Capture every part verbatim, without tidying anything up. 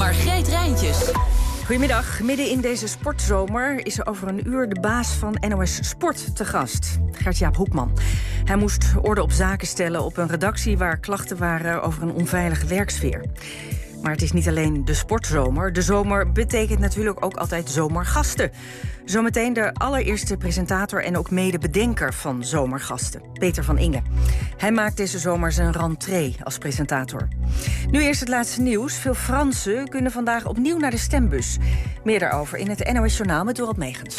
Margreet Rijntjes. Goedemiddag. Midden in deze sportzomer is er over een uur de baas van N O S Sport te gast. Gert-Jaap Hoekman. Hij moest orde op zaken stellen op een redactie waar klachten waren over een onveilige werksfeer. Maar het is niet alleen de sportzomer. De zomer betekent natuurlijk ook altijd zomergasten. Zometeen de allereerste presentator en ook mede-bedenker van Zomergasten, Peter van Ingen. Hij maakt deze zomer zijn rentrée als presentator. Nu eerst het laatste nieuws. Veel Fransen kunnen vandaag opnieuw naar de stembus. Meer daarover in het N O S Journaal met Dorot Megens.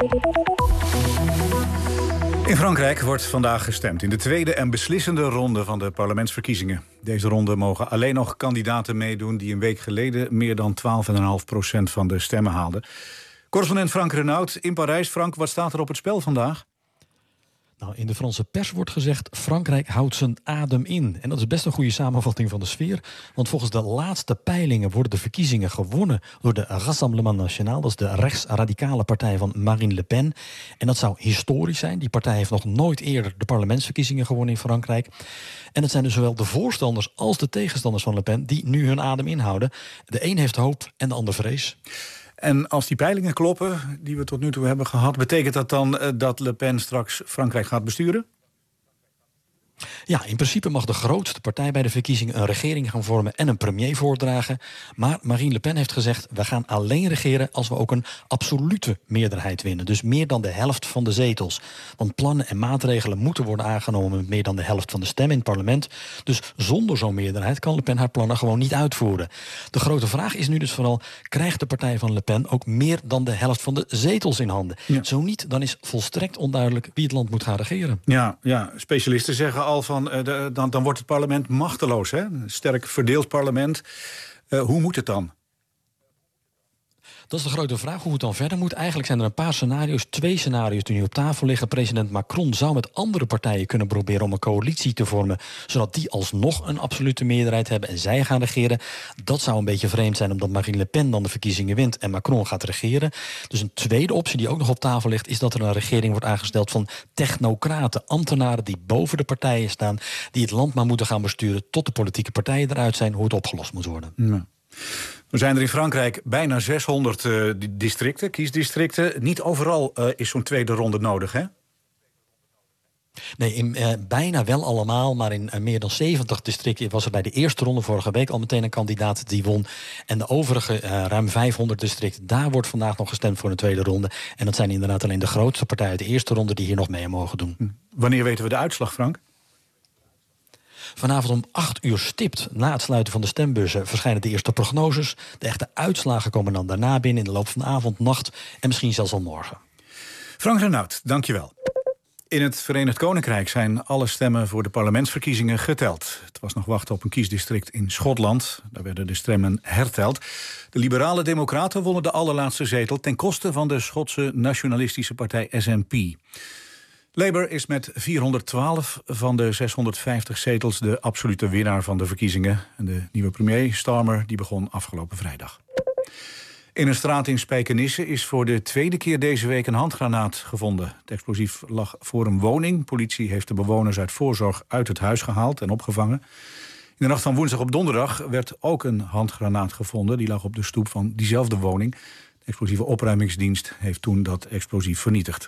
In Frankrijk wordt vandaag gestemd in de tweede en beslissende ronde van de parlementsverkiezingen. Deze ronde mogen alleen nog kandidaten meedoen die een week geleden meer dan twaalf komma vijf procent van de stemmen haalden. Correspondent Frank Renaud in Parijs. Frank, wat staat er op het spel vandaag? Nou, in de Franse pers wordt gezegd, Frankrijk houdt zijn adem in. En dat is best een goede samenvatting van de sfeer. Want volgens de laatste peilingen worden de verkiezingen gewonnen door de Rassemblement National. Dat is de rechtsradicale partij van Marine Le Pen. En dat zou historisch zijn. Die partij heeft nog nooit eerder de parlementsverkiezingen gewonnen in Frankrijk. En het zijn dus zowel de voorstanders als de tegenstanders van Le Pen die nu hun adem inhouden. De een heeft hoop en de ander vrees. En als die peilingen kloppen, die we tot nu toe hebben gehad, betekent dat dan uh, dat Le Pen straks Frankrijk gaat besturen? Ja, in principe mag de grootste partij bij de verkiezingen een regering gaan vormen en een premier voordragen. Maar Marine Le Pen heeft gezegd, we gaan alleen regeren als we ook een absolute meerderheid winnen. Dus meer dan de helft van de zetels. Want plannen en maatregelen moeten worden aangenomen met meer dan de helft van de stemmen in het parlement. Dus zonder zo'n meerderheid kan Le Pen haar plannen gewoon niet uitvoeren. De grote vraag is nu dus vooral, krijgt de partij van Le Pen ook meer dan de helft van de zetels in handen? Ja. Zo niet, dan is volstrekt onduidelijk wie het land moet gaan regeren. Ja, ja, specialisten zeggen al van, uh, de, dan, dan wordt het parlement machteloos. Hè? Een sterk verdeeld parlement. Uh, hoe moet het dan? Dat is de grote vraag, hoe het dan verder moet. Eigenlijk zijn er een paar scenario's, twee scenario's die nu op tafel liggen. President Macron zou met andere partijen kunnen proberen om een coalitie te vormen, zodat die alsnog een absolute meerderheid hebben en zij gaan regeren. Dat zou een beetje vreemd zijn, omdat Marine Le Pen dan de verkiezingen wint en Macron gaat regeren. Dus een tweede optie die ook nog op tafel ligt, is dat er een regering wordt aangesteld van technocraten, ambtenaren die boven de partijen staan, die het land maar moeten gaan besturen tot de politieke partijen eruit zijn, hoe het opgelost moet worden. Ja. We zijn er in Frankrijk bijna zeshonderd uh, districten, kiesdistricten. Niet overal uh, is zo'n tweede ronde nodig, hè? Nee, in, uh, bijna wel allemaal, maar in uh, meer dan zeventig districten was er bij de eerste ronde vorige week al meteen een kandidaat die won. En de overige uh, ruim vijfhonderd districten, daar wordt vandaag nog gestemd voor een tweede ronde. En dat zijn inderdaad alleen de grootste partijen uit de eerste ronde die hier nog mee mogen doen. Hm. Wanneer weten we de uitslag, Frank? Vanavond om acht uur stipt, na het sluiten van de stembussen, verschijnen de eerste prognoses. De echte uitslagen komen dan daarna binnen in de loop van de avond, nacht en misschien zelfs al morgen. Frank Renaud, dankjewel. In het Verenigd Koninkrijk zijn alle stemmen voor de parlementsverkiezingen geteld. Het was nog wachten op een kiesdistrict in Schotland. Daar werden de stemmen herteld. De liberale democraten wonnen de allerlaatste zetel ten koste van de Schotse nationalistische partij S N P. Labour is met vierhonderdtwaalf van de zeshonderdvijftig zetels de absolute winnaar van de verkiezingen. En de nieuwe premier, Starmer, die begon afgelopen vrijdag. In een straat in Spijkenisse is voor de tweede keer deze week een handgranaat gevonden. Het explosief lag voor een woning. Politie heeft de bewoners uit voorzorg uit het huis gehaald en opgevangen. In de nacht van woensdag op donderdag werd ook een handgranaat gevonden. Die lag op de stoep van diezelfde woning. De explosieve opruimingsdienst heeft toen dat explosief vernietigd.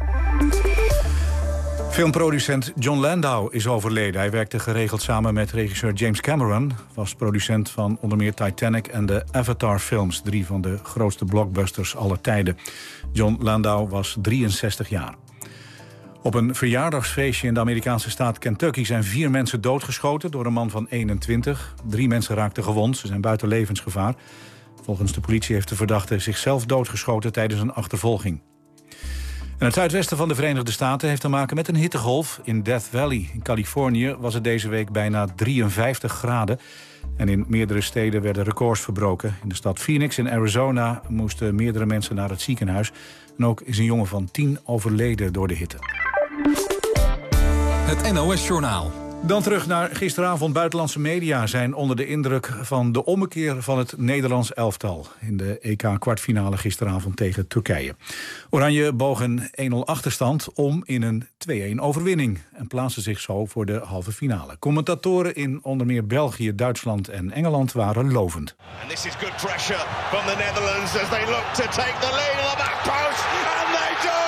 Filmproducent John Landau is overleden. Hij werkte geregeld samen met regisseur James Cameron. Was producent van onder meer Titanic en de Avatar-films. Drie van de grootste blockbusters aller tijden. John Landau was drieënzestig jaar. Op een verjaardagsfeestje in de Amerikaanse staat Kentucky zijn vier mensen doodgeschoten door een man van eenentwintig. Drie mensen raakten gewond. Ze zijn buiten levensgevaar. Volgens de politie heeft de verdachte zichzelf doodgeschoten tijdens een achtervolging. En het zuidwesten van de Verenigde Staten heeft te maken met een hittegolf. In Death Valley in Californië was het deze week bijna drieënvijftig graden. En in meerdere steden werden records verbroken. In de stad Phoenix in Arizona moesten meerdere mensen naar het ziekenhuis. En ook is een jongen van tien overleden door de hitte. Het N O S Journaal. Dan terug naar gisteravond. Buitenlandse media zijn onder de indruk van de ommekeer van het Nederlands elftal in de E K-kwartfinale gisteravond tegen Turkije. Oranje boog een één nul achterstand om in een twee-een overwinning en plaatste zich zo voor de halve finale. Commentatoren in onder meer België, Duitsland en Engeland waren lovend. And this is good pressure from the Netherlands as they look to take the lead on the back post, and they do!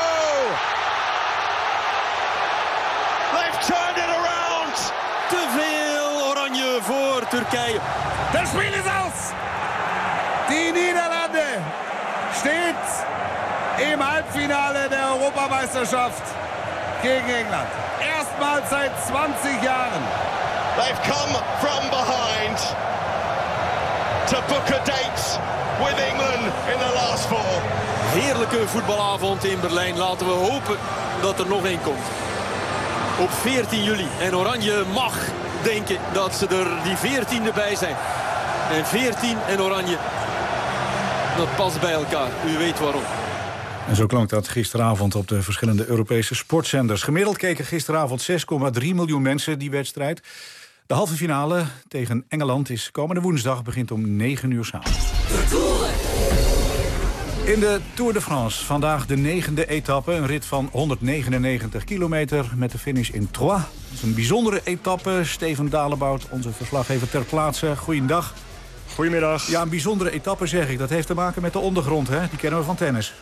They've turned it around! Te veel Oranje voor Turkije. Das Spiel ist aus! Die Niederlande steht im Halbfinale der Europameisterschaft gegen England. Erstmals seit zwanzig Jahren. They've come from behind to book a date with England in the last four. Heerlijke voetbalavond in Berlijn. Laten we hopen dat er nog één komt. Op veertien juli. En Oranje mag denken dat ze er die veertiende bij zijn. En veertien en Oranje, dat past bij elkaar. U weet waarom. En zo klonk dat gisteravond op de verschillende Europese sportzenders. Gemiddeld keken gisteravond zes komma drie miljoen mensen die wedstrijd. De halve finale tegen Engeland is komende woensdag, begint om negen uur 's avonds. In de Tour de France vandaag de negende etappe. Een rit van honderdnegenennegentig kilometer met de finish in Troyes. Dat is een bijzondere etappe. Steven Dalebout, onze verslaggever ter plaatse. Goeiedag. Goedemiddag. Ja, een bijzondere etappe zeg ik. Dat heeft te maken met de ondergrond, hè? Die kennen we van tennis.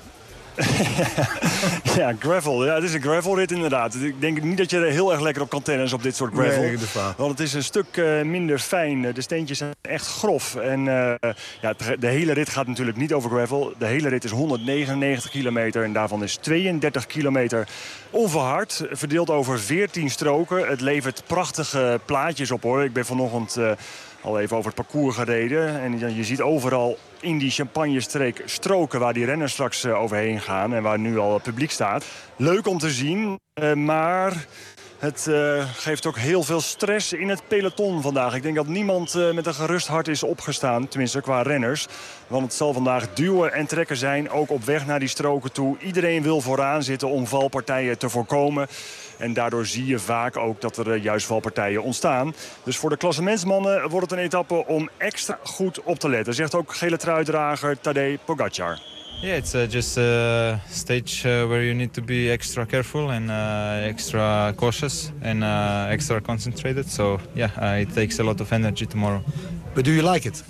Ja, gravel. Ja, het is een gravelrit inderdaad. Ik denk niet dat je er heel erg lekker op kan tennis op dit soort gravel. Nee, want het is een stuk uh, minder fijn. De steentjes zijn echt grof. En uh, ja, de hele rit gaat natuurlijk niet over gravel. De hele rit is honderdnegenennegentig kilometer. En daarvan is tweeëndertig kilometer onverhard. Verdeeld over veertien stroken. Het levert prachtige plaatjes op, hoor. Ik ben vanochtend Uh, al even over het parcours gereden. En je ziet overal in die Champagne-streek stroken waar die renners straks overheen gaan. En waar nu al het publiek staat. Leuk om te zien, maar het uh, geeft ook heel veel stress in het peloton vandaag. Ik denk dat niemand uh, met een gerust hart is opgestaan, tenminste qua renners. Want het zal vandaag duwen en trekken zijn, ook op weg naar die stroken toe. Iedereen wil vooraan zitten om valpartijen te voorkomen. En daardoor zie je vaak ook dat er uh, juist valpartijen ontstaan. Dus voor de klassementsmannen wordt het een etappe om extra goed op te letten. Zegt ook gele truidrager Tadej Pogacar. Yeah, it's uh, just a stage uh, where you need to be extra careful and uh, extra cautious and uh, extra concentrated. So yeah, uh, it takes a lot of energy tomorrow. But do you like it?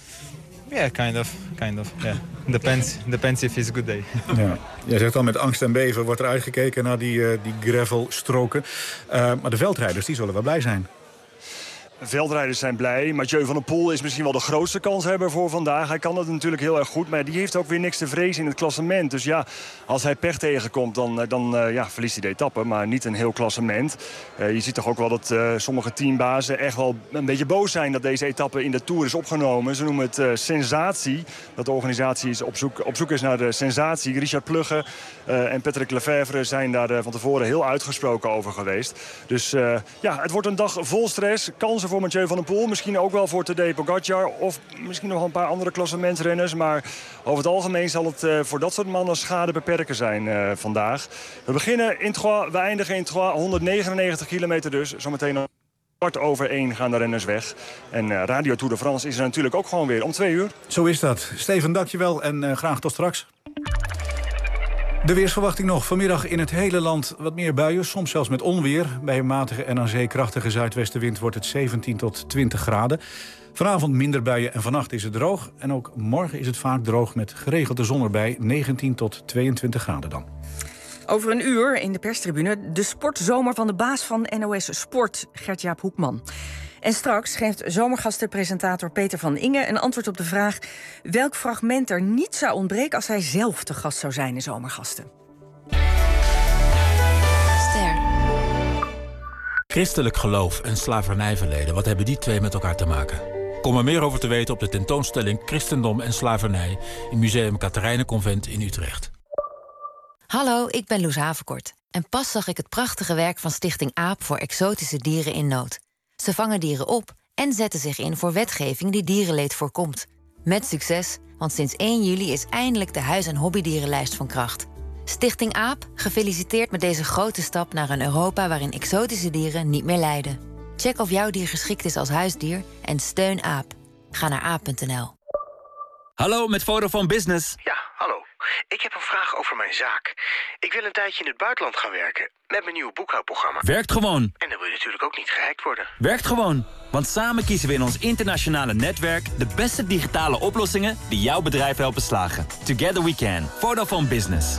Yeah, kind of, kind of. Yeah, depends, depends if it's a good day. Ja. Jij zegt al, met angst en beven wordt er uitgekeken naar die, uh, die gravelstroken. Uh, maar de veldrijders die zullen wel blij zijn. Veldrijders zijn blij. Mathieu van der Poel is misschien wel de grootste kanshebber voor vandaag. Hij kan het natuurlijk heel erg goed, maar die heeft ook weer niks te vrezen in het klassement. Dus ja, als hij pech tegenkomt, dan, dan uh, ja, verliest hij de etappe, maar niet een heel klassement. Uh, je ziet toch ook wel dat uh, sommige teambazen echt wel een beetje boos zijn dat deze etappe in de Tour is opgenomen. Ze noemen het uh, sensatie. Dat de organisatie is op, zoek, op zoek is naar de sensatie. Richard Plugge uh, en Patrick Lefevre zijn daar uh, van tevoren heel uitgesproken over geweest. Dus uh, ja, het wordt een dag vol stress. Kansen voor Mathieu van der Poel. Misschien ook wel voor Tadej Pogacar. Of misschien nog een paar andere klassementsrenners. Maar over het algemeen zal het uh, voor dat soort mannen schade beperken zijn uh, vandaag. We beginnen in Troyes. We eindigen in Troyes. honderdnegenennegentig kilometer dus. Zometeen om kwart over één gaan de renners weg. En uh, Radio Tour de France is er natuurlijk ook gewoon weer om twee uur. Zo is dat. Steven, dankjewel en uh, graag tot straks. De weersverwachting nog. Vanmiddag in het hele land wat meer buien, soms zelfs met onweer. Bij een matige en aan zee krachtige zuidwestenwind wordt het zeventien tot twintig graden. Vanavond minder buien en vannacht is het droog. En ook morgen is het vaak droog met geregeld de zon erbij. negentien tot tweeëntwintig graden dan. Over een uur in de perstribune de sportzomer van de baas van N O S Sport, Gert-Jaap Hoekman. En straks geeft zomergastenpresentator Peter van Ingen een antwoord op de vraag welk fragment er niet zou ontbreken als hij zelf te gast zou zijn in Zomergasten. Ster. Christelijk geloof en slavernijverleden, wat hebben die twee met elkaar te maken? Kom er meer over te weten op de tentoonstelling Christendom en Slavernij in Museum Katerijnenconvent in Utrecht. Hallo, ik ben Loes Havenkort. En pas zag ik het prachtige werk van Stichting AAP voor exotische dieren in nood. Ze vangen dieren op en zetten zich in voor wetgeving die dierenleed voorkomt. Met succes, want sinds één juli is eindelijk de huis- en hobbydierenlijst van kracht. Stichting AAP, gefeliciteerd met deze grote stap naar een Europa waarin exotische dieren niet meer lijden. Check of jouw dier geschikt is als huisdier en steun AAP. Ga naar aap punt n l. Hallo, met Vodafone Business. Ja, hallo. Ik heb een vraag over mijn zaak. Ik wil een tijdje in het buitenland gaan werken met mijn nieuwe boekhoudprogramma. Werkt gewoon. En dan wil je natuurlijk ook niet gehackt worden. Werkt gewoon. Want samen kiezen we in ons internationale netwerk de beste digitale oplossingen die jouw bedrijf helpen slagen. Together we can. Vodafone Business.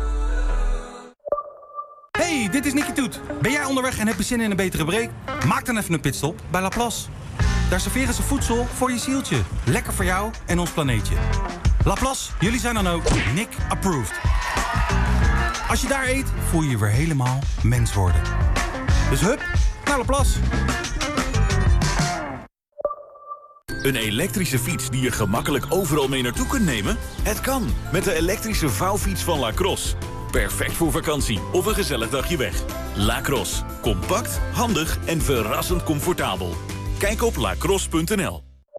Hey, dit is Nicky Toet. Ben jij onderweg en heb je zin in een betere break? Maak dan even een pitstop bij Laplace. Daar serveren ze voedsel voor je zieltje. Lekker voor jou en ons planeetje. Laplace, jullie zijn dan ook Nick approved. Als je daar eet, voel je je weer helemaal mens worden. Dus hup, naar Laplace. Een elektrische fiets die je gemakkelijk overal mee naartoe kunt nemen? Het kan, met de elektrische vouwfiets van Lacrosse. Perfect voor vakantie of een gezellig dagje weg. Lacrosse. Compact, handig en verrassend comfortabel. Kijk op lacrosse punt n l.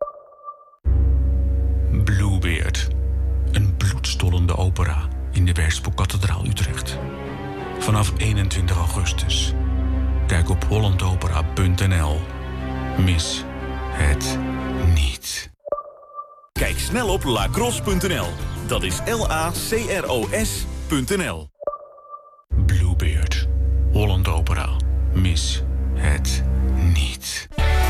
Bluebeard. Een bloedstollende opera in de Westpoortkathedraal Utrecht. Vanaf eenentwintig augustus. Kijk op hollandopera punt n l. Mis het niet. Kijk snel op lacrosse punt n l. Dat is L A C R O S punt n l. Bluebeard. Holland Opera. Mis het niet.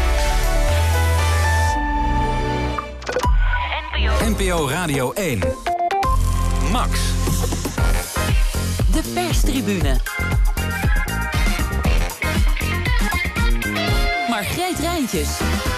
N P O Radio één. Max. De perstribune. Margreet Rijntjes.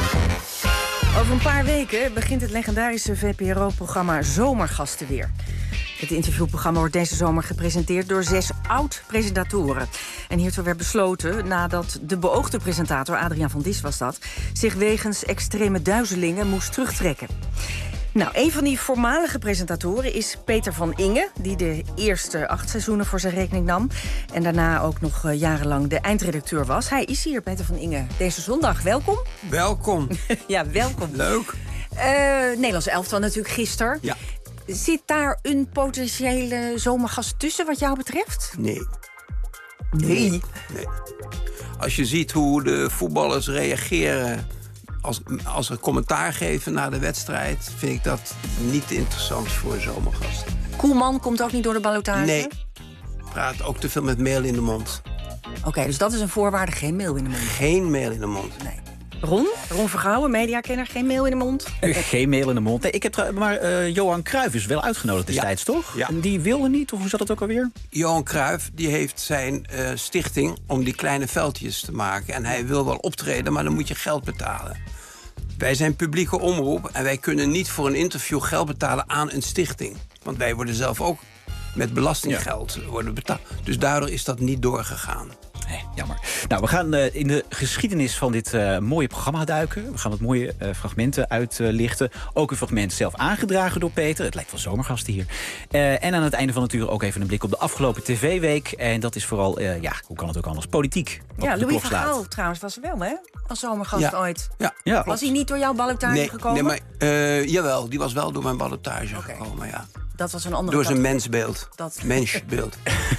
Over een paar weken begint het legendarische V P R O-programma Zomergasten weer. Het interviewprogramma wordt deze zomer gepresenteerd door zes oud-presentatoren. En hiertoe werd besloten nadat de beoogde presentator, Adriaan van Dis was dat, zich wegens extreme duizelingen moest terugtrekken. Nou, een van die voormalige presentatoren is Peter van Inge, die de eerste acht seizoenen voor zijn rekening nam en daarna ook nog uh, jarenlang de eindredacteur was. Hij is hier, Peter van Inge, deze zondag. Welkom. Welkom. Ja, welkom. Leuk. Uh, Nederlands elftal natuurlijk gisteren. Ja. Zit daar een potentiële zomergast tussen wat jou betreft? Nee. Nee? Nee. Als je ziet hoe de voetballers reageren als, als ze commentaar geven na de wedstrijd, vind ik dat niet interessant voor een zomergast. Koeman komt ook niet door de ballotage? Nee. Praat ook te veel met meel in de mond. Oké, okay, dus dat is een voorwaarde, geen meel in de mond? Geen meel in de mond. Nee. Ron? Ron Vergouwen, mediakenner, geen meel in de mond? Geen meel in de mond. Nee, ik heb trouw- maar uh, Johan Cruijff is wel uitgenodigd destijds, ja. toch? Ja. En die wilde niet, of hoe zat het ook alweer? Johan Cruijff die heeft zijn uh, stichting om die kleine veldjes te maken. En hij wil wel optreden, maar dan moet je geld betalen. Wij zijn publieke omroep en wij kunnen niet voor een interview geld betalen aan een stichting. Want wij worden zelf ook met belastinggeld ja. worden betaald. Dus daardoor is dat niet doorgegaan. Nee, jammer. Nou, we gaan uh, in de geschiedenis van dit uh, mooie programma duiken. We gaan wat mooie uh, fragmenten uitlichten. Uh, ook een fragment zelf aangedragen door Peter. Het lijkt wel zomergasten hier. Uh, en aan het einde van het uur ook even een blik op de afgelopen tv-week. En dat is vooral, uh, ja, hoe kan het ook anders, politiek. Ja, Louis van Gaal trouwens was er wel, hè? Als zomergast ja. ooit. Ja. Ja. Was hij niet door jouw ballotage nee, gekomen? Nee, maar uh, jawel, die was wel door mijn ballotage okay. gekomen, ja. Dat was een andere Door zijn mensbeeld. Dat... Mensbeeld.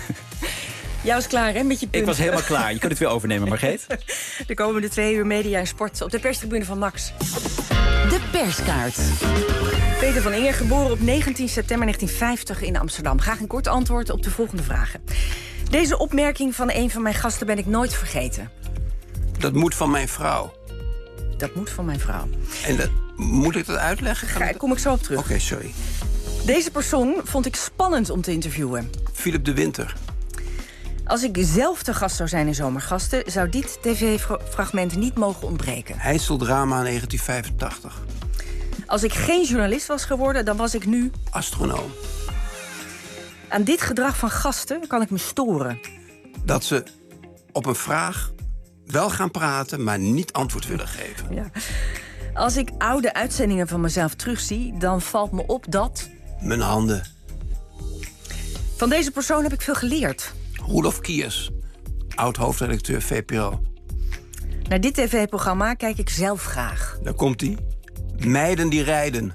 Jij was klaar, hè, met je punt. Ik was helemaal klaar. Je kunt het weer overnemen, Margreet. De komende twee uur media en sport op de perstribune van Max. De perskaart. Peter van Inge, geboren op negentien september negentien vijftig in Amsterdam. Graag een kort antwoord op de volgende vragen. Deze opmerking van een van mijn gasten ben ik nooit vergeten. Dat moet van mijn vrouw. Dat moet van mijn vrouw. En dat, moet ik dat uitleggen? Ga, daar kom ik zo op terug. Oké, okay, sorry. Deze persoon vond ik spannend om te interviewen. Philip de Winter. Als ik zelf te gast zou zijn in Zomergasten, zou dit tv-fragment niet mogen ontbreken. IJsseldrama negentien vijfentachtig. Als ik geen journalist was geworden, dan was ik nu... astronoom. Aan dit gedrag van gasten kan ik me storen. Dat ze op een vraag wel gaan praten, maar niet antwoord willen geven. Ja. Als ik oude uitzendingen van mezelf terugzie, dan valt me op dat... Mijn handen. Van deze persoon heb ik veel geleerd. Roelof Kiers, oud-hoofdredacteur V P R O. Naar dit tv-programma kijk ik zelf graag. Daar komt-ie. Meiden die rijden.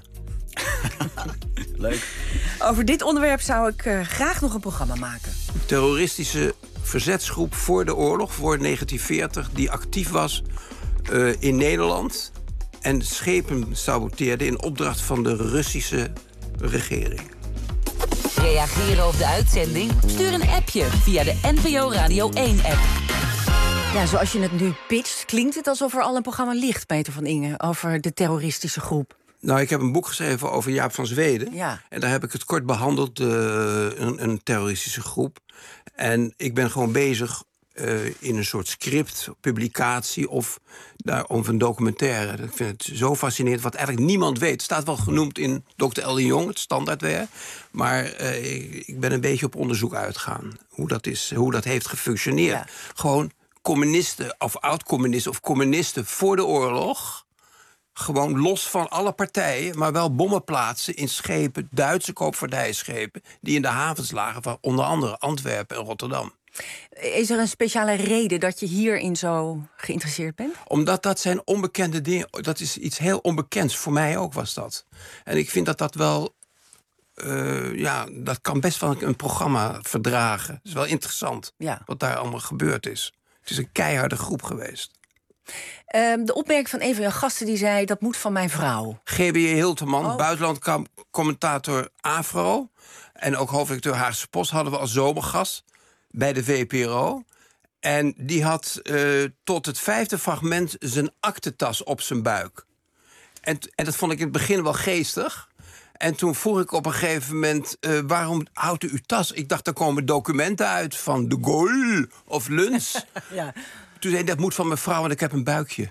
Leuk. Over dit onderwerp zou ik uh, graag nog een programma maken. Terroristische verzetsgroep voor de oorlog, voor negentien veertig... die actief was uh, in Nederland en schepen saboteerde in opdracht van de Russische regering. Reageren op de uitzending? Stuur een appje via de N P O Radio één-app. Ja, zoals je het nu pitcht, klinkt het alsof er al een programma ligt, Peter van Ingen, over de terroristische groep. Nou, ik heb een boek geschreven over Jaap van Zweden. Ja. En daar heb ik het kort behandeld, uh, een, een terroristische groep. En ik ben gewoon bezig uh, in een soort script, publicatie of daar, of een documentaire. Ik vind het zo fascinerend, wat eigenlijk niemand weet. Het staat wel genoemd in dokter L. de Jong, het standaardwerk. Maar uh, ik, ik ben een beetje op onderzoek uitgegaan. Hoe dat, is, hoe dat heeft gefunctioneerd. Ja. Gewoon communisten of oud-communisten of communisten voor de oorlog, gewoon los van alle partijen, maar wel bommen plaatsen in schepen, Duitse koopvaardijschepen, die in de havens lagen van onder andere Antwerpen en Rotterdam. Is er een speciale reden dat je hierin zo geïnteresseerd bent? Omdat dat zijn onbekende dingen, dat is iets heel onbekends. Voor mij ook was dat. En ik vind dat dat wel, uh, ja, dat kan best wel een programma verdragen. Het is wel interessant, ja, wat daar allemaal gebeurd is. Het is een keiharde groep geweest. Uh, de opmerking van een van jouw gasten die zei, dat moet van mijn vrouw. G B J Hilterman, oh. buitenlandcommentator Afro en ook hoofdredacteur Haagse Post hadden we als zomergast bij de V P R O. En die had uh, tot het vijfde fragment zijn aktentas op zijn buik. En, en dat vond ik in het begin wel geestig. En toen vroeg ik op een gegeven moment, uh, waarom houdt u uw tas? Ik dacht, er komen documenten uit van de Gaulle of Luns. Ja. Toen zei hij, dat moet van mijn vrouw, want ik heb een buikje.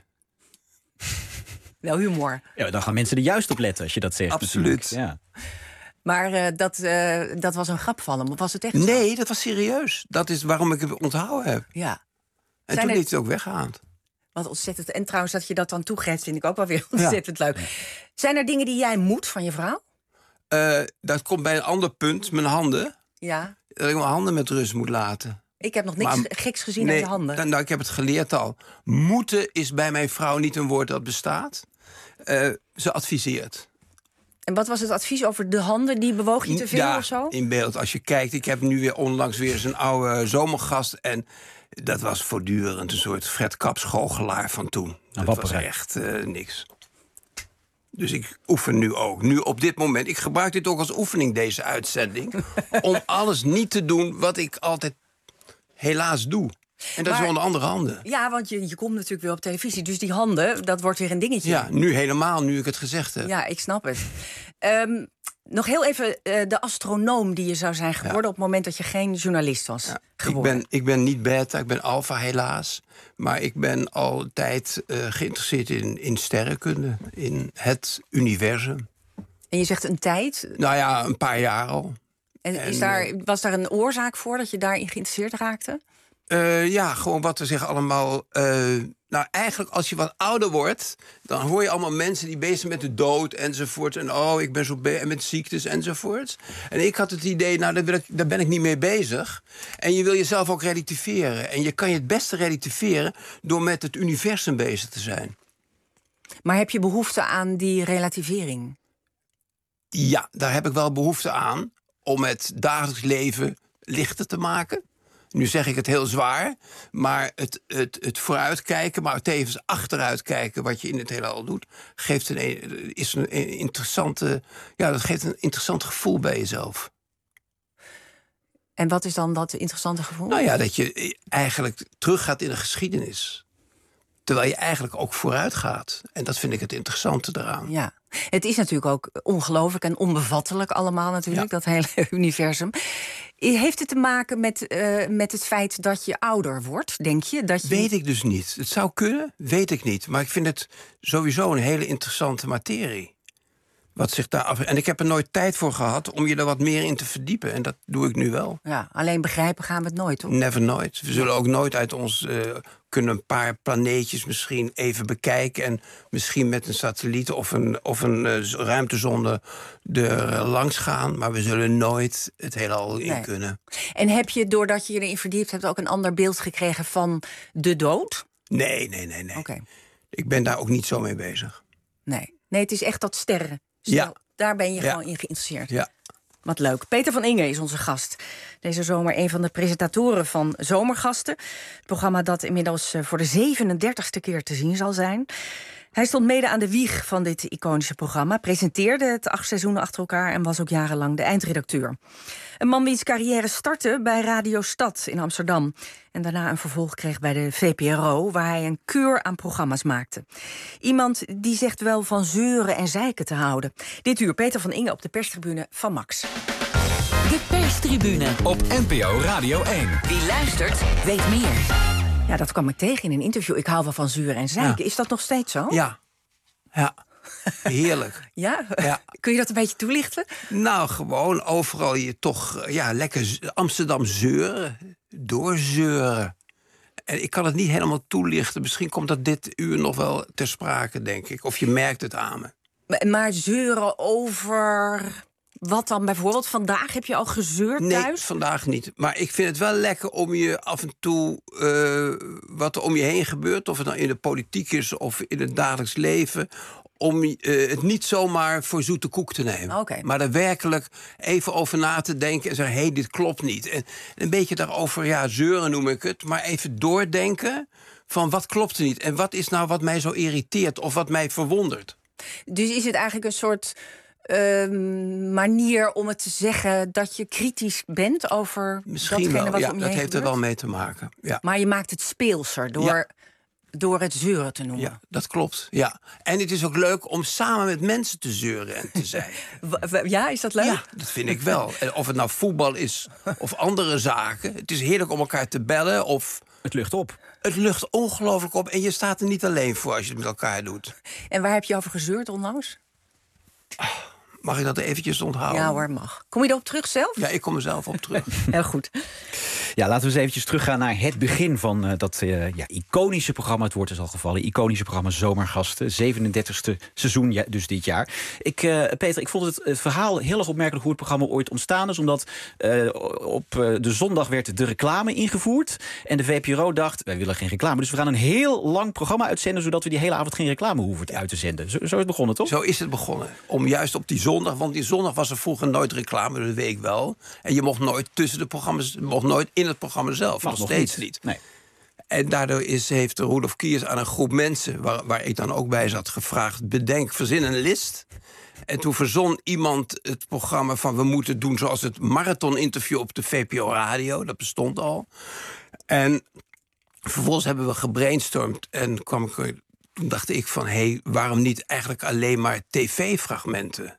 Wel humor. Ja, dan gaan mensen er juist op letten als je dat zegt. Absoluut. Ja. Maar uh, dat, uh, dat was een grap van hem, of was het echt zo? Nee, dat was serieus. Dat is waarom ik het onthouden heb. Ja. En Zijn toen er... heeft het ook weggehaald. Wat ontzettend. En trouwens, dat je dat dan toegeeft, vind ik ook wel weer ontzettend ja. leuk. Zijn er dingen die jij moet van je vrouw? Uh, dat komt bij een ander punt, mijn handen. Ja. Dat ik mijn handen met rust moet laten. Ik heb nog niks maar, geks gezien nee, aan je handen. Nou, nou, ik heb het geleerd al. Moeten is bij mijn vrouw niet een woord dat bestaat. Uh, ze adviseert. En wat was het advies over de handen? Die bewoog je te veel ja, of zo? In beeld. Als je kijkt, ik heb nu weer onlangs weer eens een oude zomergast. En dat was voortdurend een soort Fred Kaps goochelaar van toen. Nou, dat was echt uh, niks. Dus ik oefen nu ook. Nu op dit moment. Ik gebruik dit ook als oefening, deze uitzending. Om alles niet te doen wat ik altijd helaas doe. En dat maar, is onder andere handen. Ja, want je, je komt natuurlijk weer op televisie. Dus die handen, dat wordt weer een dingetje. Ja, nu helemaal, nu ik het gezegd heb. Ja, ik snap het. Um, nog heel even uh, de astronoom die je zou zijn geworden... Ja. op het moment dat je geen journalist was ja, geworden. Ik ben, ik ben niet beta, ik ben alpha helaas. Maar ik ben altijd uh, geïnteresseerd in, in sterrenkunde. In het universum. En je zegt een tijd? Nou ja, een paar jaar al. En, en is daar, was daar een oorzaak voor dat je daarin geïnteresseerd raakte? Uh, ja, gewoon wat er zich allemaal... Uh, nou, eigenlijk als je wat ouder wordt... dan hoor je allemaal mensen die bezig zijn met de dood enzovoort. En oh, ik ben zo be- met ziektes enzovoort. En ik had het idee, nou, daar, wil ik, daar ben ik niet mee bezig. En je wil jezelf ook relativeren. En je kan je het beste relativeren... door met het universum bezig te zijn. Maar heb je behoefte aan die relativering? Ja, daar heb ik wel behoefte aan... om het dagelijks leven lichter te maken... Nu zeg ik het heel zwaar, maar het, het, het vooruitkijken... maar tevens achteruitkijken wat je in het heelal doet... Geeft een, is een interessante, ja, dat geeft een interessant gevoel bij jezelf. En wat is dan dat interessante gevoel? Nou ja, dat je eigenlijk teruggaat in de geschiedenis. Terwijl je eigenlijk ook vooruit gaat. En dat vind ik het interessante eraan. Ja, het is natuurlijk ook ongelooflijk en onbevattelijk allemaal natuurlijk, ja. Dat hele universum. Heeft het te maken met, uh, met het feit dat je ouder wordt, denk je? Dat je... Weet ik dus niet. Het zou kunnen, weet ik niet. Maar ik vind het sowieso een hele interessante materie. Wat zich daar af... En ik heb er nooit tijd voor gehad om je er wat meer in te verdiepen. En dat doe ik nu wel. Ja, alleen begrijpen gaan we het nooit, toch? Never nooit. We zullen ook nooit uit ons... Uh, kunnen een paar planeetjes misschien even bekijken... en misschien met een satelliet of een, of een uh, ruimtezonde er langs gaan. Maar we zullen nooit het heelal in nee. kunnen. En heb je, doordat je je erin verdiept hebt... ook een ander beeld gekregen van de dood? Nee, nee, nee, nee. Okay. Ik ben daar ook niet zo mee bezig. Nee, nee, het is echt dat sterren. Stel, ja. Daar ben je ja. gewoon in geïnteresseerd. Ja. Wat leuk. Peter van Inge is onze gast. Deze zomer een van de presentatoren van Zomergasten. Het programma dat inmiddels voor de zevenendertigste keer te zien zal zijn. Hij stond mede aan de wieg van dit iconische programma, presenteerde het acht seizoenen achter elkaar en was ook jarenlang de eindredacteur. Een man wiens carrière startte bij Radio Stad in Amsterdam en daarna een vervolg kreeg bij de V P R O, waar hij een kuur aan programma's maakte. Iemand die zegt wel van zeuren en zeiken te houden. Dit uur Peter van Inge op de perstribune van Max. De perstribune op N P O Radio één. Wie luistert, weet meer. Ja, dat kwam ik tegen in een interview. Ik hou wel van zeuren en zeiken. Ja. Is dat nog steeds zo? Ja. Ja. Heerlijk. Ja? Ja? Kun je dat een beetje toelichten? Nou, gewoon overal je toch ja, lekker Amsterdam zeuren. Doorzeuren. En ik kan het niet helemaal toelichten. Misschien komt dat dit uur nog wel ter sprake, denk ik. Of je merkt het aan me. Maar, maar zeuren over... Wat dan bijvoorbeeld? Vandaag heb je al gezeurd nee, thuis? Nee, vandaag niet. Maar ik vind het wel lekker om je af en toe... Uh, wat er om je heen gebeurt... of het nou in de politiek is of in het dagelijks leven... om uh, het niet zomaar voor zoete koek te nemen. Okay. Maar er werkelijk even over na te denken... en zeggen, hé, hey, dit klopt niet. En een beetje daarover, ja, zeuren noem ik het... maar even doordenken van wat klopt er niet... en wat is nou wat mij zo irriteert of wat mij verwondert. Dus is het eigenlijk een soort... Uh, manier om het te zeggen dat je kritisch bent over Misschien datgene wel, wat ja, om je dat heen heeft gebeurt? er wel mee te maken. Ja. Maar je maakt het speelser door, ja. door het zeuren te noemen. Ja, dat klopt. Ja. En het is ook leuk om samen met mensen te zeuren en te zijn. Ja, is dat leuk? Ja, dat vind ik wel. En of het nou voetbal is of andere zaken. Het is heerlijk om elkaar te bellen of... Het lucht op. Het lucht ongelooflijk op en je staat er niet alleen voor als je het met elkaar doet. En waar heb je over gezeurd onlangs? Oh. Mag ik dat eventjes onthouden? Ja hoor, mag. Kom je erop terug zelf? Ja, ik kom er zelf op terug. Heel goed. Ja, laten we eens eventjes teruggaan naar het begin van uh, dat uh, ja, iconische programma. Het woord is al gevallen. Iconische programma Zomergasten. zevenendertigste seizoen, ja, dus dit jaar. Ik, uh, Peter, ik vond het, het verhaal heel erg opmerkelijk hoe het programma ooit ontstaan is. Omdat uh, op uh, de zondag werd de reclame ingevoerd. En de V P R O dacht, wij willen geen reclame. Dus we gaan een heel lang programma uitzenden... zodat we die hele avond geen reclame hoeven uit te zenden. Zo, zo is het begonnen, toch? Zo is het begonnen. Om juist op die zondag... Want die zondag was er vroeger nooit reclame, dat weet ik wel. En je mocht nooit tussen de programma's... Je mocht nooit in het programma zelf. Nog, nog steeds niet. niet. Nee. En daardoor is, heeft Roelof Kiers aan een groep mensen... Waar, waar ik dan ook bij zat, gevraagd... bedenk, verzin een list. En toen verzon iemand het programma van... we moeten doen zoals het marathoninterview op de V P R O Radio. Dat bestond al. En vervolgens hebben we gebrainstormd... en kwam ik... Toen dacht ik van, hé, hey, waarom niet eigenlijk alleen maar tv-fragmenten?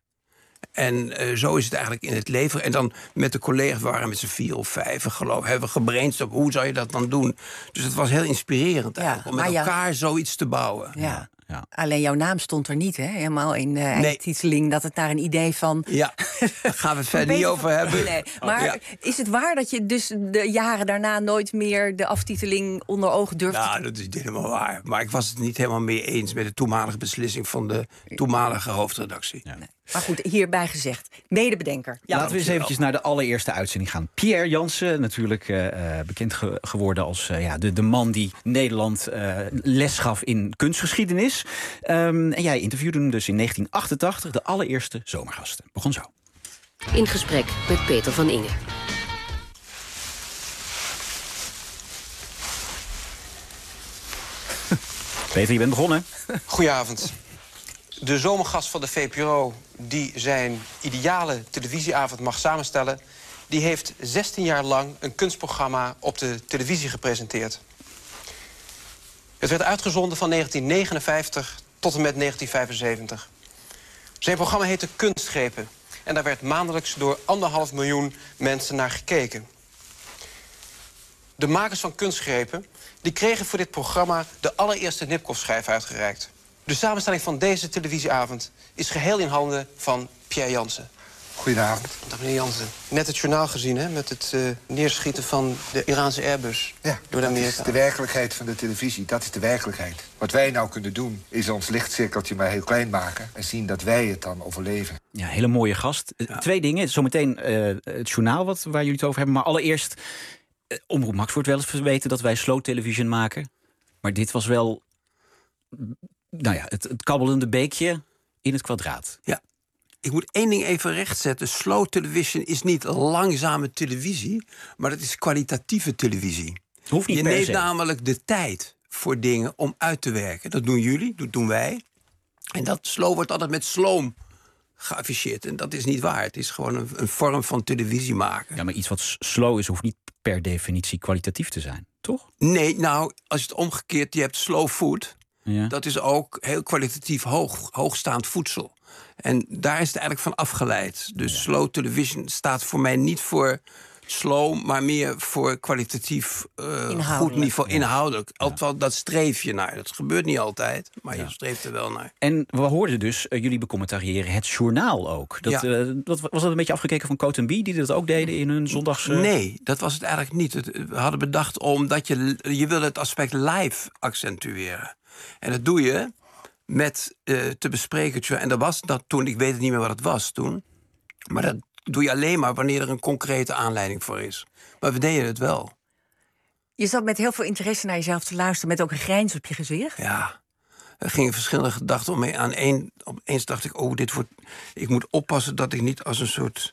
En uh, zo is het eigenlijk in het leven. En dan met de collega's, we waren met z'n vier of vijf, geloof ik, hebben we gebrainstormd. Hoe zou je dat dan doen? Dus het was heel inspirerend eigenlijk, ja, om met ja, elkaar zoiets te bouwen. Ja. Ja. Alleen jouw naam stond er niet, hè? Helemaal in de eindtiteling, nee. Dat het naar een idee van... Ja, daar gaan we het verder niet over hebben. Nee. Maar oh, ja. Is het waar dat je dus de jaren daarna nooit meer de aftiteling onder ogen durfde? Nou, dat is niet helemaal waar. Maar ik was het niet helemaal mee eens met de toenmalige beslissing van de toenmalige hoofdredactie. Ja. Nee. Maar goed, hierbij gezegd, medebedenker. Ja, Laten we eens eventjes naar de allereerste uitzending gaan. Pierre Jansen, natuurlijk uh, bekend ge- geworden als uh, ja, de, de man die Nederland uh, les gaf in kunstgeschiedenis. Um, en jij interviewde hem dus in negentien achtentachtig, de allereerste Zomergasten. Begon zo. In gesprek met Peter van Inge. Peter, je bent begonnen. Goedenavond. De zomergast van de V P R O, die zijn ideale televisieavond mag samenstellen... die heeft zestien jaar lang een kunstprogramma op de televisie gepresenteerd. Het werd uitgezonden van negentien negenenvijftig tot en met negentien vijfenzeventig. Zijn programma heette Kunstgrepen. En daar werd maandelijks door anderhalf miljoen mensen naar gekeken. De makers van Kunstgrepen die kregen voor dit programma de allereerste Nipkoff-schijf uitgereikt. De samenstelling van deze televisieavond is geheel in handen van Pierre Jansen. Goedenavond. Dag meneer Jansen. Net het journaal gezien, hè, met het uh, neerschieten van de Iraanse Airbus. Ja, door de dat is de werkelijkheid van de televisie. Dat is de werkelijkheid. Wat wij nou kunnen doen, is ons lichtcirkeltje maar heel klein maken... en zien dat wij het dan overleven. Ja, hele mooie gast. Ja. Twee dingen. Zometeen uh, het journaal wat, waar jullie het over hebben. Maar allereerst, uh, Omroep Max wordt wel eens verweten dat wij slow television maken. Maar dit was wel... Nou ja, het, het kabbelende beekje in het kwadraat. Ja. ik moet één ding even rechtzetten. Slow television is niet langzame televisie, maar dat is kwalitatieve televisie. Hoeft niet Je per neemt se. namelijk de tijd voor dingen om uit te werken. Dat doen jullie, dat doen wij. En dat slow wordt altijd met sloom geafficheerd. En dat is niet waar. Het is gewoon een, een vorm van televisie maken. Ja, maar iets wat s- slow is, hoeft niet per definitie kwalitatief te zijn, toch? Nee, nou, als je het omgekeerd, je hebt slow food. Ja. Dat is ook heel kwalitatief hoog, hoogstaand voedsel. En daar is het eigenlijk van afgeleid. Dus ja. slow television staat voor mij niet voor slow, maar meer voor kwalitatief uh, goed niveau, ja. inhoudelijk. Ja. Althans, dat streef je naar. Dat gebeurt niet altijd, maar ja. je streeft er wel naar. En we hoorden dus, uh, jullie becommentariëren het journaal ook. Dat, ja. uh, dat, was dat een beetje afgekeken van Coat en Bie, die dat ook deden in hun zondags... Uh... Nee, dat was het eigenlijk niet. We hadden bedacht omdat je, je wil het aspect live accentueren. En dat doe je met uh, te bespreken. En dat was dat toen, ik weet het niet meer wat het was toen. Maar dat doe je alleen maar wanneer er een concrete aanleiding voor is. Maar we deden het wel. Je zat met heel veel interesse naar jezelf te luisteren, met ook een grijns op je gezicht. Ja, er gingen verschillende gedachten om me aan. Eén, opeens dacht ik, oh, dit wordt. Ik moet oppassen dat ik niet als een soort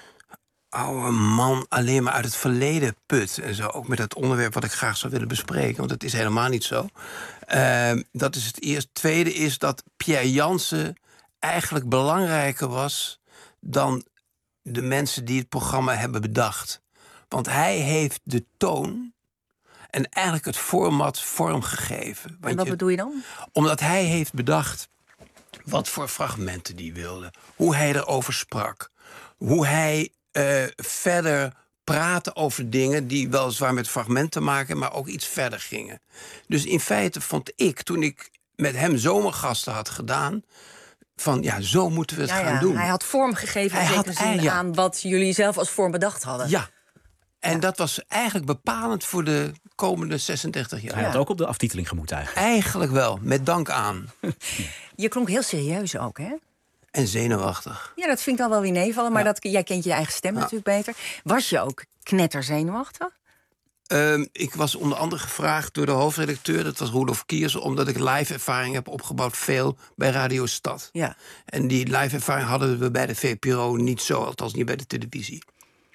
oude man alleen maar uit het verleden put. En zo, ook met het onderwerp wat ik graag zou willen bespreken. Want het is helemaal niet zo. Uh, dat is het eerste. Het tweede is dat Pierre Jansen eigenlijk belangrijker was dan de mensen die het programma hebben bedacht. Want hij heeft de toon en eigenlijk het format vormgegeven. Want en wat je, bedoel je dan? Omdat hij heeft bedacht wat voor fragmenten die wilde. Hoe hij erover sprak. Hoe hij uh, verder praatte over dingen die weliswaar met fragmenten te maken, maar ook iets verder gingen. Dus in feite vond ik, toen ik met hem zomergasten had gedaan, van ja, zo moeten we het ja, gaan ja. doen. Hij had vorm gegeven hij had, zin ja. aan wat jullie zelf als vorm bedacht hadden. Ja, en ja. dat was eigenlijk bepalend voor de komende zesendertig jaar. Hij had ook op de aftiteling gemoeten eigenlijk. Eigenlijk wel, met dank aan. Je klonk heel serieus ook, hè? En zenuwachtig. Ja, dat vind ik dan wel weer meevallen, maar ja. dat, jij kent je eigen stem ja. natuurlijk beter. Was je ook knetterzenuwachtig? Uh, ik was onder andere gevraagd door de hoofdredacteur, dat was Roelof Kiers, omdat ik live ervaring heb opgebouwd, veel bij Radio Stad. Ja. En die live ervaring hadden we bij de V P R O niet zo, althans niet bij de televisie.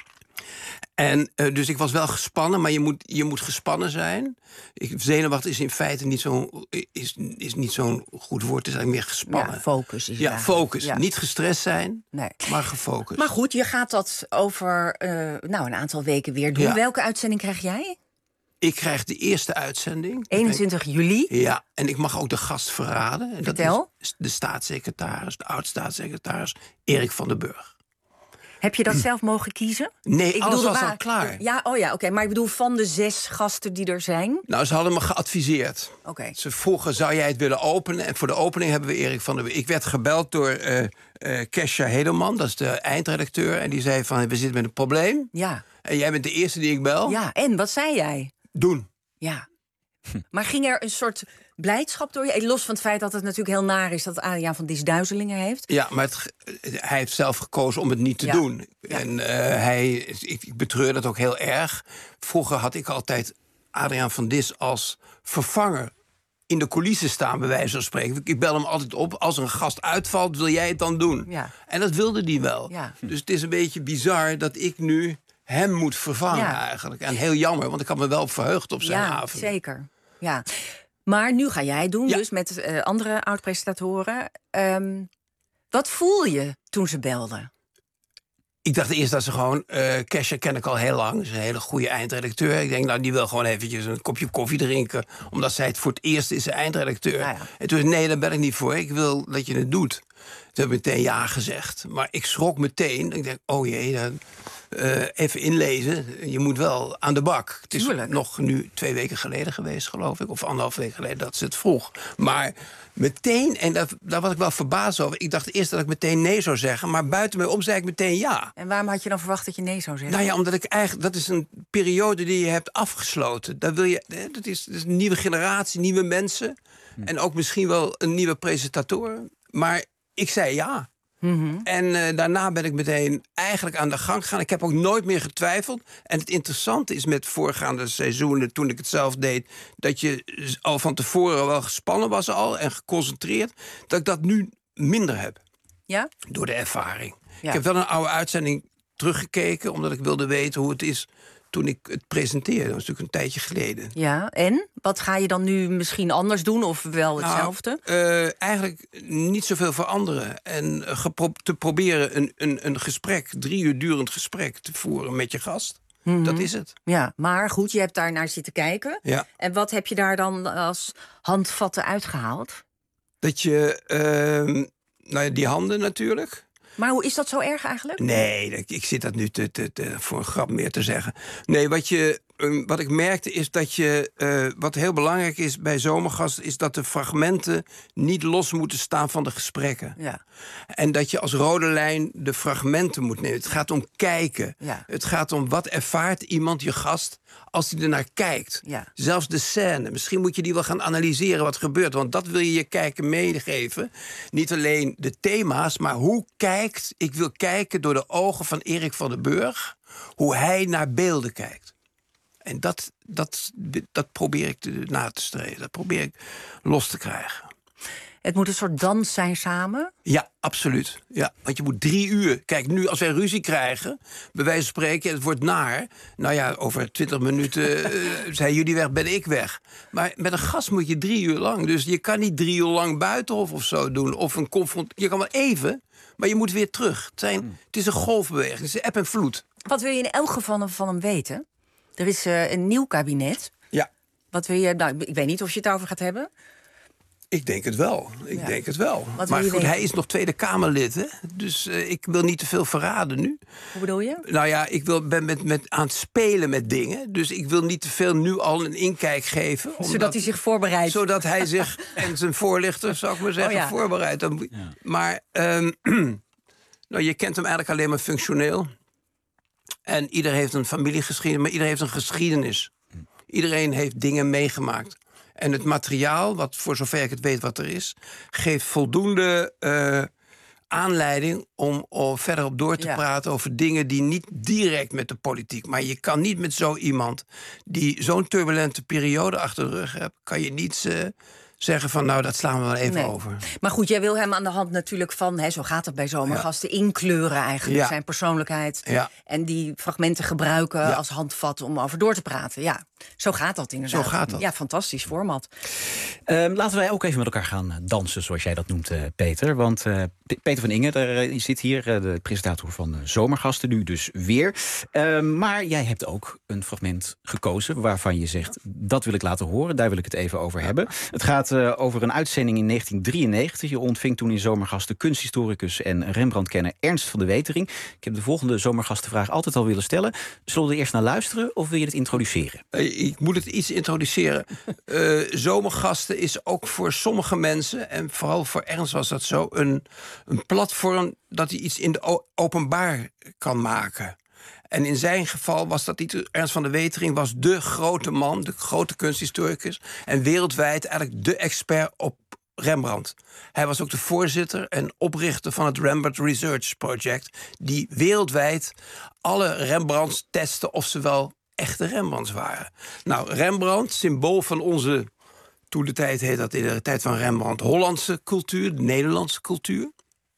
En uh, dus ik was wel gespannen, maar je moet, je moet gespannen zijn. Ik, zenuwachtig is in feite niet zo'n is, is niet zo'n goed woord, het is eigenlijk meer gespannen. Ja, focus is Ja, het focus. Ja. Niet gestrest zijn, nee. maar gefocust. Maar goed, je gaat dat over uh, nou, een aantal weken weer doen. Ja. Welke uitzending krijg jij? Ik krijg de eerste uitzending. eenentwintig juli? Ja, en ik mag ook de gast verraden. En Vertel. Dat is de staatssecretaris, de oud-staatssecretaris Erik van den Burg. Heb je dat zelf mogen kiezen? Nee, ik alles bedoel, was waar... al klaar. Ja, oh ja, oké. Okay. Maar ik bedoel, van de zes gasten die er zijn? Nou, ze hadden me geadviseerd. Oké. Okay. Ze vroegen, zou jij het willen openen? En voor de opening hebben we Erik van den Burg. Ik werd gebeld door uh, uh, Kesha Hedelman, dat is de eindredacteur. En die zei van, we zitten met een probleem. Ja. En jij bent de eerste die ik bel. Ja, en wat zei jij? Doen. Ja. Maar ging er een soort blijdschap door je? Los van het feit dat het natuurlijk heel naar is dat Adriaan van Dis duizelingen heeft. Ja, maar het, hij heeft zelf gekozen om het niet te ja. doen. Ja. En uh, hij, ik, ik betreur dat ook heel erg. Vroeger had ik altijd Adriaan van Dis als vervanger in de coulissen staan, bij wijze van spreken. Ik bel hem altijd op, als er een gast uitvalt, wil jij het dan doen? Ja. En dat wilde hij wel. Ja. Dus het is een beetje bizar dat ik nu hem moet vervangen ja. eigenlijk. En heel jammer, want ik had me wel verheugd op zijn ja, avond. Zeker. Ja, maar nu ga jij het doen, ja. dus met uh, andere oud-presentatoren. Um, wat voel je toen ze belden? Ik dacht eerst dat ze gewoon... Uh, Kesha ken ik al heel lang, ze is een hele goede eindredacteur. Ik denk, nou, die wil gewoon eventjes een kopje koffie drinken, omdat zij het voor het eerst is, de eindredacteur. Ja, ja. En toen zei nee, daar ben ik niet voor. Ik wil dat je het doet. Toen heb ik meteen ja gezegd. Maar ik schrok meteen. Ik denk, oh jee, dan, uh, even inlezen. Je moet wel aan de bak. Het is Tuurlijk. nog nu twee weken geleden geweest, geloof ik. Of anderhalf week geleden dat ze het vroeg. Maar meteen, en dat, daar was ik wel verbaasd over. Ik dacht eerst dat ik meteen nee zou zeggen. Maar buiten mij om zei ik meteen ja. En waarom had je dan verwacht dat je nee zou zeggen? Nou ja, omdat ik eigenlijk... Dat is een periode die je hebt afgesloten. Dat, wil je, dat, is, dat is een nieuwe generatie, nieuwe mensen. Hm. En ook misschien wel een nieuwe presentator. Maar ik zei ja. Mm-hmm. En uh, daarna ben ik meteen eigenlijk aan de gang gegaan. Ik heb ook nooit meer getwijfeld. En het interessante is met voorgaande seizoenen, toen ik het zelf deed, dat je al van tevoren wel gespannen was al en geconcentreerd, dat ik dat nu minder heb. Ja? Door de ervaring. Ja. Ik heb wel een oude uitzending teruggekeken, omdat ik wilde weten hoe het is toen ik het presenteerde. Dat was natuurlijk een tijdje geleden. Ja, en? Wat ga je dan nu misschien anders doen of wel hetzelfde? Nou, uh, eigenlijk niet zoveel veranderen. En uh, gepro- te proberen een, een, een gesprek, drie uur durend gesprek te voeren met je gast. Mm-hmm. Dat is het. Ja, maar goed, je hebt daar naar zitten kijken. Ja. En wat heb je daar dan als handvatten uitgehaald? Dat je, uh, nou ja, die handen natuurlijk. Maar hoe is dat zo erg eigenlijk? Nee, ik, ik zit dat nu te, te, te, voor een grap meer te zeggen. Nee, wat, je, um, wat ik merkte is dat je... Uh, wat heel belangrijk is bij Zomergasten... is dat de fragmenten niet los moeten staan van de gesprekken. Ja. En dat je als rode lijn de fragmenten moet nemen. Het gaat om kijken. Ja. Het gaat om wat ervaart iemand, je gast... als hij ernaar kijkt. Ja. Zelfs de scène. Misschien moet je die wel gaan analyseren wat gebeurt. Want dat wil je je kijken meegeven. Niet alleen de thema's, maar hoe kijkt... Ik wil kijken door de ogen van Erik van den Burg... hoe hij naar beelden kijkt. En dat, dat, dat probeer ik te, na te streven. Dat probeer ik los te krijgen. Het moet een soort dans zijn samen? Ja, absoluut. Ja, want je moet drie uur... Kijk, nu als wij ruzie krijgen, bij wijze van spreken... het wordt naar, nou ja, over twintig minuten uh, zijn jullie weg, ben ik weg. Maar met een gast moet je drie uur lang. Dus je kan niet drie uur lang buitenhof of zo doen. Of een confront. Je kan wel even, maar je moet weer terug. Het, zijn, het is een golfbeweging, het is eb en vloed. Wat wil je in elk geval van hem weten? Er is uh, een nieuw kabinet. Ja. Wat wil je... Nou, ik weet niet of je het over gaat hebben... Ik denk het wel. Ik ja. denk het wel. Wat maar goed, weten? hij is nog Tweede Kamerlid, hè? Dus uh, ik wil niet te veel verraden nu. Hoe bedoel je? Nou ja, ik wil, ben met, met, aan het spelen met dingen. Dus ik wil niet te veel nu al een inkijk geven. Zodat omdat, hij zich voorbereidt. Zodat hij zich en zijn voorlichter, zou ik maar zeggen, oh ja. voorbereidt. Ja. Maar um, nou, je kent hem eigenlijk alleen maar functioneel. En ieder heeft een familiegeschiedenis, maar ieder heeft een geschiedenis. Iedereen heeft dingen meegemaakt. En het materiaal, wat voor zover ik het weet wat er is... geeft voldoende uh, aanleiding om, om verder op door te ja. praten... over dingen die niet direct met de politiek... maar je kan niet met zo iemand die zo'n turbulente periode achter de rug hebt... kan je niet uh, zeggen van nou, dat slaan we wel even nee. over. Maar goed, jij wil hem aan de hand natuurlijk van... Hè, zo gaat het bij Zomergasten, ja. inkleuren eigenlijk, ja. zijn persoonlijkheid... Ja. en die fragmenten gebruiken ja. als handvat om over door te praten. Ja, zo gaat dat inderdaad. Zo gaat dat. Ja, fantastisch format. Uh, laten wij ook even met elkaar gaan dansen, zoals jij dat noemt, uh, Peter. Want uh, Peter van Ingen, daar, uh, zit hier, uh, de presentator van uh, Zomergasten, nu dus weer. Uh, maar jij hebt ook een fragment gekozen waarvan je zegt... dat wil ik laten horen, daar wil ik het even over hebben. Het gaat uh, over een uitzending in negentien drieënnegentig. Je ontving toen in Zomergasten kunsthistoricus en Rembrandt-kenner Ernst van de Wetering. Ik heb de volgende Zomergastenvraag altijd al willen stellen. Zullen we er eerst naar luisteren of wil je het introduceren? Ik moet het iets introduceren. uh, Zomergasten is ook voor sommige mensen... en vooral voor Ernst was dat zo... een, een platform dat hij iets in de o- openbaar kan maken. En in zijn geval was dat niet... Ernst van de Wetering was de grote man, de grote kunsthistoricus... en wereldwijd eigenlijk de expert op Rembrandt. Hij was ook de voorzitter en oprichter van het Rembrandt Research Project... die wereldwijd alle Rembrandts testen of ze wel echte Rembrandts waren. Nou, Rembrandt, symbool van onze... toen de tijd heet dat in de tijd van Rembrandt... Hollandse cultuur, de Nederlandse cultuur.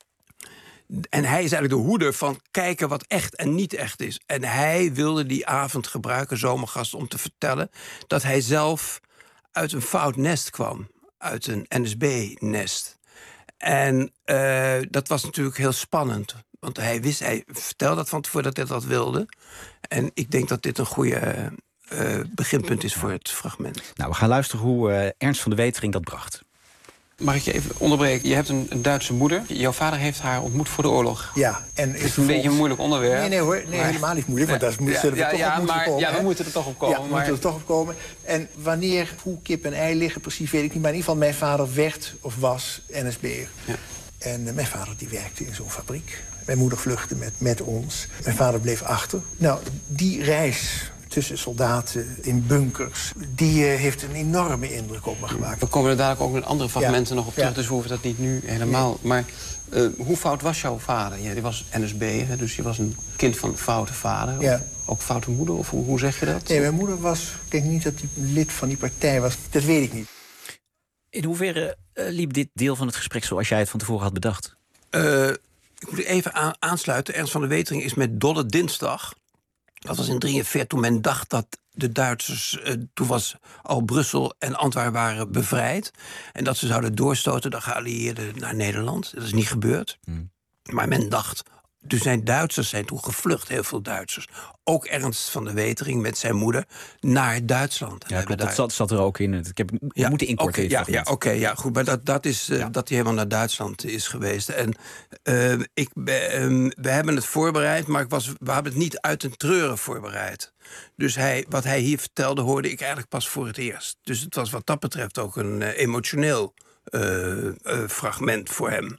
En hij is eigenlijk de hoeder van kijken wat echt en niet echt is. En hij wilde die avond gebruiken, Zomergast, om te vertellen... dat hij zelf uit een fout nest kwam. Uit een N S B-nest. En uh, dat was natuurlijk heel spannend. Want hij wist, hij vertelde dat van tevoren dat hij dat wilde. En ik denk dat dit een goede uh, beginpunt is voor het fragment. Nou, we gaan luisteren hoe uh, Ernst van de Wetering dat bracht. Mag ik je even onderbreken? Je hebt een, een Duitse moeder. Jouw vader heeft haar ontmoet voor de oorlog. Ja. En het is een beetje een moeilijk onderwerp. Nee, nee hoor. Nee, maar... helemaal niet moeilijk. Want daar ja, zullen we ja, toch ja, op moeten maar, komen. Ja, we hè? moeten er toch op komen. Ja, we maar... moeten er toch op komen. En wanneer, hoe kip en ei liggen precies, weet ik niet. Maar in ieder geval, mijn vader werd of was N S B'er. Ja. En uh, mijn vader die werkte in zo'n fabriek. Mijn moeder vluchtte met, met ons. Mijn vader bleef achter. Nou, die reis... tussen soldaten in bunkers, die uh, heeft een enorme indruk op me gemaakt. We komen er dadelijk ook met andere fragmenten ja. nog op terug, ja. dus we hoeven dat niet nu helemaal. Nee. Maar uh, hoe fout was jouw vader? Ja, die was N S B'er, dus je was een kind van foute vader. Ja. Of ook foute moeder, of hoe, hoe zeg je dat? Nee, mijn moeder was, ik denk niet dat hij lid van die partij was. Dat weet ik niet. In hoeverre uh, liep dit deel van het gesprek zoals jij het van tevoren had bedacht? Uh, ik moet even aan, aansluiten. Ernst van der Wetering is met Dolle Dinsdag. Dat was in drieënveertig, toen men dacht dat de Duitsers... Uh, toen was al Brussel en Antwerpen waren bevrijd. En dat ze zouden doorstoten, de geallieerden, naar Nederland. Dat is niet gebeurd. Hmm. Maar men dacht... Dus zijn Duitsers zijn toen gevlucht, heel veel Duitsers. Ook Ernst van der Wetering met zijn moeder naar Duitsland. Ja, klopt, daar... dat zat, zat er ook in. Ik heb ja, moeten importeren. Okay, ja, ja, oké, okay, ja, goed. Maar dat, dat is uh, ja. dat hij helemaal naar Duitsland is geweest. En uh, ik, uh, we hebben het voorbereid, maar ik was, we hebben het niet uit een treuren voorbereid. Dus hij, wat hij hier vertelde, hoorde ik eigenlijk pas voor het eerst. Dus het was wat dat betreft ook een uh, emotioneel uh, uh, fragment voor hem.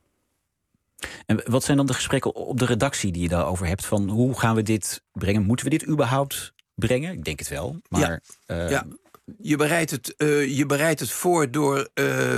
En wat zijn dan de gesprekken op de redactie die je daarover hebt? Van hoe gaan we dit brengen? Moeten we dit überhaupt brengen? Ik denk het wel. Maar, ja, uh... ja. Je, bereidt het, uh, je bereidt het voor door uh,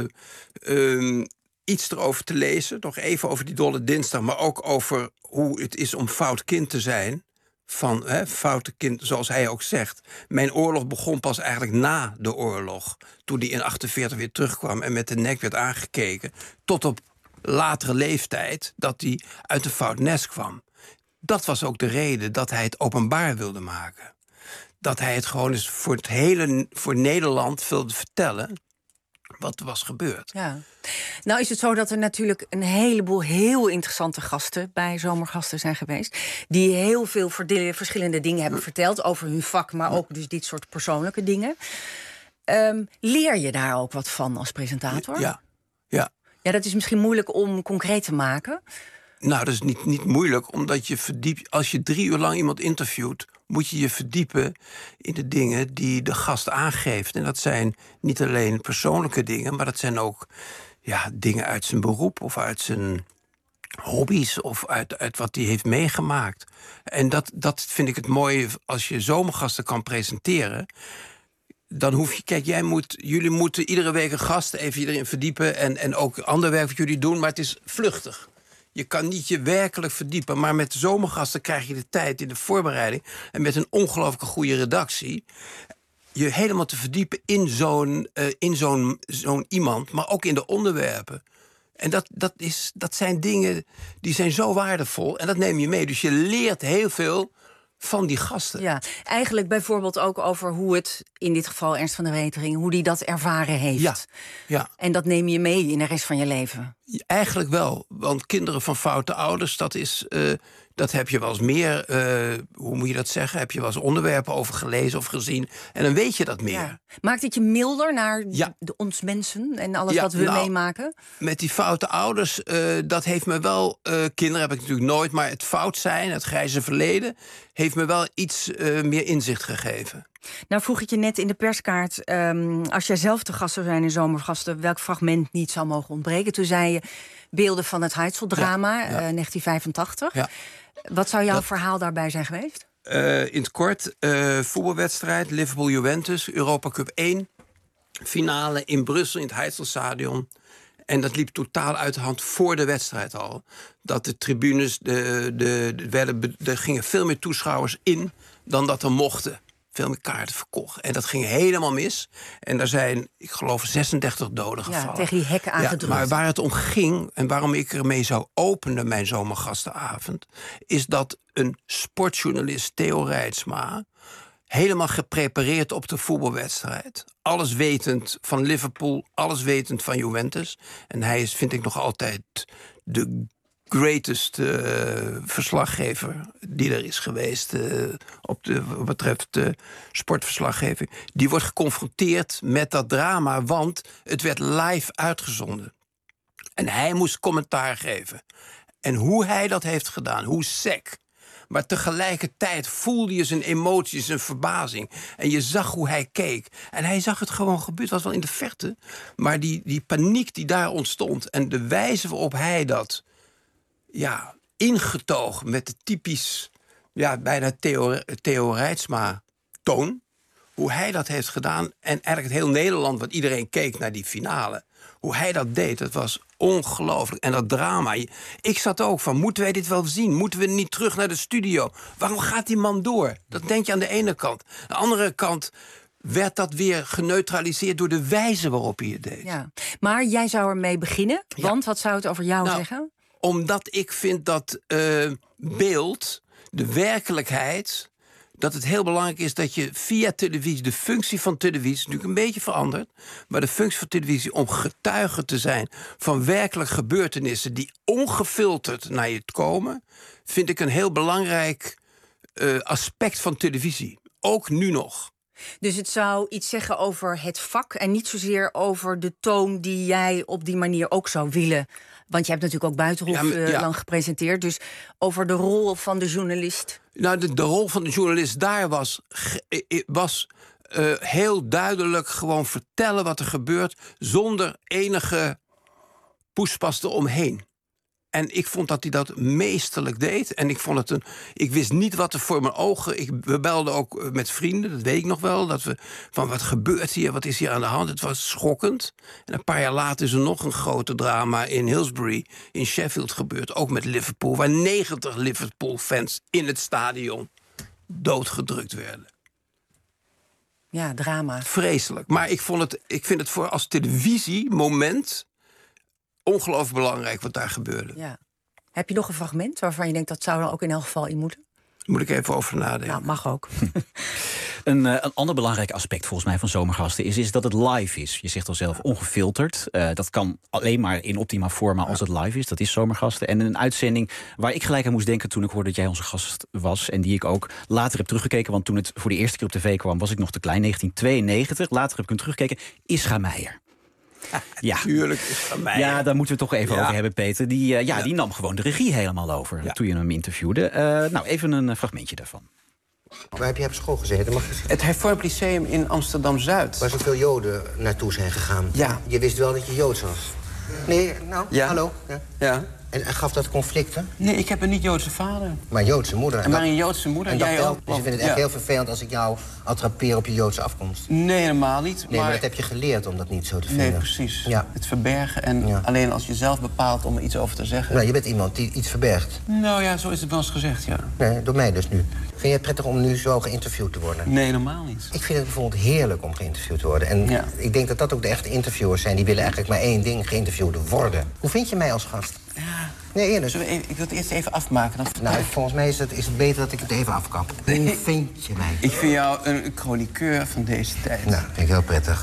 uh, iets erover te lezen. Nog even over die Dolle Dinsdag. Maar ook over hoe het is om fout kind te zijn. Van hè, foute kind, zoals hij ook zegt. Mijn oorlog begon pas eigenlijk na de oorlog. Toen hij in achtenveertig weer terugkwam en met de nek werd aangekeken. Tot op latere leeftijd dat hij uit een fout nest kwam. Dat was ook de reden dat hij het openbaar wilde maken. Dat hij het gewoon eens voor het hele voor Nederland wilde vertellen wat er was gebeurd. Ja. Nou is het zo dat er natuurlijk een heleboel heel interessante gasten bij Zomergasten zijn geweest. Die heel veel verschillende dingen hebben verteld over hun vak, maar ook dus dit soort persoonlijke dingen. Um, leer je daar ook wat van als presentator? Ja, ja. Ja, dat is misschien moeilijk om concreet te maken. Nou, dat is niet, niet moeilijk, omdat je verdiept... Als je drie uur lang iemand interviewt, moet je je verdiepen in de dingen die de gast aangeeft. En dat zijn niet alleen persoonlijke dingen, maar dat zijn ook ja, dingen uit zijn beroep of uit zijn hobby's of uit, uit wat hij heeft meegemaakt. En dat, dat vind ik het mooie als je Zomergasten kan presenteren. Dan hoef je, kijk, jij moet, jullie moeten iedere week een gast even erin verdiepen en, en ook ander werk wat jullie doen, maar het is vluchtig. Je kan niet je werkelijk verdiepen, maar met Zomergasten krijg je de tijd in de voorbereiding en met een ongelooflijke goede redactie je helemaal te verdiepen in zo'n uh, in zo'n zo'n iemand, maar ook in de onderwerpen. En dat, dat, is, dat zijn dingen die zijn zo waardevol en dat neem je mee. Dus je leert heel veel van die gasten. Ja, eigenlijk bijvoorbeeld ook over hoe het, in dit geval Ernst van der Wetering, hoe die dat ervaren heeft. Ja, ja. En dat neem je mee in de rest van je leven. Eigenlijk wel, want kinderen van foute ouders, dat is, uh, dat heb je wel eens meer, uh, hoe moet je dat zeggen, heb je wel eens onderwerpen over gelezen of gezien. En dan weet je dat meer. Ja. Maakt het je milder naar ja. de, ons mensen en alles ja, wat we nou, meemaken? Met die foute ouders, uh, dat heeft me wel, uh, kinderen heb ik natuurlijk nooit, maar het fout zijn, het grijze verleden, heeft me wel iets uh, meer inzicht gegeven. Nou vroeg ik je net in de perskaart, um, als jij zelf te gast zou zijn in Zomergasten, welk fragment niet zou mogen ontbreken? Toen zei je beelden van het Heidseldrama, ja, ja. Uh, negentien vijfentachtig. Ja. Wat zou jouw dat... verhaal daarbij zijn geweest? Uh, in het kort, uh, voetbalwedstrijd, Liverpool-Juventus, Europa Cup één. Finale in Brussel, in het Heidselstadion. En dat liep totaal uit de hand voor de wedstrijd al. Dat de tribunes, de, de, de, werden, er gingen veel meer toeschouwers in dan dat er mochten. Veel meer kaarten verkocht. En dat ging helemaal mis. En er zijn, ik geloof, zesendertig doden gevallen. Ja, tegen die hekken aangedrukt. Ja, maar waar het om ging, en waarom ik ermee zou openen mijn Zomergastenavond, is dat een sportjournalist, Theo Reitsma, helemaal geprepareerd op de voetbalwedstrijd. Alles wetend van Liverpool, alles wetend van Juventus. En hij is, vind ik, nog altijd de greatest uh, verslaggever die er is geweest uh, op de, wat betreft uh, sportverslaggeving. Die wordt geconfronteerd met dat drama, want het werd live uitgezonden. En hij moest commentaar geven. En hoe hij dat heeft gedaan, hoe sec. Maar tegelijkertijd voelde je zijn emoties, zijn verbazing. En je zag hoe hij keek. En hij zag het gewoon gebeuren. Het was wel in de verte. Maar die, die paniek die daar ontstond en de wijze waarop hij dat ja, ingetogen met de typisch, ja, bijna Theo, Theo Reitsma-toon. Hoe hij dat heeft gedaan. En eigenlijk het heel Nederland, want iedereen keek naar die finale. Hoe hij dat deed, dat was ongelooflijk. En dat drama. Ik zat ook van, moeten wij dit wel zien? Moeten we niet terug naar de studio? Waarom gaat die man door? Dat denk je aan de ene kant. Aan de andere kant werd dat weer geneutraliseerd door de wijze waarop hij het deed. Ja. Maar jij zou ermee beginnen, want ja. wat zou het over jou nou, zeggen? Omdat ik vind dat uh, beeld, de werkelijkheid, dat het heel belangrijk is dat je via televisie, de functie van televisie is natuurlijk een beetje veranderd, maar de functie van televisie om getuige te zijn van werkelijk gebeurtenissen die ongefilterd naar je komen, vind ik een heel belangrijk uh, aspect van televisie. Ook nu nog. Dus het zou iets zeggen over het vak en niet zozeer over de toon die jij op die manier ook zou willen. Want je hebt natuurlijk ook Buitenhof ja, maar, ja. uh, lang gepresenteerd. Dus over de rol van de journalist. Nou, de, de rol van de journalist daar was, was uh, heel duidelijk gewoon vertellen wat er gebeurt zonder enige poespas eromheen. En ik vond dat hij dat meesterlijk deed. En ik vond het een. Ik wist niet wat er voor mijn ogen. Ik, we belden ook met vrienden, dat weet ik nog wel. Dat we van wat gebeurt hier, wat is hier aan de hand? Het was schokkend. En een paar jaar later is er nog een grote drama in Hillsbury, in Sheffield gebeurd. Ook met Liverpool, waar negentig Liverpool-fans in het stadion doodgedrukt werden. Ja, drama. Vreselijk. Maar ik, vond het, ik vind het voor als televisiemoment ongelooflijk belangrijk wat daar gebeurde. Ja. Heb je nog een fragment waarvan je denkt dat zou er ook in elk geval in moeten? Moet ik even over nadenken. Nou, mag ook. een, uh, een ander belangrijk aspect volgens mij van Zomergasten is, is dat het live is. Je zegt al zelf ongefilterd. Uh, dat kan alleen maar in optima forma als het live is. Dat is Zomergasten. En een uitzending waar ik gelijk aan moest denken toen ik hoorde dat jij onze gast was en die ik ook later heb teruggekeken. Want toen het voor de eerste keer op tv kwam was ik nog te klein, negentien tweeënnegentig. Later heb ik hem teruggekeken. Ischa Meijer. Ja, tuurlijk is van mij. Ja, daar moeten we het toch even ja. over hebben, Peter. Die, uh, ja, ja. die nam gewoon de regie helemaal over ja. toen je hem interviewde. Uh, nou, even een fragmentje daarvan. Waar heb je op school gezeten? Mag je... Het Hervormd Lyceum in Amsterdam-Zuid. Waar zoveel Joden naartoe zijn gegaan. Ja. Je wist wel dat je Joods was. Nee, nou, ja. hallo. Ja. ja. En gaf dat conflicten? Nee, ik heb een niet-Joodse vader. Maar Joodse moeder. En maar een Joodse moeder. En dat jij ook. Dus je vindt het echt ja. heel vervelend als ik jou attrapeer op je Joodse afkomst? Nee, helemaal niet. Nee, maar, maar dat heb je geleerd om dat niet zo te vinden. Nee, precies. Ja. Het verbergen en ja. alleen als je zelf bepaalt om er iets over te zeggen. Nou, je bent iemand die iets verbergt. Nou ja, zo is het wel eens gezegd, ja. Nee, door mij dus nu. Vind je het prettig om nu zo geïnterviewd te worden? Nee, helemaal niet. Ik vind het bijvoorbeeld heerlijk om geïnterviewd te worden. En ja. ik denk dat dat ook de echte interviewers zijn. Die willen eigenlijk maar één ding, geïnterviewd worden. Hoe vind je mij als gast? Ja. Nee, eerlijk. Even, ik wil het eerst even afmaken. Dan... Nou, volgens mij is het, is het beter dat ik het even afkap. Hoe vind je mij? Ik vind jou een chroniqueur van deze tijd. Nou, vind ik heel prettig.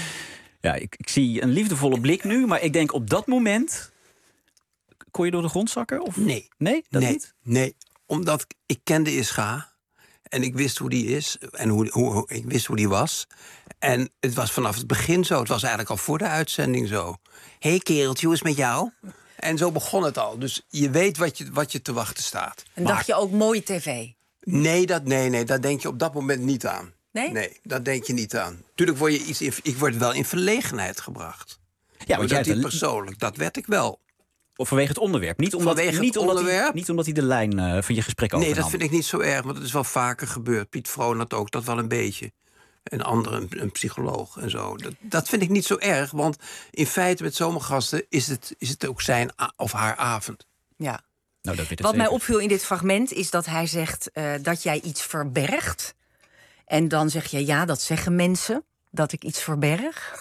Ja, ik, ik zie een liefdevolle blik nu, maar ik denk op dat moment... Kon je door de grond zakken? Of... Nee. Nee? Dat nee. niet? Nee, omdat ik kende Ischa en ik wist hoe die is en hoe, hoe, hoe, ik wist hoe die was. En het was vanaf het begin zo. Het was eigenlijk al voor de uitzending zo. Hé hey, kereltje, hoe is het met jou? En zo begon het al. Dus je weet wat je, wat je te wachten staat. En maar... dacht je ook mooie tv? Nee, dat, nee, nee, daar denk je op dat moment niet aan. Nee? Nee, dat denk je niet aan. Tuurlijk word je iets in, ik word wel in verlegenheid gebracht. Ja, maar dat niet persoonlijk, dat werd ik wel. Of vanwege het onderwerp? Niet omdat, vanwege niet het omdat onderwerp? Hij, niet omdat hij de lijn uh, van je gesprek overnam. Nee, dat vind ik niet zo erg, want dat is wel vaker gebeurd. Piet Vroon had ook dat wel een beetje. En anderen, een, een psycholoog en zo. Dat, dat vind ik niet zo erg, want in feite met Zomergasten is het, is het ook zijn of haar avond. Ja. Nou, dat weet Wat zeker. mij opviel in dit fragment is dat hij zegt uh, dat jij iets verbergt. En dan zeg je, ja, dat zeggen mensen, dat ik iets verberg.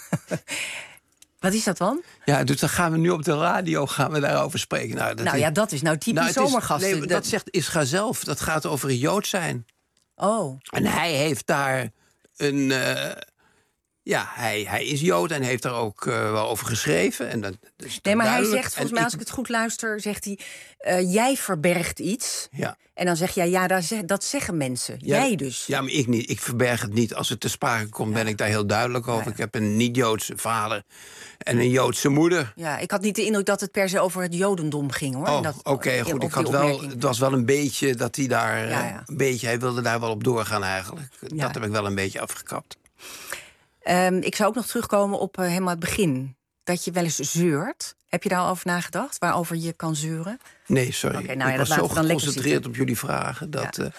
Wat is dat dan? Ja, dus dan gaan we nu op de radio gaan we daarover spreken. Nou, dat nou is, ja, dat is nou typisch nou, Zomergasten. Is, nee, dat zegt Ischa zelf. Dat gaat over een Jood zijn. Oh. En hij heeft daar een... Uh, ja, hij, hij is Jood en heeft daar ook uh, wel over geschreven. En dat, dat is nee, maar duidelijk. hij zegt, volgens mij, als ik het goed luister, zegt hij... Uh, jij verbergt iets. Ja. En dan zeg jij, ja, dat, zeg, dat zeggen mensen. Ja, jij dus. Ja, maar ik niet. Ik verberg het niet. Als het te sprake komt, ja. ben ik daar heel duidelijk over. Ja, ja. Ik heb een niet-Joodse vader en een Joodse moeder. Ja, ik had niet de indruk dat het per se over het Jodendom ging, hoor. Oh, oké, okay, goed. Ik had wel, het was wel een beetje dat hij daar... Ja, ja. Een beetje, hij wilde daar wel op doorgaan eigenlijk. Ja. Dat heb ik wel een beetje afgekapt. Um, ik zou ook nog terugkomen op uh, helemaal het begin. Dat je wel eens zeurt. Heb je daar al over nagedacht? Waarover je kan zeuren? Nee, sorry. Okay, nou ja, ik dat was zo geconcentreerd op jullie vragen. Dat, ja. uh...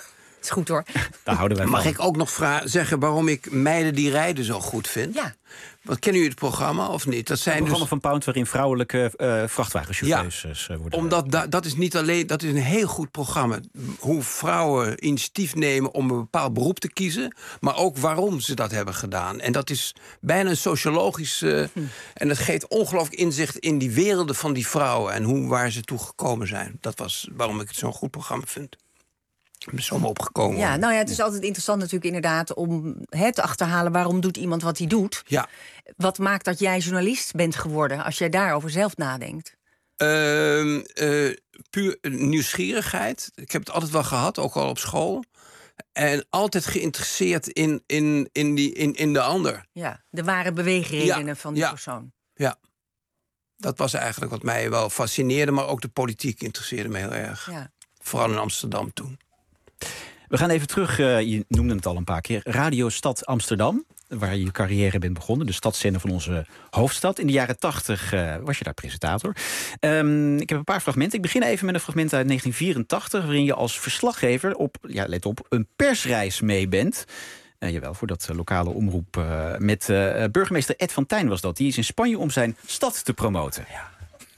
Is goed hoor. Daar houden wij van. Mag ik ook nog vra- zeggen waarom ik Meiden die rijden zo goed vind? Ja. Want kennen jullie het programma of niet? Dat zijn Een programma dus... van Pound waarin vrouwelijke uh, vrachtwagenchauffeurs ja, worden... Omdat da- dat is niet alleen... Dat is een heel goed programma. Hoe vrouwen initiatief nemen om een bepaald beroep te kiezen. Maar ook waarom ze dat hebben gedaan. En dat is bijna een sociologisch... Uh, hm. En dat geeft ongelooflijk inzicht in die werelden van die vrouwen. En hoe, waar ze toe gekomen zijn. Dat was waarom ik het zo'n goed programma vind. Ik ben zomaar opgekomen. Ja, nou ja, het is altijd interessant natuurlijk inderdaad om het te achterhalen waarom doet iemand wat hij doet. Ja. Wat maakt dat jij journalist bent geworden als jij daarover zelf nadenkt? Uh, uh, puur nieuwsgierigheid. Ik heb het altijd wel gehad, ook al op school. En altijd geïnteresseerd in, in, in, die, in, in de ander. Ja, de ware beweegredenen ja, van die ja, persoon. Ja. Dat was eigenlijk wat mij wel fascineerde, maar ook de politiek interesseerde me heel erg. Ja. Vooral in Amsterdam toen. We gaan even terug, uh, je noemde het al een paar keer, Radio Stad Amsterdam, waar je je carrière bent begonnen, de stadszender van onze hoofdstad. In de jaren tachtig uh, was je daar presentator. Um, ik heb een paar fragmenten. Ik begin even met een fragment uit negentien vierentachtig... waarin je als verslaggever op, ja, let op, een persreis mee bent. Uh, jawel, voor dat uh, lokale omroep. Uh, met uh, burgemeester Ed van Tijn was dat. Die is in Spanje om zijn stad te promoten. Ja.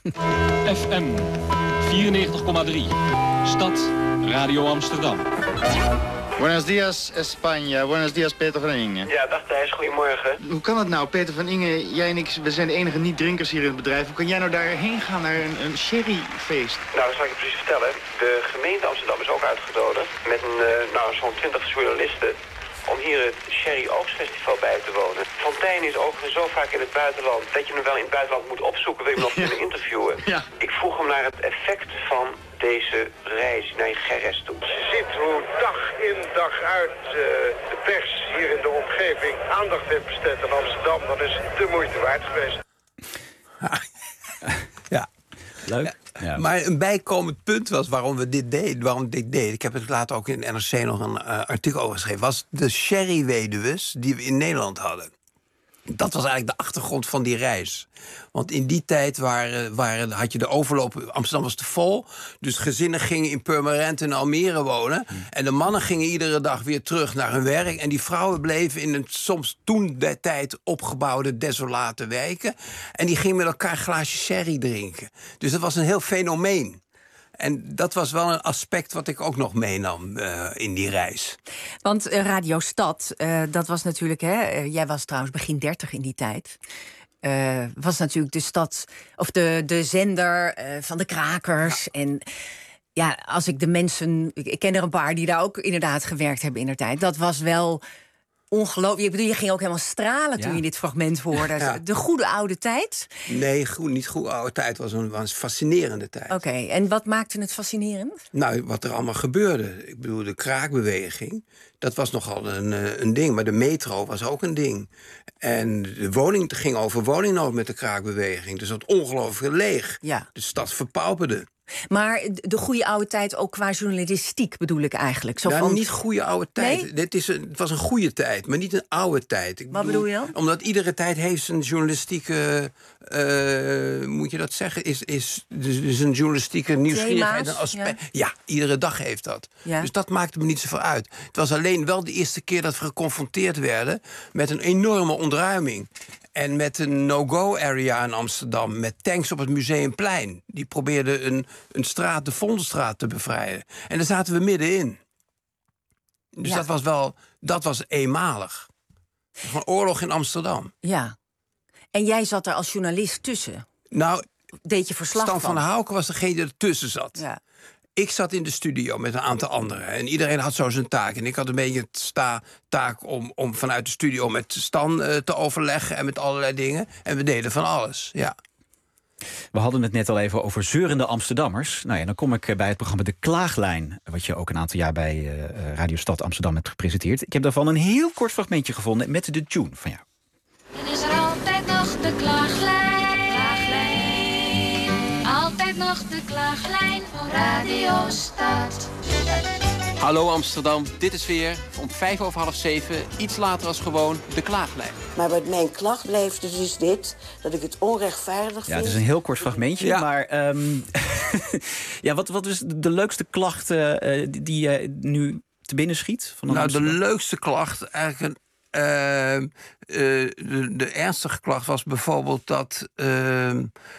F M vierennegentig komma drie. Stad Radio Amsterdam. Buenos días, España. Buenos días, Peter van Inge. Ja, dag Thijs. Goedemorgen. Hoe kan het nou, Peter van Inge, jij en ik, we zijn de enige niet-drinkers hier in het bedrijf. Hoe kan jij nou daarheen gaan naar een, een sherryfeest? Nou, dat zal ik je precies vertellen. De gemeente Amsterdam is ook uitgenodigd met een, uh, nou, zo'n twintig journalisten om hier het Sherry Oogstfestival bij te wonen. Fontijn is overigens zo vaak in het buitenland dat je hem wel in het buitenland moet opzoeken, wil je hem nog kunnen interviewen. Ja. Ik vroeg hem naar het effect van deze reis naar Gerres toe. Je ziet hoe dag in dag uit uh, de pers hier in de omgeving aandacht heeft besteed aan Amsterdam. Dan is het de moeite waard geweest. Ja. Leuk. Ja. Maar een bijkomend punt was waarom we dit deden. Waarom dit deed. Ik heb het later ook in N R C nog een uh, artikel over geschreven. Was de sherry-weduwes die we in Nederland hadden. Dat was eigenlijk de achtergrond van die reis. Want in die tijd waren, waren, had je de overloop... Amsterdam was te vol. Dus gezinnen gingen in Purmerend en Almere wonen. Hmm. En de mannen gingen iedere dag weer terug naar hun werk. En die vrouwen bleven in een soms toen de tijd opgebouwde desolate wijken. En die gingen met elkaar een glaasje sherry drinken. Dus dat was een heel fenomeen. En dat was wel een aspect wat ik ook nog meenam uh, in die reis. Want uh, Radio Stad, uh, dat was natuurlijk... Hè, uh, jij was trouwens begin dertig in die tijd. Uh, was natuurlijk de stad, of de, de zender uh, van de krakers. Ja. En ja, als ik de mensen... Ik ken er een paar die daar ook inderdaad gewerkt hebben in de tijd. Dat was wel... Ongelooflijk. Ik bedoel, je ging ook helemaal stralen toen ja. je dit fragment hoorde. Ja. De goede oude tijd? Nee, goed, niet goede oude tijd. Het was een, was een fascinerende tijd. Oké, okay. En wat maakte het fascinerend? Nou, wat er allemaal gebeurde. Ik bedoel, de kraakbeweging, dat was nogal een, een ding. Maar de metro was ook een ding. En de woning, het ging over woningnood met de kraakbeweging. Dus dat ongelooflijk leeg. Ja. De stad verpauperde. Maar de goede oude tijd ook qua journalistiek bedoel ik eigenlijk. Zo nou, van... niet goede oude tijd. Nee? Dit is een, het was een goede tijd, maar niet een oude tijd. Ik Wat bedoel, bedoel je dan? Omdat iedere tijd heeft zijn journalistieke... Uh, moet je dat zeggen? Is, is dus, dus een journalistieke nieuwsgierigheid. Een aspect. Ja. ja, iedere dag heeft dat. Ja. Dus dat maakte me niet zoveel uit. Het was alleen wel de eerste keer dat we geconfronteerd werden... met een enorme ontruiming. En met een no-go-area in Amsterdam. Met tanks op het Museumplein. Die probeerden een, een straat, de Vondelstraat, te bevrijden. En daar zaten we middenin. Dus ja. dat was wel, dat was eenmalig. Van oorlog in Amsterdam. Ja. En jij zat er als journalist tussen? Nou, deed je verslag Stan van? van der Houken was degene die ertussen zat. Ja. Ik zat in de studio met een aantal anderen. En iedereen had zo zijn taak. En ik had een beetje het sta taak om, om vanuit de studio met Stan uh, te overleggen... en met allerlei dingen. En we deden van alles, ja. We hadden het net al even over zeurende Amsterdammers. Nou ja, dan kom ik bij het programma De Klaaglijn... wat je ook een aantal jaar bij uh, Radio Stad Amsterdam hebt gepresenteerd. Ik heb daarvan een heel kort fragmentje gevonden met de tune van jou. Dan is er altijd nog de klaaglijn. klaaglijn. Altijd nog de klaaglijn van Radio Stad. Hallo Amsterdam, dit is weer om vijf over half zeven, iets later als gewoon, de klaaglijn. Maar wat mijn klacht blijft dus is dit, dat ik het onrechtvaardig vind. Ja, het is een heel kort fragmentje, ja. maar um, ja, wat, wat is de leukste klacht uh, die je uh, nu te binnen schiet? Van nou, de leukste klacht eigenlijk... Een, uh, uh, de, de ernstige klacht was bijvoorbeeld dat... Uh,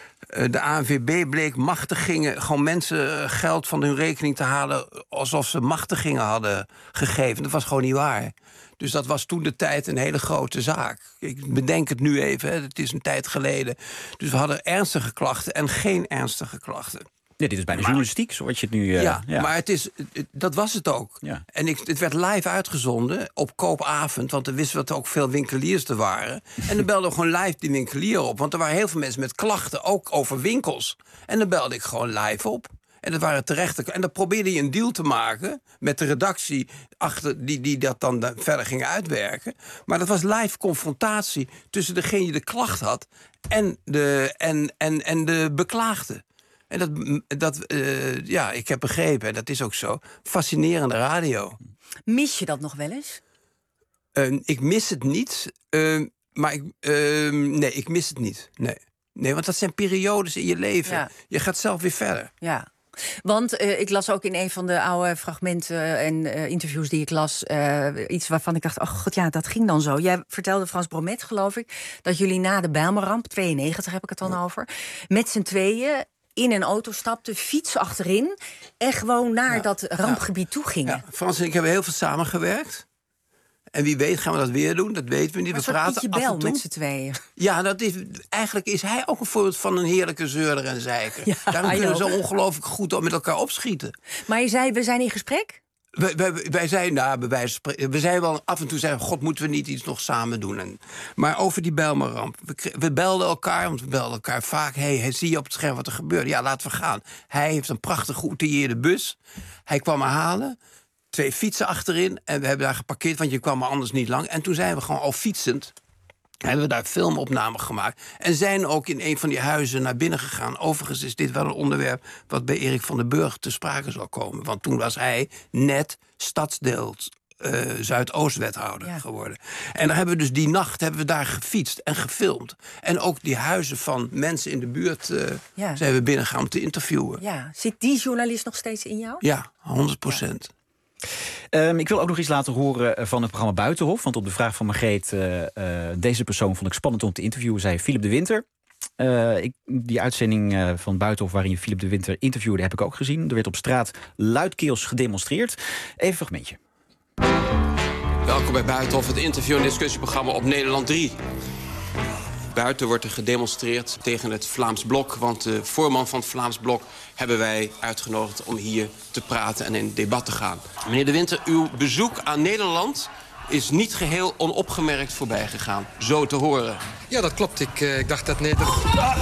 de A N V B bleek machtigingen, gewoon mensen geld van hun rekening te halen alsof ze machtigingen hadden gegeven. Dat was gewoon niet waar. Dus dat was toen de tijd een hele grote zaak. Ik bedenk het nu even, hè. Het is een tijd geleden. Dus we hadden ernstige klachten en geen ernstige klachten. Ja, dit is bijna maar, journalistiek, zoals je het nu... Uh, ja, ja, maar het is, het, dat was het ook. Ja. En ik, het werd live uitgezonden op koopavond... want dan wisten we dat er ook veel winkeliers er waren. En dan belde we gewoon live die winkelier op. Want er waren heel veel mensen met klachten, ook over winkels. En dan belde ik gewoon live op. En dat waren terechte... En dan probeerde je een deal te maken met de redactie... achter die, die dat dan verder gingen uitwerken. Maar dat was live confrontatie tussen degene die de klacht had... en de, en, en, en de beklaagde. En dat, dat uh, ja, ik heb begrepen, en dat is ook zo, fascinerende radio. Mis je dat nog wel eens? Uh, ik mis het niet, uh, maar ik, uh, nee, ik mis het niet. Nee. nee, want dat zijn periodes in je leven. Ja. Je gaat zelf weer verder. Ja. Want uh, ik las ook in een van de oude fragmenten en uh, interviews die ik las... Uh, iets waarvan ik dacht, oh god, ja, dat ging dan zo. Jij vertelde, Frans Bromet, geloof ik... dat jullie na de Bijlmerramp, tweeënnegentig heb ik het dan ja. over... met z'n tweeën in een auto stapten, fiets achterin... en gewoon naar ja. dat rampgebied ja. toe gingen. Ja. Frans en ik hebben heel veel samengewerkt. En wie weet gaan we dat weer doen, dat weten we niet. Maar we praten af en toe met z'n tweeën. Ja, dat is, eigenlijk is hij ook een voorbeeld van een heerlijke zeurder en zeiker. Ja, Daarom kunnen we zo ongelooflijk goed met elkaar opschieten. Maar je zei, we zijn in gesprek? Wij, wij, wij zijn, nou, wij, we zijn wel af en toe zeggen, god, moeten we niet iets nog samen doen? En, maar over die Bijlmerramp. We, we belden elkaar, want we belden elkaar vaak. Hé, hey, zie je op het scherm wat er gebeurt? Ja, laten we gaan. Hij heeft een prachtig geoutilleerde bus. Hij kwam me halen. Twee fietsen achterin. En we hebben daar geparkeerd, want je kwam er anders niet lang. En toen zijn we gewoon al fietsend. Hebben we daar filmopnamen gemaakt. En zijn ook in een van die huizen naar binnen gegaan. Overigens is dit wel een onderwerp wat bij Erik van den Burg te sprake zal komen. Want toen was hij net stadsdeel uh, Zuidoost-wethouder ja. geworden. En daar hebben we dus die nacht hebben we daar gefietst en gefilmd. En ook die huizen van mensen in de buurt uh, ja. zijn we binnengegaan om te interviewen. Ja. Zit die journalist nog steeds in jou? Ja, honderd procent. Ja. Um, ik wil ook nog iets laten horen van het programma Buitenhof. Want op de vraag van Margreet, uh, uh, deze persoon vond ik spannend om te interviewen, zei Philip de Winter. Uh, ik, die uitzending uh, van Buitenhof waarin je Philip de Winter interviewde, heb ik ook gezien. Er werd op straat luidkeels gedemonstreerd. Even een fragmentje. Welkom bij Buitenhof, het interview- en discussieprogramma op Nederland drie. Buiten wordt er gedemonstreerd tegen het Vlaams Blok. Want de voorman van het Vlaams Blok hebben wij uitgenodigd om hier te praten en in debat te gaan. Meneer de Winter, uw bezoek aan Nederland is niet geheel onopgemerkt voorbij gegaan. Zo te horen. Ja, dat klopt. Ik, uh, ik dacht dat Nederland... Ah.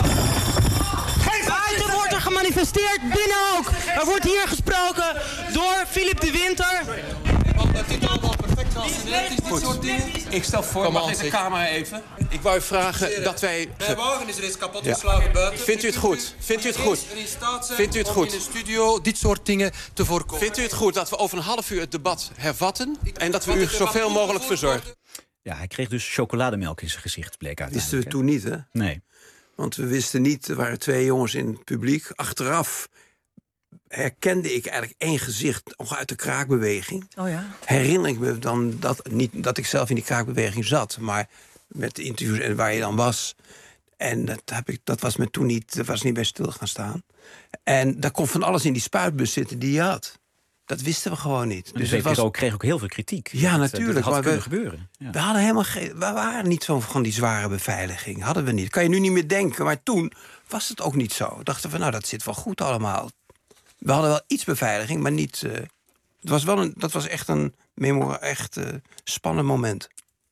Buiten wordt er gemanifesteerd, binnen ook. Er wordt hier gesproken door Philip de Winter. Dat dit allemaal perfect was. Goed. Ik stel voor, mag deze camera even? Ik wou u vragen dat wij... Mijn wagen is reeds kapot geslagen ja. buiten. Vindt u het goed? Vindt u het goed? Vindt u het goed? In de studio dit soort dingen te voorkomen. Vindt u het goed dat we over een half uur het debat hervatten? En dat we u zoveel mogelijk verzorgen? Ja, hij kreeg dus chocolademelk in zijn gezicht, bleek uiteindelijk. Wisten we toen niet, hè? Nee. Want we wisten niet, er waren twee jongens in het publiek. Achteraf herkende ik eigenlijk één gezicht nog uit de kraakbeweging. Oh ja. Herinner ik me dan dat, niet dat ik zelf in die kraakbeweging zat, maar met de interviews en waar je dan was. En dat, heb ik, dat was me toen niet, dat was niet bij stil gaan staan. En daar kon van alles in die spuitbus zitten die je had. Dat wisten we gewoon niet. Dus de V P R O kreeg ook heel veel kritiek. Ja, dat, natuurlijk. Dat had maar kunnen we, gebeuren. Ja. We hadden helemaal geen, we waren niet zo van die zware beveiliging. Hadden we niet. Kan je nu niet meer denken. Maar toen was het ook niet zo. Dachten we, nou, dat zit wel goed allemaal. We hadden wel iets beveiliging, maar niet. Uh, het was wel een, dat was echt een memor, echt uh, spannend moment.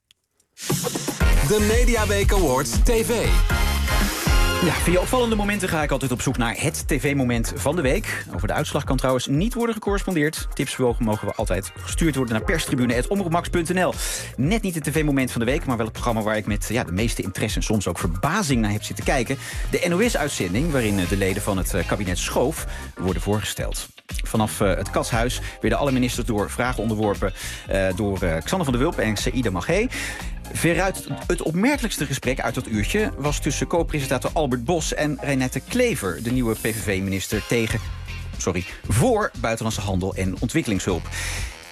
De Mediaweek Awards T V. Ja, via opvallende momenten ga ik altijd op zoek naar het tv-moment van de week. Over de uitslag kan trouwens niet worden gecorrespondeerd. Tips mogen we altijd gestuurd worden naar perstribune punt omroepmax punt n l. Net niet het tv-moment van de week, maar wel het programma waar ik met ja, de meeste interesse en soms ook verbazing naar heb zitten kijken. De N O S-uitzending, waarin de leden van het kabinet Schoof worden voorgesteld. Vanaf uh, het Katshuis werden alle ministers door vragen onderworpen uh, door uh, Xander van der Wulp en Saïda Magé. Veruit het opmerkelijkste gesprek uit dat uurtje was tussen co-presentator Albert Bos en Reinette Klever, de nieuwe P V V-minister tegen, sorry, voor buitenlandse handel en ontwikkelingshulp.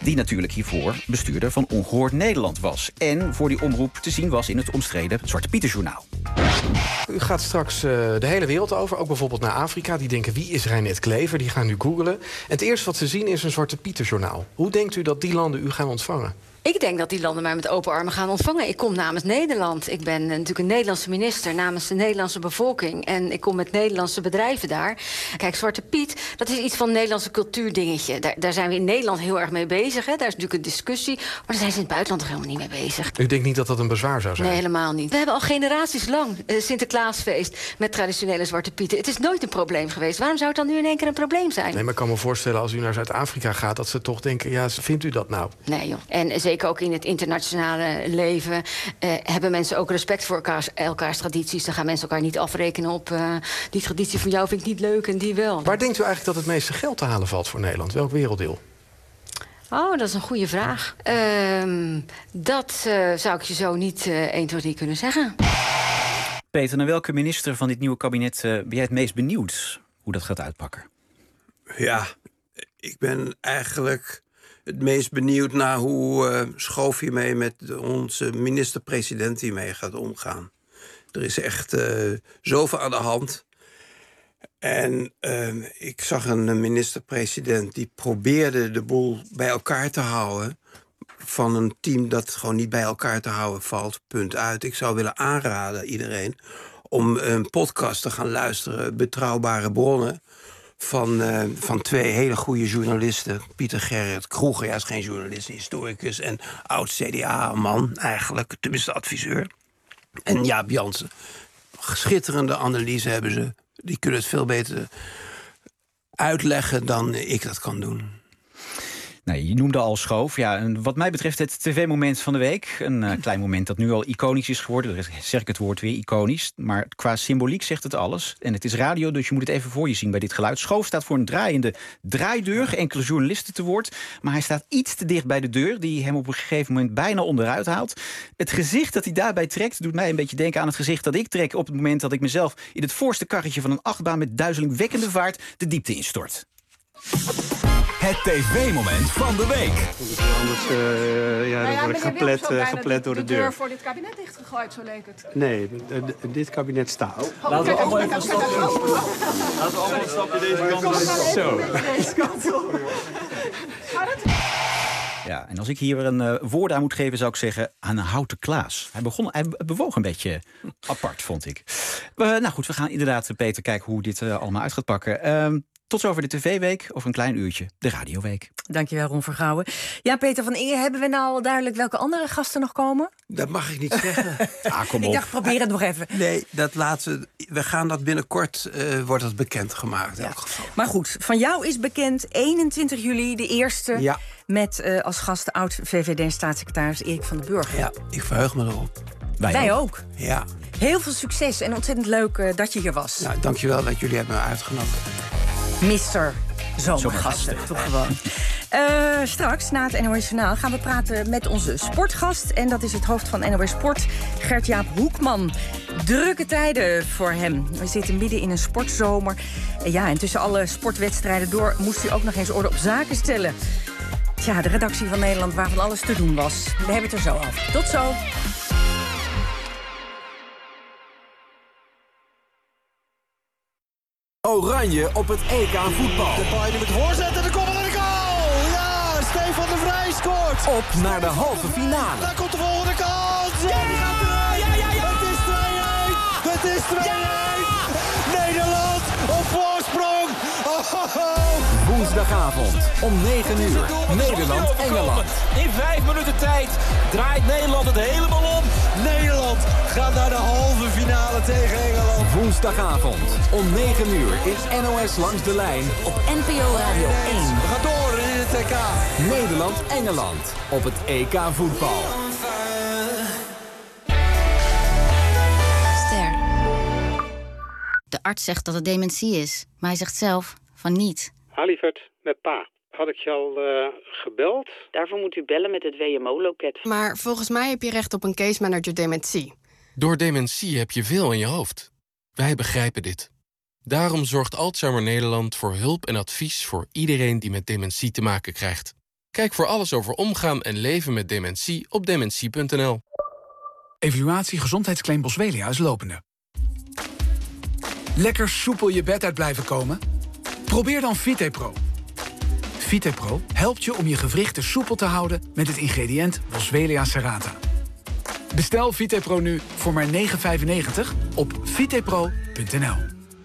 die natuurlijk hiervoor bestuurder van Ongehoord Nederland was. En voor die omroep te zien was in het omstreden Zwarte Pieter-journaal. U gaat straks uh, de hele wereld over, ook bijvoorbeeld naar Afrika. Die denken, wie is Reinet Klever? Die gaan nu googlen. En het eerste wat ze zien is een Zwarte Pieter-journaal. Hoe denkt u dat die landen u gaan ontvangen? Ik denk dat die landen mij met open armen gaan ontvangen. Ik kom namens Nederland. Ik ben natuurlijk een Nederlandse minister namens de Nederlandse bevolking. En ik kom met Nederlandse bedrijven daar. Kijk, Zwarte Piet, dat is iets van een Nederlandse cultuurdingetje. Daar, daar zijn we in Nederland heel erg mee bezig. Hè. Daar is natuurlijk een discussie. Maar daar zijn ze in het buitenland toch helemaal niet mee bezig. U denkt niet dat dat een bezwaar zou zijn? Nee, helemaal niet. We hebben al generaties lang uh, Sinterklaasfeest met traditionele Zwarte Pieten. Het is nooit een probleem geweest. Waarom zou het dan nu in één keer een probleem zijn? Nee, maar ik kan me voorstellen als u naar Zuid-Afrika gaat, dat ze toch denken, ja, vindt u dat nou? Nee, joh. En zeker ook in het internationale leven uh, hebben mensen ook respect voor elkaars, elkaars tradities. Dan gaan mensen elkaar niet afrekenen op uh, die traditie van jou vind ik niet leuk en die wel. Waar denkt u eigenlijk dat het meeste geld te halen valt voor Nederland? Welk werelddeel? Oh, dat is een goede vraag. Uh, dat uh, zou ik je zo niet uh, één, twee, drie kunnen zeggen. Peter, naar welke minister van dit nieuwe kabinet uh, ben jij het meest benieuwd hoe dat gaat uitpakken? Ja, ik ben eigenlijk het meest benieuwd naar hoe uh, Schoof hiermee met onze minister-president hiermee gaat omgaan. Er is echt uh, zoveel aan de hand. En uh, ik zag een minister-president die probeerde de boel bij elkaar te houden van een team dat gewoon niet bij elkaar te houden valt, punt uit. Ik zou willen aanraden iedereen om een podcast te gaan luisteren, Betrouwbare Bronnen, van, uh, van twee hele goede journalisten. Pieter Gerrit Kroeger, ja, is geen journalist, historicus en oud-C D A-man eigenlijk, tenminste adviseur. En Jaap Jansen. Schitterende analyse hebben ze. Die kunnen het veel beter uitleggen dan ik dat kan doen. Nou, je noemde al Schoof. Ja, en wat mij betreft het tv-moment van de week. Een uh, klein moment dat nu al iconisch is geworden. Daar zeg ik het woord weer, iconisch. Maar qua symboliek zegt het alles. En het is radio, dus je moet het even voor je zien bij dit geluid. Schoof staat voor een draaiende draaideur. Enkele journalisten te woord. Maar hij staat iets te dicht bij de deur, die hem op een gegeven moment bijna onderuit haalt. Het gezicht dat hij daarbij trekt, doet mij een beetje denken aan het gezicht dat ik trek op het moment dat ik mezelf in het voorste karretje van een achtbaan met duizelingwekkende vaart de diepte instort. Het tv-moment van de week. Anders uh, ja, dan word ik geplet, uh, geplet door de, de deur. deur voor dit kabinet dichtgegooid, zo leek het. Nee, dit kabinet staat. Oh, Laten we allemaal even een stapje doen. Laten we allemaal een stapje deze kant op. Zo. Deze kant op. Ja, en als ik hier een uh, woord aan moet geven, zou ik zeggen aan een houten Klaas. Hij, begon, hij bewoog een beetje apart, vond ik. Uh, nou goed, we gaan inderdaad, Peter, kijken hoe dit uh, allemaal uit gaat pakken. Uh, Tot zover de tv-week, over een klein uurtje de radioweek. Dankjewel, Ron Vergouwen. Ja, Peter van Inge, hebben we nou al duidelijk welke andere gasten nog komen? Dat mag ik niet zeggen. Ah, kom op. Ik dacht, probeer het nog even. Nee, dat laten we, we gaan dat binnenkort, uh, wordt dat bekendgemaakt in elk geval. Maar goed, van jou is bekend eenentwintig juli de eerste... Ja. met uh, als gast de oud-V V D-staatssecretaris Erik van den Burger. Ja, ik verheug me erop. Wij, Wij ook. ook. Ja. Heel veel succes en ontzettend leuk uh, dat je hier was. Nou, dankjewel dat jullie hebben me uitgenodigd. mister Zomergasten, toch gewoon. Uh, straks, na het N O S Journaal, gaan we praten met onze sportgast. En dat is het hoofd van N O S Sport, Gert-Jaap Hoekman. Drukke tijden voor hem. We zitten midden in een sportzomer. En ja, en tussen alle sportwedstrijden door moest hij ook nog eens orde op zaken stellen. Tja, de redactie van Nederland waarvan alles te doen was. We hebben het er zo over. Tot zo. Oranje op het E K voetbal. De paai met voorzet en de koppel en de goal! Ja, Stefan de Vrij scoort! Op naar de halve finale. Daar komt de volgende kans! Ja, die gaat erin! Ja, ja, ja! Het is twee-een! Het is twee-een! Ja! Nederland op voorsprong! Oh, oh, oh. Woensdagavond om negen uur. Nederland-Engeland. In vijf minuten tijd draait Nederland het helemaal om. Nederland gaat naar de halve finale tegen Engeland. Woensdagavond om negen uur is N O S Langs de Lijn op N P O Radio één. We gaan door in het E K. Nederland-Engeland op het E K voetbal. Ster. De arts zegt dat het dementie is, maar hij zegt zelf van niet. Ha, lieverd, met pa. Had ik je al uh, gebeld? Daarvoor moet u bellen met het W M O-loket. Maar volgens mij heb je recht op een case manager dementie. Door dementie heb je veel in je hoofd. Wij begrijpen dit. Daarom zorgt Alzheimer Nederland voor hulp en advies voor iedereen die met dementie te maken krijgt. Kijk voor alles over omgaan en leven met dementie op dementie punt n l. Evaluatie gezondheidsclaim Boswellia is lopende. Lekker soepel je bed uit blijven komen? Probeer dan VitePro. VitePro helpt je om je gewrichten soepel te houden met het ingrediënt Boswellia serrata. Bestel VitePro nu voor maar negen vijfennegentig op vitepro punt n l.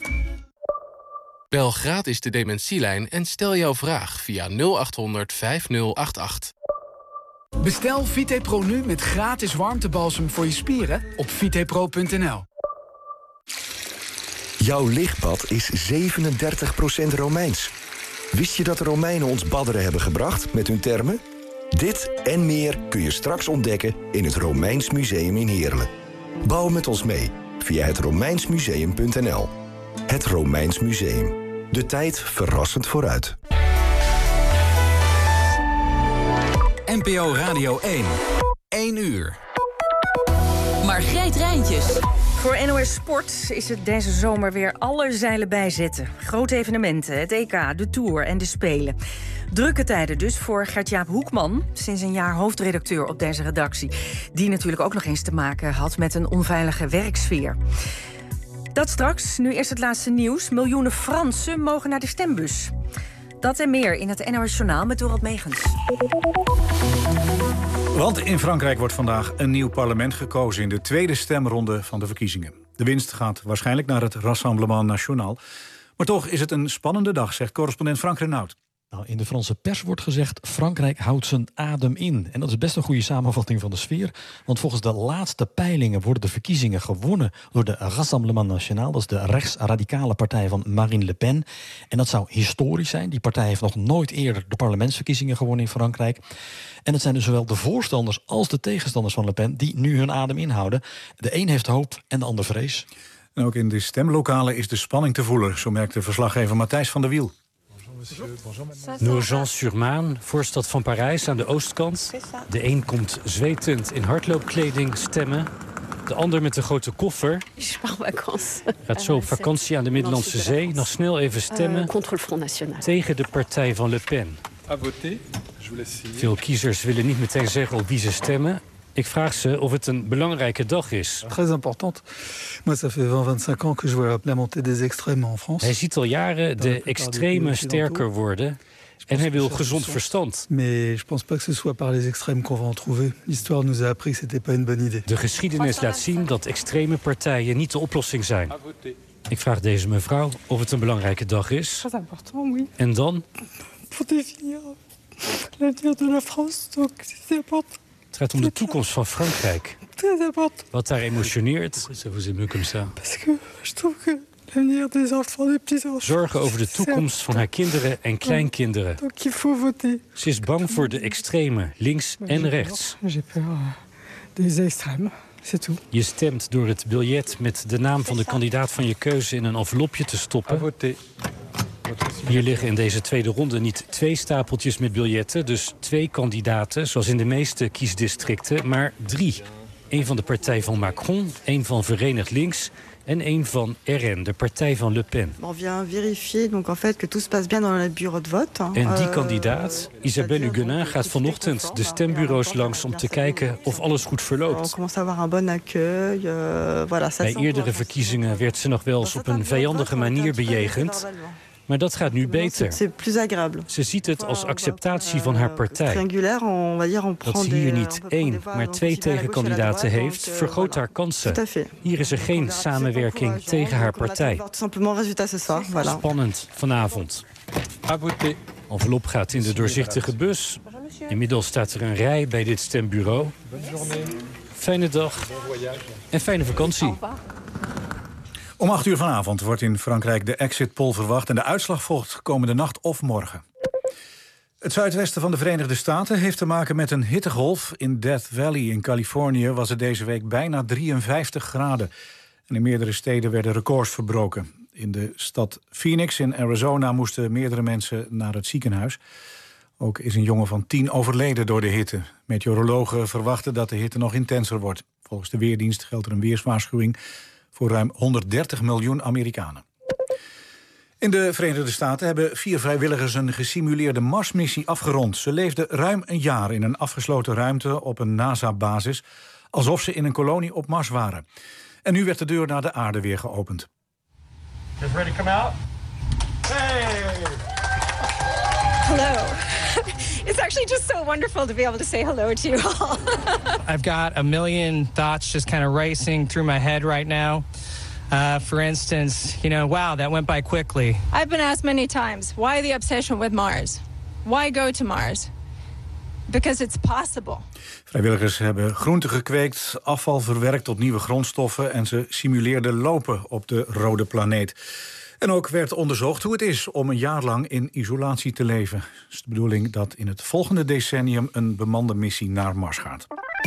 Bel gratis de dementielijn en stel jouw vraag via nul acht honderd vijftig achtentachtig. Bestel VitePro nu met gratis warmtebalsem voor je spieren op vitepro punt n l. Jouw lichtbad is zevenendertig procent Romeins. Wist je dat de Romeinen ons badderen hebben gebracht met hun termen? Dit en meer kun je straks ontdekken in het Romeins Museum in Heerlen. Bouw met ons mee via het romeinsmuseum punt n l. Het Romeins Museum. De tijd verrassend vooruit. N P O Radio één. één uur. Margreet Rijntjes. Voor N O S Sport is het deze zomer weer alle zeilen bijzetten. Grote evenementen, het E K, de Tour en de Spelen. Drukke tijden dus voor Gert-Jaap Hoekman, sinds een jaar hoofdredacteur op deze redactie. Die natuurlijk ook nog eens te maken had met een onveilige werksfeer. Dat straks, nu eerst het laatste nieuws. Miljoenen Fransen mogen naar de stembus. Dat en meer in het N O S Journaal met Dorald Megens. Want in Frankrijk wordt vandaag een nieuw parlement gekozen in de tweede stemronde van de verkiezingen. De winst gaat waarschijnlijk naar het Rassemblement National. Maar toch is het een spannende dag, zegt correspondent Frank Renaud. Nou, in de Franse pers wordt gezegd, Frankrijk houdt zijn adem in. En dat is best een goede samenvatting van de sfeer. Want volgens de laatste peilingen worden de verkiezingen gewonnen door de Rassemblement National. Dat is de rechtsradicale partij van Marine Le Pen. En dat zou historisch zijn. Die partij heeft nog nooit eerder de parlementsverkiezingen gewonnen in Frankrijk. En het zijn dus zowel de voorstanders als de tegenstanders van Le Pen die nu hun adem inhouden. De een heeft hoop en de ander vrees. En ook in de stemlokalen is de spanning te voelen, zo merkte verslaggever Matthijs van der Wiel. Nogent-sur-Marne, voorstad van Parijs aan de oostkant. De een komt zwetend in hardloopkleding stemmen. De ander met een grote koffer gaat zo op vakantie aan de Middellandse Zee. Nog snel even stemmen tegen de partij van Le Pen. Veel kiezers willen niet meteen zeggen op wie ze stemmen. Ik vraag ze of het een belangrijke dag is. Très importante. Moi, ça fait vingt, vingt-cinq ans que je vois la montée des extrêmes en France. Hij ziet al jaren de extremen sterker worden en hij wil gezond verstand. Mais je pense pas que ce soit par les extrêmes qu'on va en trouver. L'histoire nous a appris que c'était pas une bonne idée. De geschiedenis laat zien dat extreme partijen niet de oplossing zijn. Ik vraag deze mevrouw of het een belangrijke dag is. Très important, oui. En dan? Pour définir l'avenir de la France, donc c'est important. Het gaat om de toekomst van Frankrijk. Wat daar emotioneert. Zorgen over de toekomst van haar kinderen en kleinkinderen. Ze is bang voor de extremen, links en rechts. Je stemt door het biljet met de naam van de kandidaat van je keuze in een envelopje te stoppen. Hier liggen in deze tweede ronde niet twee stapeltjes met biljetten, dus twee kandidaten, zoals in de meeste kiesdistricten, maar drie. Eén van de partij van Macron, één van Verenigd Links en één van R N, de partij van Le Pen. On vient vérifier donc en fait que tout se passe bien dans le bureau de vote. En die kandidaat, Isabelle Huguenin, gaat vanochtend de stembureaus langs om te kijken of alles goed verloopt. On commence à avoir un bon accueil. Voilà, Bij eerdere verkiezingen werd ze nog wel eens op een vijandige manier bejegend. Maar dat gaat nu beter. Ze ziet het als acceptatie van haar partij. Dat ze hier niet één, maar twee tegenkandidaten heeft, vergroot haar kansen. Hier is er geen samenwerking tegen haar partij. Spannend vanavond. Envelop gaat in de doorzichtige bus. Inmiddels staat er een rij bij dit stembureau. Fijne dag en fijne vakantie. Om acht uur vanavond wordt in Frankrijk de exit poll verwacht en de uitslag volgt komende nacht of morgen. Het zuidwesten van de Verenigde Staten heeft te maken met een hittegolf. In Death Valley in Californië was het deze week bijna drieënvijftig graden. En in meerdere steden werden records verbroken. In de stad Phoenix in Arizona moesten meerdere mensen naar het ziekenhuis. Ook is een jongen van tien overleden door de hitte. Meteorologen verwachten dat de hitte nog intenser wordt. Volgens de Weerdienst geldt er een weerswaarschuwing voor ruim honderddertig miljoen Amerikanen. In de Verenigde Staten hebben vier vrijwilligers een gesimuleerde Marsmissie afgerond. Ze leefden ruim een jaar in een afgesloten ruimte op een NASA-basis, alsof ze in een kolonie op Mars waren. En nu werd de deur naar de aarde weer geopend. Just ready to come out? Hey! Hello. It's actually just so wonderful to be able to say hello to you all. I've got a million thoughts just kind of racing through my head right now. Uh, for instance, you know, wow, that went by quickly. I've been asked many times, why the obsession with Mars? Why go to Mars? Because it's possible. Vrijwilligers hebben groenten gekweekt, afval verwerkt tot nieuwe grondstoffen en ze simuleerden lopen op de rode planeet. En ook werd onderzocht hoe het is om een jaar lang in isolatie te leven. Het is de bedoeling dat in het volgende decennium een bemande missie naar Mars gaat.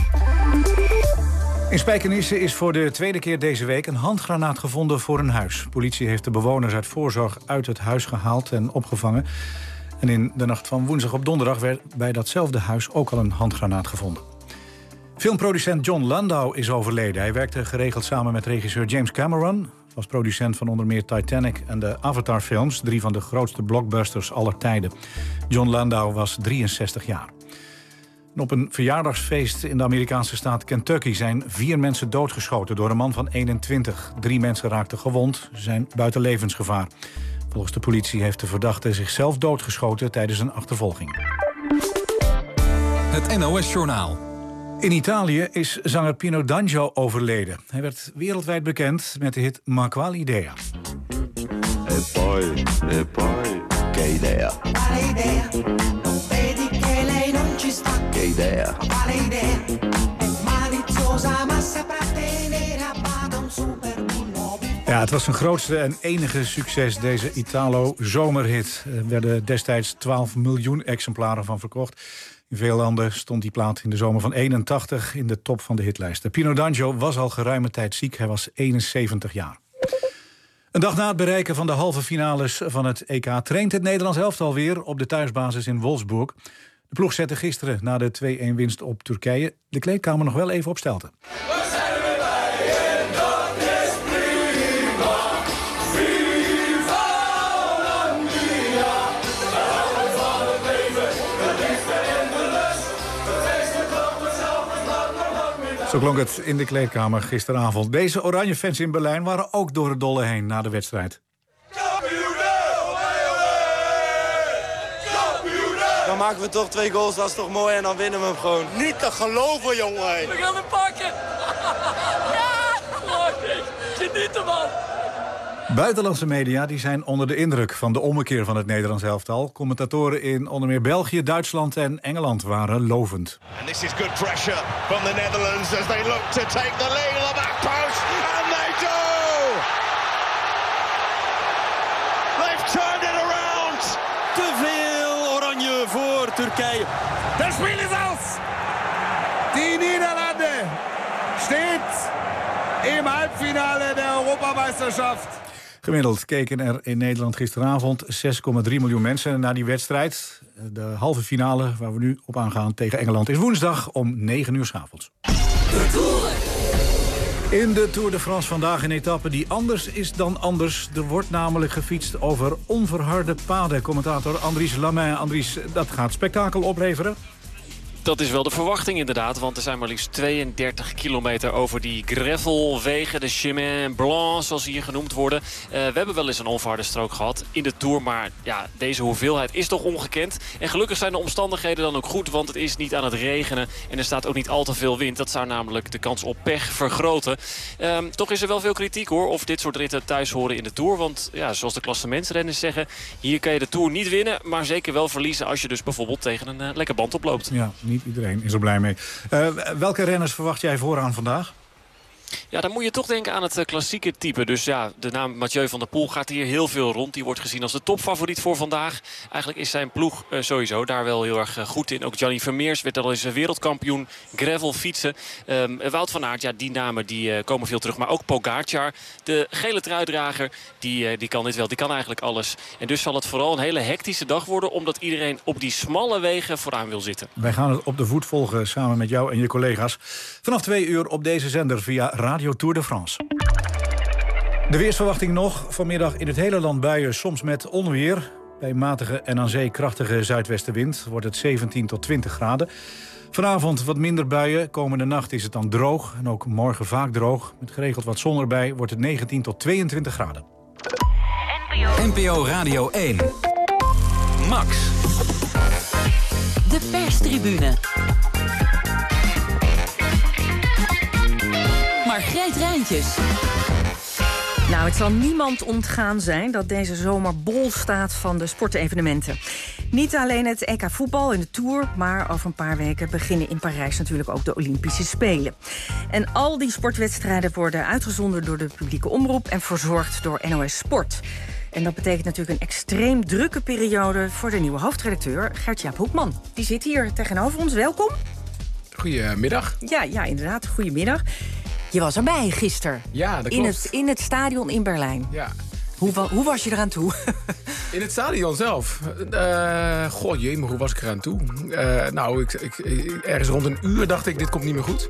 In Spijkenisse is voor de tweede keer deze week een handgranaat gevonden voor een huis. Politie heeft de bewoners uit voorzorg uit het huis gehaald en opgevangen. En in de nacht van woensdag op donderdag werd bij datzelfde huis ook al een handgranaat gevonden. Filmproducent John Landau is overleden. Hij werkte geregeld samen met regisseur James Cameron, was producent van onder meer Titanic en de Avatar-films, drie van de grootste blockbusters aller tijden. John Landau was drieënzestig jaar. En op een verjaardagsfeest in de Amerikaanse staat Kentucky zijn vier mensen doodgeschoten door een man van eenentwintig. Drie mensen raakten gewond, ze zijn buiten levensgevaar. Volgens de politie heeft de verdachte zichzelf doodgeschoten tijdens een achtervolging. Het N O S-journaal. In Italië is zanger Pino D'Angio overleden. Hij werd wereldwijd bekend met de hit Ma quale idea. E poi, e poi, che idea. Quale idea? Non vedi che lei non ci sta. Che idea. Quale idea? È maliziosa ma saprà tenere a bada un superbullo. Ja, het was zijn grootste en enige succes, deze Italo-zomerhit. Er werden destijds twaalf miljoen exemplaren van verkocht. In veel landen stond die plaat in de zomer van eenentachtig in de top van de hitlijsten. Pino D'Angio was al geruime tijd ziek, hij was eenenzeventig jaar. Een dag na het bereiken van de halve finales van het E K traint het Nederlands elftal weer op de thuisbasis in Wolfsburg. De ploeg zette gisteren na de twee-een winst op Turkije de kleedkamer nog wel even op stelte. Zo klonk het in de kleedkamer gisteravond. Deze oranje fans in Berlijn waren ook door het dolle heen na de wedstrijd. Dan maken we toch twee goals, dat is toch mooi en dan winnen we hem gewoon. Niet te geloven, jongen. We gaan hem pakken. Ja! Geniet ervan. Buitenlandse media die zijn onder de indruk van de ommekeer van het Nederlands elftal. Commentatoren in onder meer België, Duitsland en Engeland waren lovend. And this is good pressure from the Netherlands as they look to take the lead on the back post. And they do! They've turned it around. Te veel oranje voor Turkije. Das Spiel ist aus. Die Niederlande steht im Halbfinale der Europameisterschaft. Gemiddeld keken er in Nederland gisteravond zes komma drie miljoen mensen naar die wedstrijd. De halve finale waar we nu op aangaan tegen Engeland is woensdag om negen uur 's avonds. In de Tour de France vandaag een etappe die anders is dan anders. Er wordt namelijk gefietst over onverharde paden. Commentator Andries Lamain. Andries, dat gaat spektakel opleveren. Dat is wel de verwachting inderdaad, want er zijn maar liefst tweeëndertig kilometer over die gravelwegen, de chemin blanc zoals ze hier genoemd worden. Uh, we hebben wel eens een onverharde strook gehad in de Tour, maar ja, deze hoeveelheid is toch ongekend. En gelukkig zijn de omstandigheden dan ook goed, want het is niet aan het regenen en er staat ook niet al te veel wind. Dat zou namelijk de kans op pech vergroten. Um, toch is er wel veel kritiek hoor, of dit soort ritten thuis horen in de Tour, want ja, zoals de klassementsrenners zeggen, hier kan je de Tour niet winnen, maar zeker wel verliezen als je dus bijvoorbeeld tegen een uh, lekker band oploopt. Ja, niet iedereen is er blij mee. Uh, welke renners verwacht jij vooraan vandaag? Ja, dan moet je toch denken aan het uh, klassieke type. Dus ja, de naam Mathieu van der Poel gaat hier heel veel rond. Die wordt gezien als de topfavoriet voor vandaag. Eigenlijk is zijn ploeg uh, sowieso daar wel heel erg uh, goed in. Ook Gianni Vermeers werd al eens wereldkampioen gravel fietsen. Um, Wout van Aert, ja, die namen die, uh, komen veel terug. Maar ook Pogacar, de gele truidrager, die, uh, die kan dit wel. Die kan eigenlijk alles. En dus zal het vooral een hele hectische dag worden, omdat iedereen op die smalle wegen vooraan wil zitten. Wij gaan het op de voet volgen samen met jou en je collega's. Vanaf twee uur op deze zender via Radio Tour de France. De weersverwachting nog. Vanmiddag in het hele land buien, soms met onweer. Bij matige en aan zee krachtige zuidwestenwind wordt het zeventien tot twintig graden. Vanavond wat minder buien. Komende nacht is het dan droog. En ook morgen vaak droog. Met geregeld wat zon erbij wordt het negentien tot tweeëntwintig graden. N P O Radio één. Max. De perstribune. Margreet Rijntjes. Nou, het zal niemand ontgaan zijn dat deze zomer bol staat van de sportevenementen. Niet alleen het E K voetbal en de Tour, maar over een paar weken beginnen in Parijs natuurlijk ook de Olympische Spelen. En al die sportwedstrijden worden uitgezonden door de publieke omroep en verzorgd door N O S Sport. En dat betekent natuurlijk een extreem drukke periode voor de nieuwe hoofdredacteur Gert-Jaap Hoekman. Die zit hier tegenover ons. Welkom. Goedemiddag. Ja, ja, inderdaad. Goedemiddag. Je was erbij gisteren. Ja, dat in klopt. Het, in het stadion in Berlijn. Ja. Hoe, hoe was je eraan toe? In het stadion zelf? Uh, goh, jee, maar hoe was ik eraan toe? Uh, nou, ik, ik, ergens rond een uur dacht ik, dit komt niet meer goed.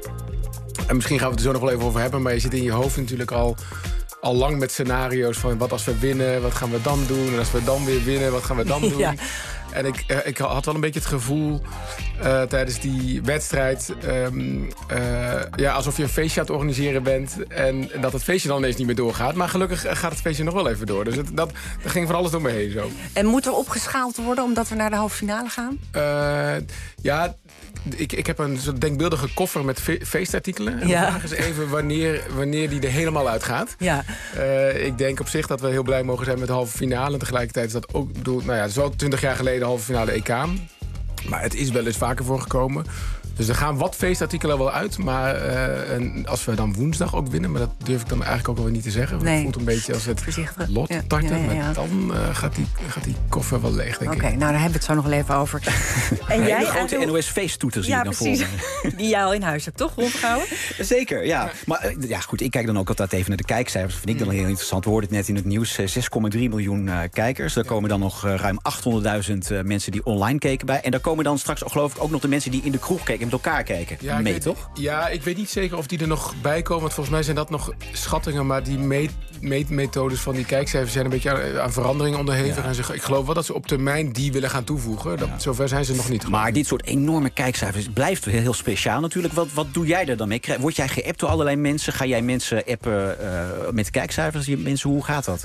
En misschien gaan we het er zo nog wel even over hebben. Maar je zit in je hoofd natuurlijk al, al lang met scenario's van... wat als we winnen, wat gaan we dan doen? En als we dan weer winnen, wat gaan we dan doen? Ja. En ik, uh, ik had wel een beetje het gevoel uh, tijdens die wedstrijd... Um, uh, ja, alsof je een feestje aan het organiseren bent... en dat het feestje dan ineens niet meer doorgaat. Maar gelukkig gaat het feestje nog wel even door. Dus het, dat, dat ging van alles door me heen zo. En moet er opgeschaald worden omdat we naar de halve finale gaan? Uh, ja... Ik, ik heb een soort denkbeeldige koffer met fe- feestartikelen. En ja. de vraag is even wanneer, wanneer die er helemaal uitgaat. Ja. Uh, ik denk op zich dat we heel blij mogen zijn met de halve finale. En tegelijkertijd is dat ook... Bedoel, nou ja, het is wel twintig jaar geleden de halve finale E K. Maar het is wel eens vaker voorgekomen. Dus er gaan wat feestartikelen wel uit. Maar uh, en als we dan woensdag ook winnen... maar dat durf ik dan eigenlijk ook alweer niet te zeggen. Nee. Het voelt een beetje als het lot ja. tarten. Ja, ja, ja. Maar dan uh, gaat, die, gaat die koffer wel leeg, denk Oké, ik. nou daar hebben we het zo nog wel even over. En jij, een grote N O S-feesttoeter zie ja, je dan precies. voor me. Die jij al in huis hebt, toch, rondgehouden? Zeker, ja. Maar ja, goed, ik kijk dan ook altijd even naar de kijkcijfers. Dat vind ik dan heel interessant. We hoorden het net in het nieuws. zes komma drie miljoen uh, kijkers. Daar komen dan nog uh, ruim achthonderdduizend uh, mensen die online keken bij. En daar komen dan straks geloof ik ook nog de mensen die in de kroeg keken... met elkaar keken. Ja, mee, weet, toch? Ja, ik weet niet zeker of die er nog bij komen. Want volgens mij zijn dat nog schattingen. Maar die meet, meetmethodes van die kijkcijfers zijn een beetje aan, aan verandering onderhevig. Ja. En ze, ik geloof wel dat ze op termijn die willen gaan toevoegen. Dat, ja. Zover zijn ze nog niet. Maar dit soort enorme kijkcijfers blijft heel, heel speciaal natuurlijk. Wat, wat doe jij er dan mee? Word jij geappt door allerlei mensen? Ga jij mensen appen uh, met kijkcijfers? Mensen, hoe gaat dat?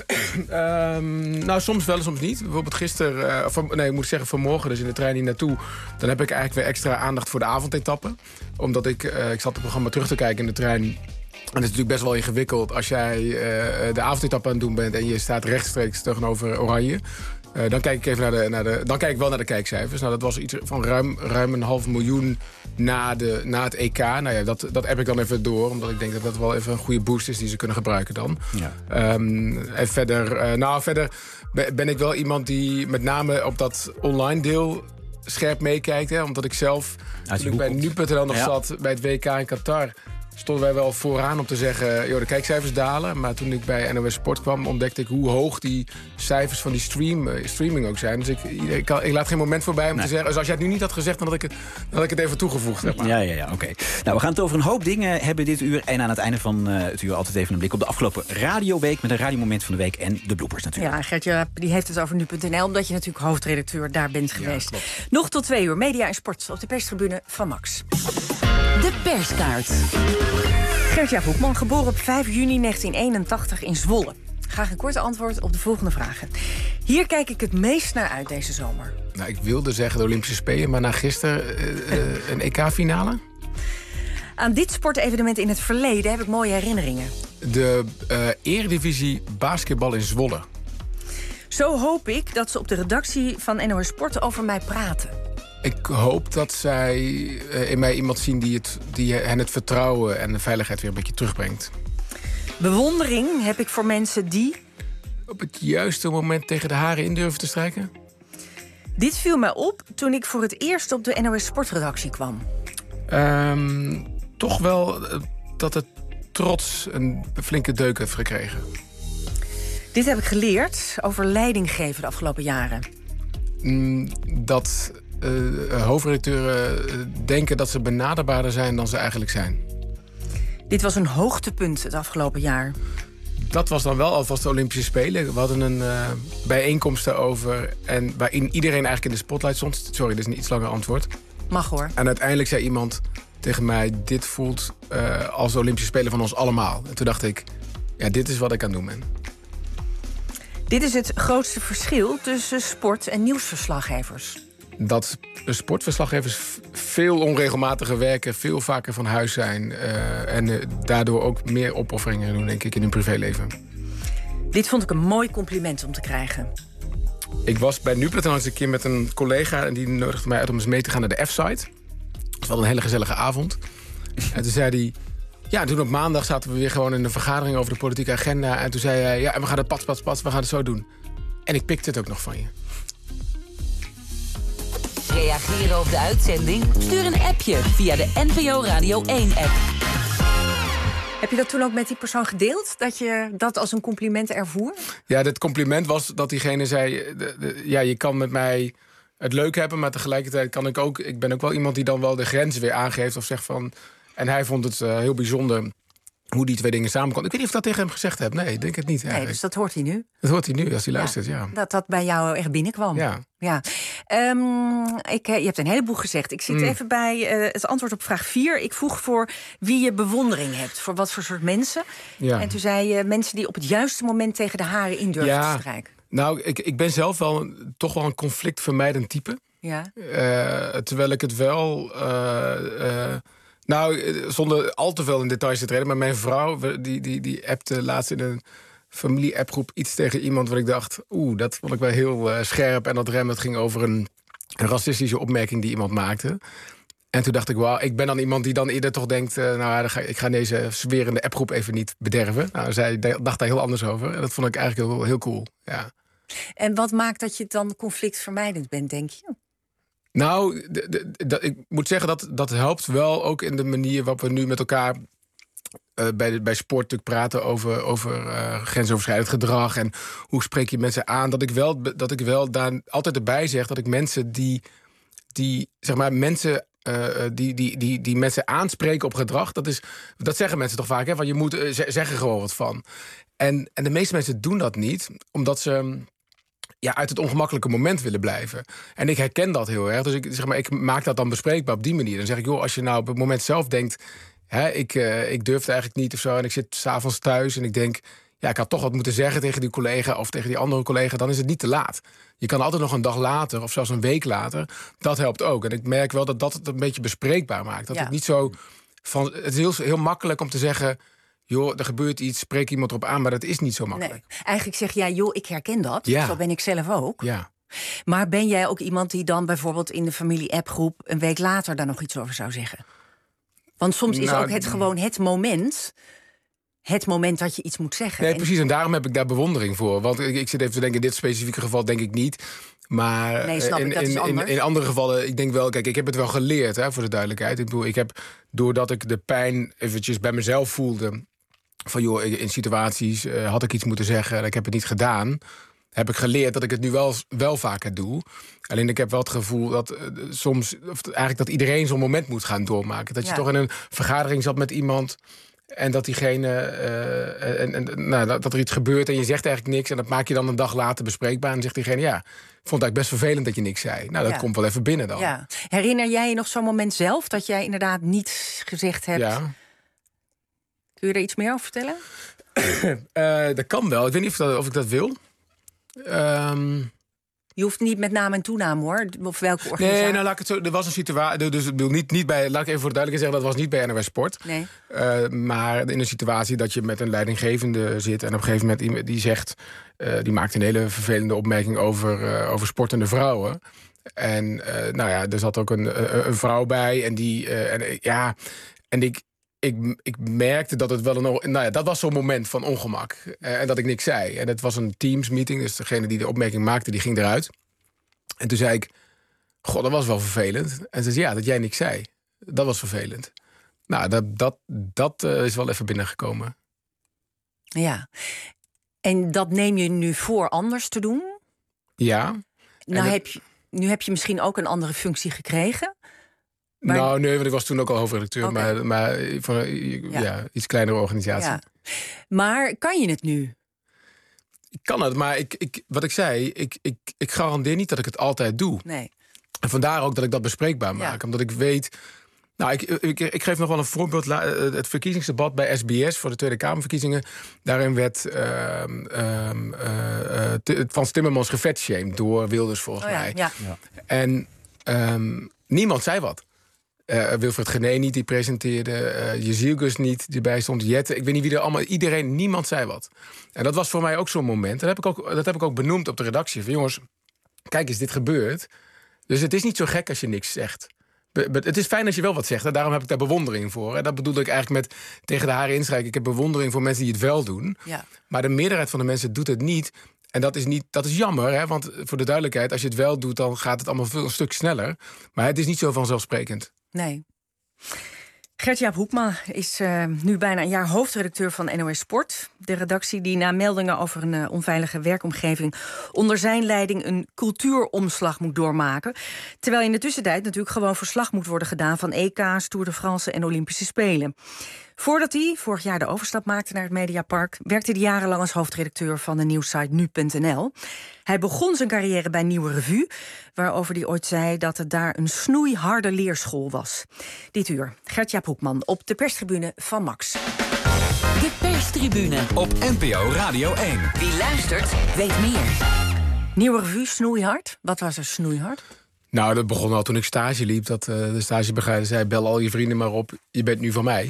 um, nou, soms wel en soms niet. Bijvoorbeeld gisteren, uh, van, nee, ik moet zeggen vanmorgen, dus in de trein hier naartoe. Dan heb ik eigenlijk weer extra aandacht voor de avondetappe. Omdat ik, uh, ik zat het programma terug te kijken in de trein. En het is natuurlijk best wel ingewikkeld als jij uh, de avondetappe aan het doen bent... en je staat rechtstreeks tegenover Oranje. Uh, dan kijk ik even naar de, naar de, dan kijk ik wel naar de kijkcijfers. Nou, dat was iets van ruim, ruim een half miljoen na, de, na het E K. Nou ja, dat, dat heb ik dan even door. Omdat ik denk dat dat wel even een goede boost is die ze kunnen gebruiken dan. Ja. Um, en verder, uh, nou, verder ben ik wel iemand die met name op dat online deel... scherp meekijkt, hè, omdat ik zelf toen ik bij nu punt n l nog ja. zat bij het W K in Qatar, stonden wij wel vooraan om te zeggen, joh, de kijkcijfers dalen. Maar toen ik bij N O S Sport kwam, ontdekte ik hoe hoog die cijfers van die stream, uh, streaming ook zijn. Dus ik, ik, kan, ik laat geen moment voorbij om nee. te zeggen, dus als jij het nu niet had gezegd, dan had ik het, dan had ik het even toegevoegd. Zeg maar. Ja, ja, ja, oké. Okay. Nou, we gaan het over een hoop dingen hebben dit uur. En aan het einde van uh, het uur altijd even een blik op de afgelopen radioweek met een radiomoment van de week en de bloopers natuurlijk. Ja, Gertje, die heeft het over nu punt n l, omdat je natuurlijk hoofdredacteur daar bent geweest. Ja, nog tot twee uur, media en sport op de perstribune van Max. De perskaart. Gert-Jaap Hoekman, geboren op vijf juni negentien eenentachtig in Zwolle. Graag een korte antwoord op de volgende vragen. Hier kijk ik het meest naar uit deze zomer. Nou, ik wilde zeggen de Olympische Spelen, maar na gisteren uh, uh, een E K-finale. Aan dit sportevenement in het verleden heb ik mooie herinneringen. De uh, Eredivisie basketbal in Zwolle. Zo hoop ik dat ze op de redactie van N O S Sport over mij praten. Ik hoop dat zij uh, in mij iemand zien die, het, die hen het vertrouwen en de veiligheid weer een beetje terugbrengt. Bewondering heb ik voor mensen die... op het juiste moment tegen de haren in durven te strijken? Dit viel mij op toen ik voor het eerst op de N O S Sportredactie kwam. Um, toch wel uh, dat het trots een flinke deuk heeft gekregen. Dit heb ik geleerd over leidinggeven de afgelopen jaren. Mm, dat uh, hoofdredacteuren uh, denken dat ze benaderbaarder zijn dan ze eigenlijk zijn. Dit was een hoogtepunt het afgelopen jaar. dat was dan wel alvast de Olympische Spelen. We hadden een uh, bijeenkomst daarover. En waarin iedereen eigenlijk in de spotlight stond. Sorry, dit is een iets langer antwoord. Mag hoor. En uiteindelijk zei iemand tegen mij... dit voelt uh, als de Olympische Spelen van ons allemaal. En toen dacht ik, ja, dit is wat ik aan het doen ben. Dit is het grootste verschil tussen sport- en nieuwsverslaggevers. Dat sportverslaggevers veel onregelmatiger werken... veel vaker van huis zijn... Uh, en uh, daardoor ook meer opofferingen doen, denk ik, in hun privéleven. Dit vond ik een mooi compliment om te krijgen. Ik was bij Nuplet eens een keer met een collega... en die nodigde mij uit om eens mee te gaan naar de F-site. Het was een hele gezellige avond. En toen zei hij... Ja, toen op maandag zaten we weer gewoon in een vergadering... over de politieke agenda. En toen zei hij... ja, en we gaan het pas, pas, pas, we gaan het zo doen. En ik pikte het ook nog van je. Reageren op de uitzending? Stuur een appje via de N P O Radio één-app. Heb je dat toen ook met die persoon gedeeld? Dat je dat als een compliment ervoer? Ja, het compliment was dat diegene zei... De, de, ja, je kan met mij het leuk hebben... maar tegelijkertijd kan ik ook... Ik ben ook wel iemand die dan wel de grenzen weer aangeeft... of zegt van... En hij vond het uh, heel bijzonder... hoe die twee dingen samenkomen. Ik weet niet of ik dat tegen hem gezegd heb. Nee, ik denk het niet. Eigenlijk. Nee, dus dat hoort hij nu? Dat hoort hij nu, als hij luistert, ja. ja. Dat dat bij jou echt binnenkwam. Ja. ja. Um, ik, je hebt een heleboel gezegd. Ik zit mm. even bij uh, het antwoord op vraag vier. Ik vroeg voor wie je bewondering hebt. Voor wat voor soort mensen. Ja. En toen zei je mensen die op het juiste moment tegen de haren in durven ja. te strijken. Nou, ik, ik ben zelf wel toch wel een conflictvermijdend type. Ja. Uh, terwijl ik het wel... Uh, uh, Nou, zonder al te veel in details te treden... maar mijn vrouw, die, die, die appte laatst in een familie-appgroep... iets tegen iemand waar ik dacht... oeh, dat vond ik wel heel uh, scherp. En dat rem, dat ging over een, een racistische opmerking die iemand maakte. En toen dacht ik, wauw, ik ben dan iemand die dan eerder toch denkt... Uh, nou, dan ga, ik ga deze sfeer appgroep even niet bederven. Nou, zij dacht daar heel anders over. En dat vond ik eigenlijk heel, heel cool, ja. En wat maakt dat je dan conflictvermijdend bent, denk je? Nou, de, de, de, ik moet zeggen dat dat helpt wel ook in de manier waarop we nu met elkaar uh, bij, de, bij sport natuurlijk praten over, over uh, grensoverschrijdend gedrag en hoe spreek je mensen aan. Dat ik wel, dat ik wel daar altijd erbij zeg dat ik mensen die, die zeg maar mensen. Uh, die, die, die, die mensen aanspreken op gedrag, dat, is, dat zeggen mensen toch vaak, hè? Van je moet uh, zeggen gewoon wat van. En, en de meeste mensen doen dat niet, omdat ze ja, uit het ongemakkelijke moment willen blijven. En ik herken dat heel erg. Dus ik, zeg maar, ik maak dat dan bespreekbaar op die manier. Dan zeg ik, joh, als je nou op het moment zelf denkt... Hè, ik, uh, ik durf het eigenlijk niet of zo... en ik zit 's avonds thuis en ik denk... ja, ik had toch wat moeten zeggen tegen die collega... of tegen die andere collega, dan is het niet te laat. Je kan altijd nog een dag later of zelfs een week later. Dat helpt ook. En ik merk wel dat dat het een beetje bespreekbaar maakt. Dat ja. het niet zo... Van, het is heel, heel makkelijk om te zeggen... joh, er gebeurt iets, spreek iemand erop aan... maar dat is niet zo makkelijk. Nee, eigenlijk zeg jij, joh, ik herken dat. Ja. Zo ben ik zelf ook. Ja. Maar ben jij ook iemand die dan bijvoorbeeld in de familie-appgroep... een week later daar nog iets over zou zeggen? Want soms is nou, ook het gewoon het moment... het moment dat je iets moet zeggen. Nee, precies, en daarom heb ik daar bewondering voor. Want ik, ik zit even te denken, in dit specifieke geval denk ik niet... Maar nee, snap in, ik, dat is in, in, in andere gevallen, ik denk wel... Kijk, ik heb het wel geleerd, hè, voor de duidelijkheid. Ik bedoel, ik heb, doordat ik de pijn eventjes bij mezelf voelde... van joh, in situaties uh, had ik iets moeten zeggen... en ik heb het niet gedaan... heb ik geleerd dat ik het nu wel, wel vaker doe. Alleen ik heb wel het gevoel dat uh, soms... Of eigenlijk dat iedereen zo'n moment moet gaan doormaken. Dat je ja. toch in een vergadering zat met iemand... en dat diegene... Uh, en, en, nou, dat, dat er iets gebeurt en je zegt eigenlijk niks... en dat maak je dan een dag later bespreekbaar... en zegt diegene, ja, ik vond het eigenlijk best vervelend dat je niks zei. Nou, dat ja. komt wel even binnen dan. Ja. Herinner jij je nog zo'n moment zelf... dat jij inderdaad niets gezegd hebt... Ja. Kun je er iets meer over vertellen? uh, dat kan wel. Ik weet niet of, dat, of ik dat wil. Um... Je hoeft niet met naam en toenaam, hoor. Of welke organisatie. Nee, nou laat ik het zo. Er was een situatie. Dus ik bedoel niet, niet bij. Laat ik even voor de duidelijkheid zeggen, dat was niet bij N O S Sport. Nee. Uh, maar in een situatie dat je met een leidinggevende zit en op een gegeven moment iemand die zegt, uh, die maakt een hele vervelende opmerking over, uh, over sportende vrouwen. En uh, nou ja, er zat ook een, een, een vrouw bij en die. Uh, en, ja, en ik. Ik, ik merkte dat het wel een... Nou ja, dat was zo'n moment van ongemak. Uh, en dat ik niks zei. En het was een Teams-meeting. Dus degene die de opmerking maakte, die ging eruit. En toen zei ik... God, dat was wel vervelend. En ze zei, ja, dat jij niks zei. Dat was vervelend. Nou, dat, dat, dat uh, is wel even binnengekomen. Ja. En dat neem je nu voor anders te doen? Ja. Nou, dat... heb je, nu heb je misschien ook een andere functie gekregen... Maar... Nou, nee, want ik was toen ook al hoofdredacteur, okay. maar, maar van een ja. Ja, iets kleinere organisatie. Ja. Maar kan je het nu? Ik kan het, maar ik, ik, wat ik zei, ik, ik, ik garandeer niet dat ik het altijd doe. Nee. En vandaar ook dat ik dat bespreekbaar maak. Ja. Omdat ik weet... Nou, ik, ik, ik geef nog wel een voorbeeld. Het verkiezingsdebat bij S B S voor de Tweede Kamerverkiezingen. Daarin werd uh, uh, uh, uh, Frans Timmermans gefatshamed door Wilders, volgens oh ja, mij. Ja. Ja. En um, niemand zei wat. Uh, Wilfred Genee niet, die presenteerde. Uh, Jezilgus niet, die bij stond. Jette, ik weet niet wie er allemaal... Iedereen, niemand zei wat. En dat was voor mij ook zo'n moment. Dat heb ik ook, dat heb ik ook benoemd op de redactie. Van jongens, kijk eens, dit gebeurt. Dus het is niet zo gek als je niks zegt. Het is fijn als je wel wat zegt. Hè? Daarom heb ik daar bewondering voor. En dat bedoelde ik eigenlijk met tegen de haren instrijken. Ik heb bewondering voor mensen die het wel doen. Ja. Maar de meerderheid van de mensen doet het niet. En dat is, niet, dat is jammer. Hè? Want voor de duidelijkheid, als je het wel doet... dan gaat het allemaal veel, een stuk sneller. Maar het is niet zo vanzelfsprekend. Nee. Gert-Jaap Hoekma is uh, nu bijna een jaar hoofdredacteur van N O S Sport. De redactie die na meldingen over een uh, onveilige werkomgeving... onder zijn leiding een cultuuromslag moet doormaken. Terwijl in de tussentijd natuurlijk gewoon verslag moet worden gedaan... van E K's, Tour de France en Olympische Spelen. Voordat hij vorig jaar de overstap maakte naar het Mediapark... werkte hij jarenlang als hoofdredacteur van de nieuwssite nu punt n l. Hij begon zijn carrière bij Nieuwe Revue... waarover hij ooit zei dat het daar een snoeiharde leerschool was. Dit uur, Gert-Jaap Hoekman op de perstribune van Max. De perstribune op N P O Radio één. Wie luistert, weet meer. Nieuwe Revue, snoeihard? Wat was er snoeihard? Nou, dat begon al toen ik stage liep. Dat uh, de stagebegeleider zei, bel al je vrienden maar op. Je bent nu van mij.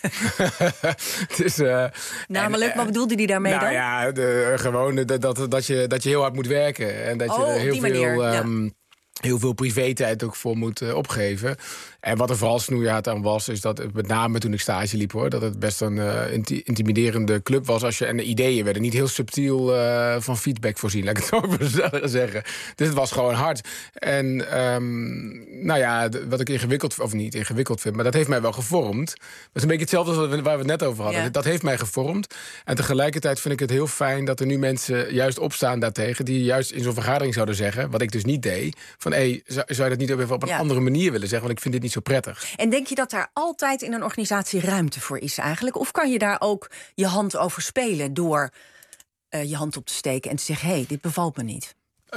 dus, uh, Namelijk, en, wat bedoelde hij daarmee nou, dan? Ja, de, gewoon dat, dat, dat, je, dat je heel hard moet werken. En dat oh, je er heel op die veel... manier, um, ja. heel veel privé-tijd ook voor moet uh, opgeven. En wat er vooral snoeihard aan was... is dat, met name toen ik stage liep, hoor... dat het best een uh, inti- intimiderende club was. Als je, en de ideeën werden niet heel subtiel uh, van feedback voorzien. Laat ik het zo zeggen. Dus het was gewoon hard. En um, nou ja, d- wat ik ingewikkeld... of niet ingewikkeld vind, maar dat heeft mij wel gevormd. Dat is een beetje hetzelfde als waar we het net over hadden. Ja. Dat heeft mij gevormd. En tegelijkertijd vind ik het heel fijn... dat er nu mensen juist opstaan daartegen... die juist in zo'n vergadering zouden zeggen... wat ik dus niet deed... van hé, zou, zou je dat niet even op een ja. andere manier willen zeggen? Want ik vind dit niet zo prettig. En denk je dat daar altijd in een organisatie ruimte voor is eigenlijk? Of kan je daar ook je hand over spelen... door uh, je hand op te steken en te zeggen... hé, hey, dit bevalt me niet?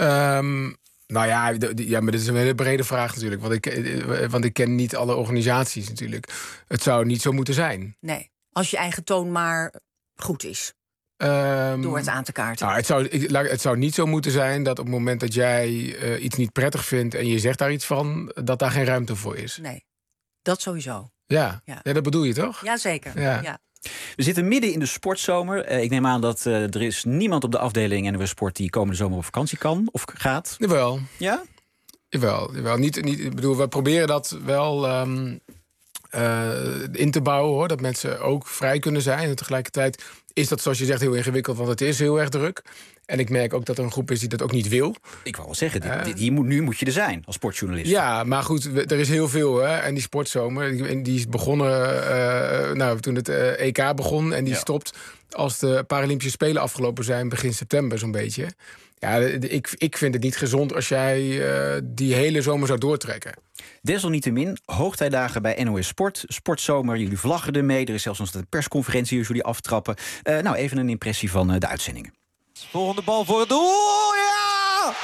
Um, nou ja, d- d- ja, maar dit is een hele brede vraag natuurlijk. Want ik, uh, want ik ken niet alle organisaties natuurlijk. Het zou niet zo moeten zijn. Nee, als je eigen toon maar goed is. Um, door het aan te kaarten. Nou, het, zou, ik, het zou niet zo moeten zijn dat op het moment dat jij uh, iets niet prettig vindt... en je zegt daar iets van, dat daar geen ruimte voor is. Nee, dat sowieso. Ja, ja. ja dat bedoel je toch? Jazeker, ja. ja. We zitten midden in de sportzomer. Uh, ik neem aan dat uh, er is niemand op de afdeling N O S Sport... die komende zomer op vakantie kan of gaat. Jawel. Ja? Jawel. jawel. Niet, niet, ik bedoel, we proberen dat wel... Um, uh, in te bouwen, hoor. Dat mensen ook vrij kunnen zijn. En tegelijkertijd is dat, zoals je zegt, heel ingewikkeld... want het is heel erg druk. En ik merk ook dat er een groep is die dat ook niet wil. Ik wou wel zeggen, dit, uh, dit, hier moet, nu moet je er zijn als sportjournalist. Ja, maar goed, er is heel veel. Hè? En die sportzomer, die is begonnen... Uh, nou, toen het uh, E K begon en die ja. stopt... als de Paralympische Spelen afgelopen zijn... begin september zo'n beetje. Ja, ik, ik vind het niet gezond als jij uh, die hele zomer zou doortrekken. Desalniettemin, hoogtijdagen bij N O S Sport. Sportzomer, jullie vlaggen ermee. Er is zelfs nog een persconferentie als jullie aftrappen. Uh, nou, even een impressie van uh, de uitzendingen. Volgende bal voor het doel. Oh, ja!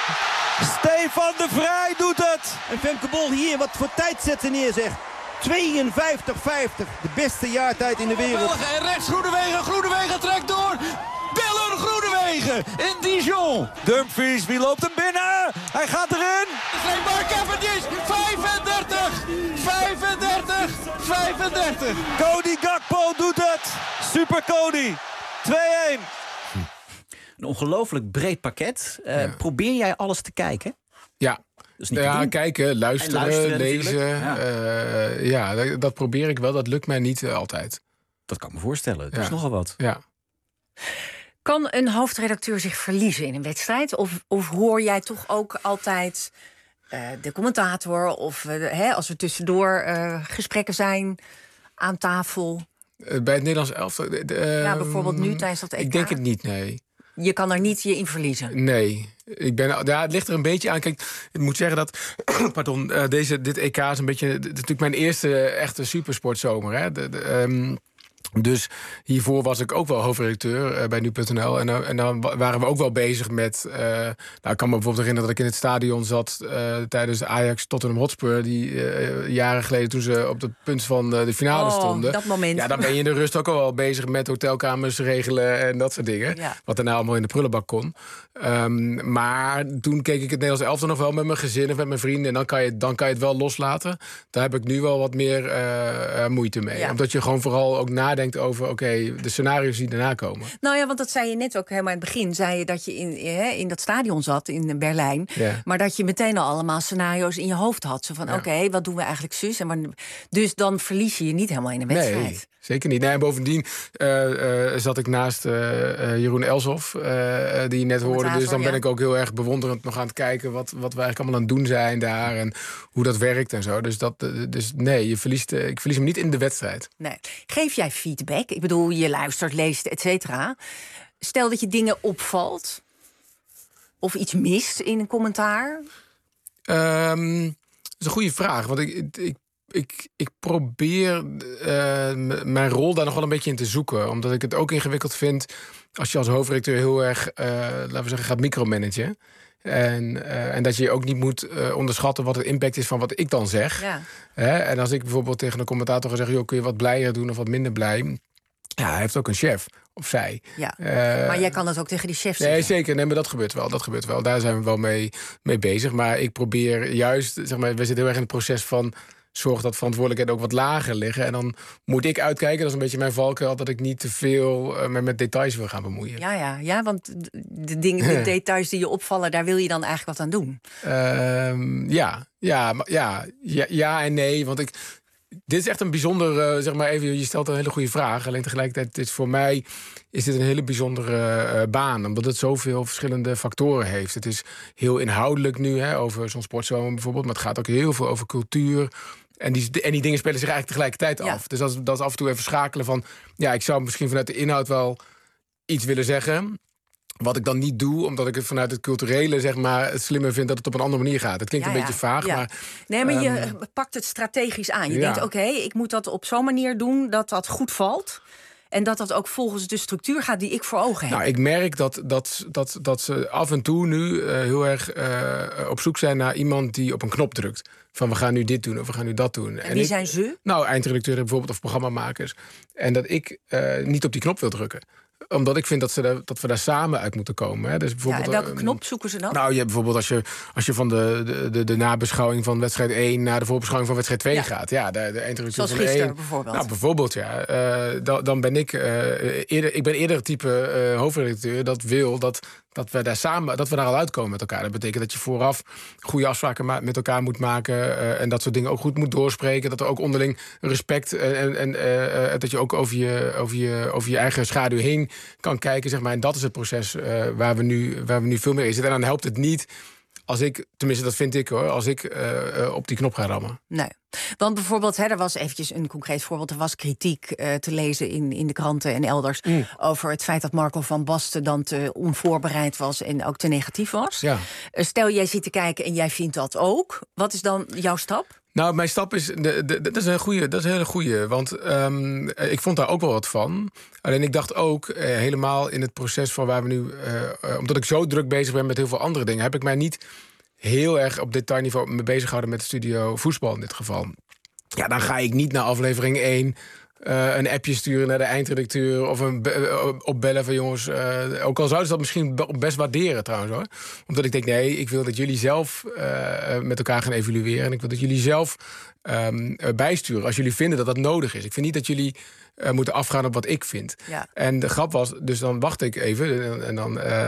Stefan de Vrij doet het. En Femke Bol hier wat voor tijdzetten neerzegt. tweeënvijftig vijftig, de beste jaartijd in de wereld. En rechts Groenewegen, Groenewegen trekt door. Dylan Groenewegen in Dijon. Dumfries, wie loopt hem binnen? Hij gaat erin. Mark Cavendish, vijfendertig, vijfendertig, vijfendertig. Cody Gakpo doet het. Super Cody, twee-een. Een ongelooflijk breed pakket. Uh, ja. Probeer jij alles te kijken? Ja. Ja, kijken, luisteren, luisteren lezen. Ja. Uh, ja, dat, dat probeer ik wel. Dat lukt mij niet uh, altijd. Dat kan ik me voorstellen. Dat ja. is nogal wat. Ja. Kan een hoofdredacteur zich verliezen in een wedstrijd? Of, of hoor jij toch ook altijd uh, de commentator... of uh, hè, als er tussendoor uh, gesprekken zijn aan tafel? Uh, bij het Nederlands elftal? Uh, ja, bijvoorbeeld nu tijdens dat E K? Ik denk het niet, nee. Je kan er niet je in verliezen? Nee. Ik ben, ja, het ligt er een beetje aan. Kijk, ik moet zeggen dat pardon, uh, deze, dit E K is een beetje... Het is natuurlijk mijn eerste echte supersportzomer. Hè? De, de, um, Dus hiervoor was ik ook wel hoofdredacteur uh, bij nu punt n l. En, uh, en dan waren we ook wel bezig met... Uh, nou, ik kan me bijvoorbeeld herinneren dat ik in het stadion zat... Uh, tijdens Ajax Tottenham Hotspur... die uh, jaren geleden toen ze op het punt van uh, de finale oh, stonden. Dat moment. Ja, dan ben je in de rust ook al wel bezig met hotelkamers regelen... en dat soort dingen. Ja. Wat daarna allemaal in de prullenbak kon. Um, maar toen keek ik het Nederlands elftal nog wel met mijn gezin of met mijn vrienden... en dan kan je, dan kan je het wel loslaten. Daar heb ik nu wel wat meer uh, uh, moeite mee. Ja. Omdat je gewoon vooral ook nadenkt over, oké, okay, de scenario's die daarna komen. Nou ja, want dat zei je net ook helemaal in het begin. Zei je dat je in, in dat stadion zat in Berlijn. Ja. Maar dat je meteen al allemaal scenario's in je hoofd had. Zo van, ja. oké, okay, wat doen we eigenlijk zus? En maar, dus dan verlies je je niet helemaal in een wedstrijd. Nee, zeker niet. Nee, en bovendien uh, uh, zat ik naast uh, uh, Jeroen Elshoff, uh, die je net hoorde. Hazer, dus dan ben ja. ik ook heel erg bewonderend nog aan het kijken... wat, wat we eigenlijk allemaal aan het doen zijn daar... en hoe dat werkt en zo. Dus, dat, dus nee, je verliest, uh, ik verlies hem niet in de wedstrijd. Nee. Geef jij feedback? Ik bedoel, je luistert, leest, et cetera. Stel dat je dingen opvalt... of iets mist in een commentaar? Um, dat is een goede vraag, want ik... ik Ik, ik probeer uh, m- mijn rol daar nog wel een beetje in te zoeken. Omdat ik het ook ingewikkeld vind... als je als hoofdredacteur heel erg, uh, laten we zeggen, gaat micromanagen. En, uh, en dat je ook niet moet uh, onderschatten wat de impact is van wat ik dan zeg. Ja. Hè? En als ik bijvoorbeeld tegen een commentator ga zeggen... Joh, kun je wat blijer doen of wat minder blij... Ja, hij heeft ook een chef, of zij. Ja, uh, maar jij kan dat ook tegen die chef zeggen. Nee, zeker. Nee, maar dat gebeurt wel. Dat gebeurt wel. Daar zijn we wel mee, mee bezig. Maar ik probeer juist, zeg maar, we zitten heel erg in het proces van... zorg dat verantwoordelijkheden ook wat lager liggen. En dan moet ik uitkijken, dat is een beetje mijn valkuil... dat ik niet te veel uh, met, met details wil gaan bemoeien. Ja, ja, ja, want de dingen, de details die je opvallen... daar wil je dan eigenlijk wat aan doen. Uh, ja, ja, ja, ja, ja en nee, want ik... Dit is echt een bijzonder, uh, zeg maar even, je stelt een hele goede vraag. Alleen tegelijkertijd, dit voor mij is dit een hele bijzondere uh, baan. Omdat het zoveel verschillende factoren heeft. Het is heel inhoudelijk nu, hè, over zo'n sportzomer bijvoorbeeld. Maar het gaat ook heel veel over cultuur. En die, en die dingen spelen zich eigenlijk tegelijkertijd af. Ja. Dus dat is, dat is af en toe even schakelen van... ja, ik zou misschien vanuit de inhoud wel iets willen zeggen... Wat ik dan niet doe, omdat ik het vanuit het culturele... zeg maar, het slimmer vind dat het op een andere manier gaat. Het klinkt ja, een ja. beetje vaag, ja. maar... Nee, maar um, je pakt het strategisch aan. Je ja. denkt, oké, okay, ik moet dat op zo'n manier doen... dat dat goed valt... en dat dat ook volgens de structuur gaat die ik voor ogen heb. Nou, ik merk dat, dat, dat, dat ze af en toe nu uh, heel erg uh, op zoek zijn... naar iemand die op een knop drukt. Van we gaan nu dit doen of we gaan nu dat doen. En, en wie ik, zijn ze? Nou, eindredacteuren bijvoorbeeld of programmamakers. En dat ik uh, niet op die knop wil drukken. Omdat ik vind dat, ze daar, dat we daar samen uit moeten komen. Hè. Dus bijvoorbeeld, ja, en welke knop zoeken ze dan? Nou, je hebt bijvoorbeeld als je, als je van de, de, de, de nabeschouwing van wedstrijd één... naar de voorbeschouwing van wedstrijd twee ja. gaat. Ja, de, de eindredacteur van gisteren één, bijvoorbeeld. Nou, bijvoorbeeld, ja. Uh, dan, dan ben ik uh, eerder... Ik ben eerder het type uh, hoofdredacteur dat wil dat... dat we daar samen, dat we daar al uitkomen met elkaar. Dat betekent dat je vooraf goede afspraken ma- met elkaar moet maken... Uh, en dat soort dingen ook goed moet doorspreken. Dat er ook onderling respect... en, en uh, uh, dat je ook over je, over, je, over je eigen schaduw heen kan kijken. Zeg maar. En dat is het proces uh, waar, we nu, waar we nu veel meer in zitten. En dan helpt het niet als ik, tenminste dat vind ik hoor... als ik uh, uh, op die knop ga rammen. Nee. Want bijvoorbeeld, hè, er was eventjes een concreet voorbeeld... er was kritiek uh, te lezen in, in de kranten en elders... Mm. over het feit dat Marco van Basten dan te onvoorbereid was... en ook te negatief was. Ja. Uh, stel, jij zit te kijken en jij vindt dat ook. Wat is dan jouw stap? Nou, mijn stap is, de, de, dat is een goede, dat is een hele goede. Want um, ik vond daar ook wel wat van. Alleen ik dacht ook, uh, helemaal in het proces van waar we nu... Uh, uh, omdat ik zo druk bezig ben met heel veel andere dingen... heb ik mij niet heel erg op detailniveau mee bezig gehouden... met de studio voetbal in dit geval. Ja, dan ga ik niet naar aflevering één... Uh, een appje sturen naar de eindredacteur... of een be- uh, opbellen van jongens... Uh, ook al zouden ze dat misschien best waarderen trouwens hoor. Omdat ik denk, nee, ik wil dat jullie zelf uh, met elkaar gaan evalueren... en ik wil dat jullie zelf um, uh, bijsturen als jullie vinden dat dat nodig is. Ik vind niet dat jullie uh, moeten afgaan op wat ik vind. Ja. En de grap was, dus dan wacht ik even en, en dan... Uh,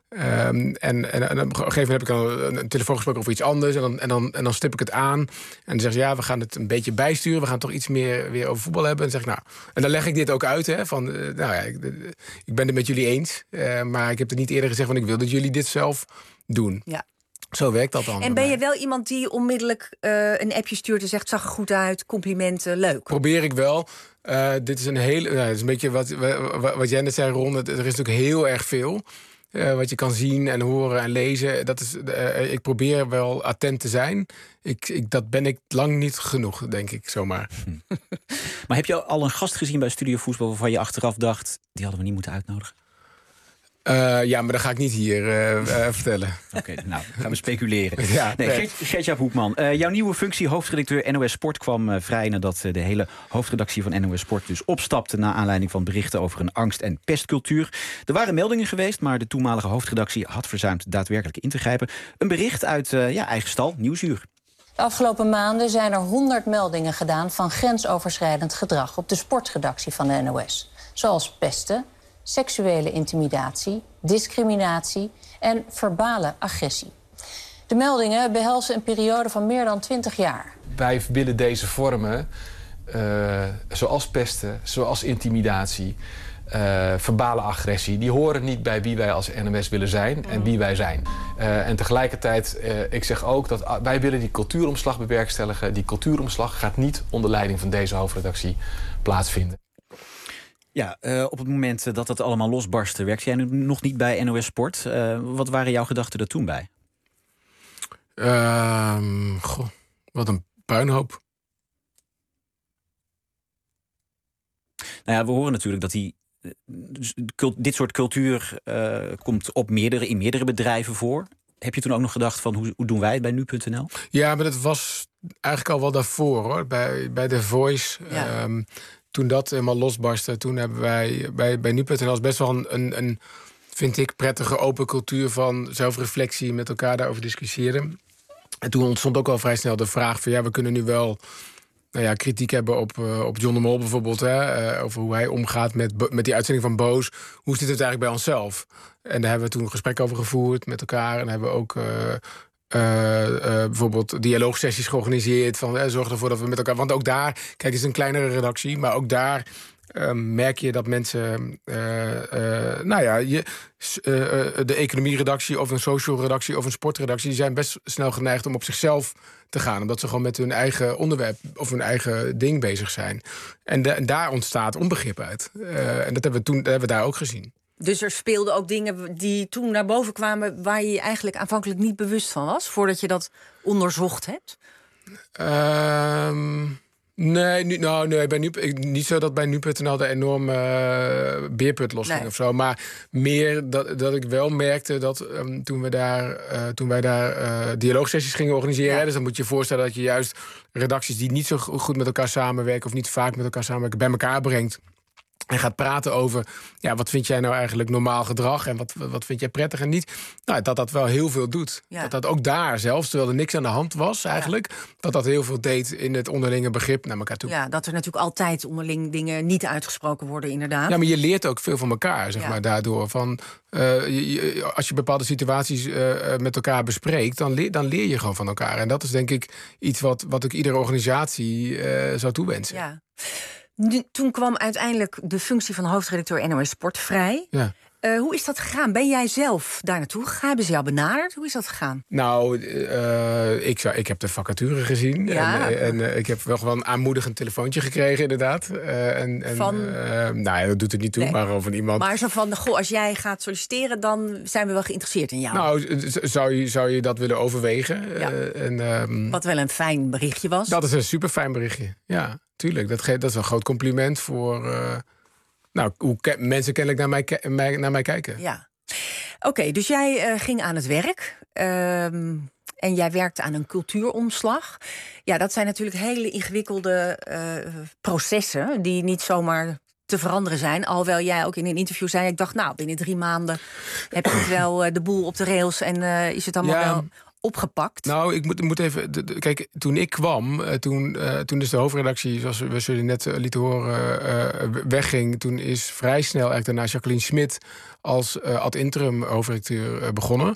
Um, en, en, en op een gegeven moment heb ik dan een, een telefoongesprek over iets anders... En dan, en, dan, en dan stip ik het aan. En dan zeggen ze, ja, we gaan het een beetje bijsturen. We gaan toch iets meer weer over voetbal hebben. En, zeg ik, nou, en dan leg ik dit ook uit. Hè, van, uh, nou ja, ik, ik ben het met jullie eens. Uh, maar ik heb het niet eerder gezegd... want ik wil dat jullie dit zelf doen. Ja. Zo werkt dat dan. En ben je wel iemand die onmiddellijk uh, een appje stuurt... en zegt, zag er goed uit, complimenten, leuk? Probeer ik wel. Uh, dit is een hele... Nou, het is een beetje wat, wat, wat jij net zei, Ron. Er is natuurlijk heel erg veel... Uh, wat je kan zien en horen en lezen. Dat is, uh, ik probeer wel attent te zijn. Ik, ik, dat ben ik lang niet genoeg, denk ik, zomaar. Hm. Maar heb je al een gast gezien bij Studio Voetbal waarvan je achteraf dacht, die hadden we niet moeten uitnodigen? Uh, ja, maar dat ga ik niet hier uh, uh, vertellen. Oké, okay, nou, gaan we speculeren. Ja, nee, nee. Gert-Jaap Hoekman, uh, jouw nieuwe functie, hoofdredacteur N O S Sport, kwam uh, vrij nadat uh, de hele hoofdredactie van N O S Sport dus opstapte na aanleiding van berichten over een angst- en pestcultuur. Er waren meldingen geweest, maar de toenmalige hoofdredactie had verzuimd daadwerkelijk in te grijpen. Een bericht uit uh, ja, eigen stal, Nieuwsuur. De afgelopen maanden zijn er honderd meldingen gedaan van grensoverschrijdend gedrag op de sportredactie van de N O S. Zoals pesten, seksuele intimidatie, discriminatie en verbale agressie. De meldingen behelzen een periode van meer dan twintig jaar. Wij willen deze vormen, uh, zoals pesten, zoals intimidatie, uh, verbale agressie, die horen niet bij wie wij als N O S willen zijn en wie wij zijn. Uh, en tegelijkertijd, uh, ik zeg ook dat uh, wij willen die cultuuromslag bewerkstelligen. Die cultuuromslag gaat niet onder leiding van deze hoofdredactie plaatsvinden. Ja, uh, op het moment dat dat allemaal losbarstte, werkte jij nu nog niet bij N O S Sport. Uh, wat waren jouw gedachten er toen bij? Uh, goh, wat een puinhoop. Nou ja, we horen natuurlijk dat die, dit soort cultuur uh, komt op meerdere, in meerdere bedrijven voor. Heb je toen ook nog gedacht van hoe, hoe doen wij het bij nu punt n l? Ja, maar dat was eigenlijk al wel daarvoor, hoor. Bij, bij The Voice. Ja. Um, Toen dat helemaal losbarstte, toen hebben wij bij, bij nu punt n l best wel een, een, een, vind ik, prettige open cultuur van zelfreflectie, met elkaar daarover discussiëren. En toen ontstond ook al vrij snel de vraag van ja, we kunnen nu wel nou ja, kritiek hebben op, uh, op John de Mol bijvoorbeeld, hè, uh, over hoe hij omgaat met, met die uitzending van Boos. Hoe zit het eigenlijk bij onszelf? En daar hebben we toen een gesprek over gevoerd met elkaar en hebben we ook Uh, Uh, uh, bijvoorbeeld dialoogsessies georganiseerd. Van, uh, zorg ervoor dat we met elkaar. Want ook daar, kijk, het is een kleinere redactie, maar ook daar uh, merk je dat mensen. Uh, uh, nou ja, je, uh, uh, de economieredactie of een social redactie of een sportredactie, die zijn best snel geneigd om op zichzelf te gaan. Omdat ze gewoon met hun eigen onderwerp of hun eigen ding bezig zijn. En, de, en daar ontstaat onbegrip uit. Uh, en dat hebben we toen dat hebben we daar ook gezien. Dus er speelden ook dingen die toen naar boven kwamen waar je je eigenlijk aanvankelijk niet bewust van was, voordat je dat onderzocht hebt? Um, nee, nu, nou, nee bij nu, niet zo dat bij nu punt n l de enorme uh, beerput losging nee. of zo. Maar meer dat, dat ik wel merkte dat um, toen, we daar, uh, toen wij daar uh, dialoogsessies gingen organiseren. Ja. Dus dan moet je je voorstellen dat je juist redacties die niet zo goed met elkaar samenwerken of niet vaak met elkaar samenwerken bij elkaar brengt. En gaat praten over, ja, wat vind jij nou eigenlijk normaal gedrag en wat, wat vind jij prettig en niet. Nou, dat dat wel heel veel doet. Ja. Dat dat ook daar zelfs, terwijl er niks aan de hand was eigenlijk, ja. dat dat heel veel deed in het onderlinge begrip naar elkaar toe. Ja, dat er natuurlijk altijd onderling dingen niet uitgesproken worden, inderdaad. Ja, maar je leert ook veel van elkaar, zeg ja. maar, daardoor. Van, uh, je, als je bepaalde situaties uh, met elkaar bespreekt, dan leer, dan leer je gewoon van elkaar. En dat is denk ik iets wat, wat ik iedere organisatie uh, zou toewensen. Ja. Nu, toen kwam uiteindelijk de functie van hoofdredacteur N O S Sport vrij. Ja. Uh, hoe is dat gegaan? Ben jij zelf daar naartoe gegaan? Hebben ze jou benaderd? Hoe is dat gegaan? Nou, uh, ik, zou, ik heb de vacature gezien. Ja. En, en uh, ik heb wel gewoon een aanmoedigend telefoontje gekregen, inderdaad. Uh, en, en, van? Uh, nou ja, dat doet het niet toe, nee. maar gewoon van iemand. Maar zo van, goh, als jij gaat solliciteren, dan zijn we wel geïnteresseerd in jou. Nou, zou je, zou je dat willen overwegen? Ja. Uh, en, um, Wat wel een fijn berichtje was. Dat is een super fijn berichtje, ja. Tuurlijk, dat, ge- dat is een groot compliment voor uh, nou, hoe ke- mensen kennelijk naar mij, ke- mij, naar mij kijken. Ja. Oké, okay, dus jij uh, ging aan het werk um, en jij werkte aan een cultuuromslag. Ja, dat zijn natuurlijk hele ingewikkelde uh, processen die niet zomaar te veranderen zijn. Alhoewel jij ook in een interview zei, ik dacht, nou, binnen drie maanden heb je wel uh, de boel op de rails en uh, is het allemaal ja. wel opgepakt? Nou, ik moet, moet even. De, de, kijk, toen ik kwam, uh, toen, uh, toen dus de hoofdredactie, zoals we zullen net uh, lieten horen, uh, wegging. Toen is vrij snel eigenlijk daarna Jacqueline Smit als uh, ad interim hoofdredacteur uh, begonnen.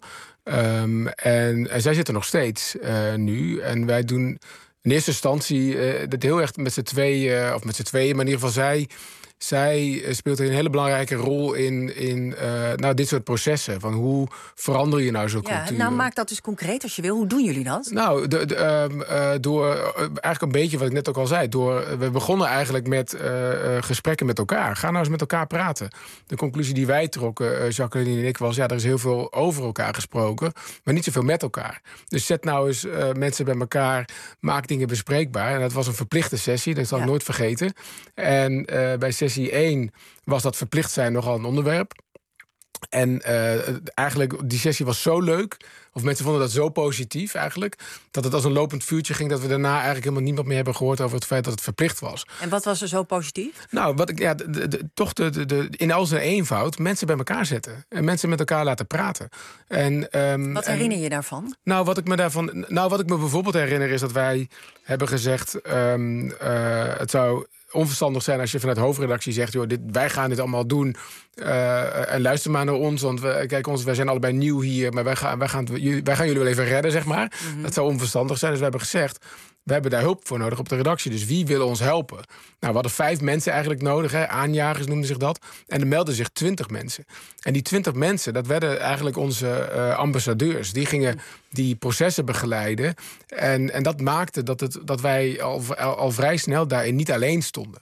Um, en, en zij zit er nog steeds uh, nu. En wij doen in eerste instantie uh, dat heel erg met z'n tweeën, uh, of met z'n tweeën, maar in ieder geval zij zij speelt een hele belangrijke rol in, in uh, nou, dit soort processen. Van hoe verander je nou zo'n ja, cultuur? Nou, maak dat dus concreet als je wil. Hoe doen jullie dat? Nou, de, de, uh, uh, door uh, eigenlijk een beetje wat ik net ook al zei. Door, uh, we begonnen eigenlijk met uh, uh, gesprekken met elkaar. Ga nou eens met elkaar praten. De conclusie die wij trokken, uh, Jacqueline en ik, was... ja, er is heel veel over elkaar gesproken, maar niet zoveel met elkaar. Dus zet nou eens uh, mensen bij elkaar, maak dingen bespreekbaar. En dat was een verplichte sessie, dat zal ik ja. nooit vergeten. En uh, bij sessie één was dat verplicht zijn nogal een onderwerp. En uh, eigenlijk, die sessie was zo leuk, of mensen vonden dat zo positief eigenlijk, dat het als een lopend vuurtje ging, dat we daarna eigenlijk helemaal niemand meer hebben gehoord over het feit dat het verplicht was. En wat was er zo positief? Nou, wat ik, ja, de, de, de, toch de, de, de, in al zijn eenvoud mensen bij elkaar zetten. En mensen met elkaar laten praten. En, um, wat herinner je daarvan? Nou, wat ik me daarvan, nou, wat ik me bijvoorbeeld herinner is dat wij hebben gezegd, um, uh, het zou onverstandig zijn als je vanuit hoofdredactie zegt, joh, dit, wij gaan dit allemaal doen. Uh, en luister maar naar ons, want we, kijk, ons, wij zijn allebei nieuw hier, maar wij gaan, wij, gaan, wij gaan jullie wel even redden, zeg maar. Mm-hmm. Dat zou onverstandig zijn. Dus we hebben gezegd, we hebben daar hulp voor nodig op de redactie. Dus wie wil ons helpen? Nou, we hadden vijf mensen eigenlijk nodig. Hè? Aanjagers noemden zich dat. En er melden zich twintig mensen. En die twintig mensen, dat werden eigenlijk onze uh, ambassadeurs. Die gingen die processen begeleiden. En, en dat maakte dat, het, dat wij al, al, al vrij snel daarin niet alleen stonden.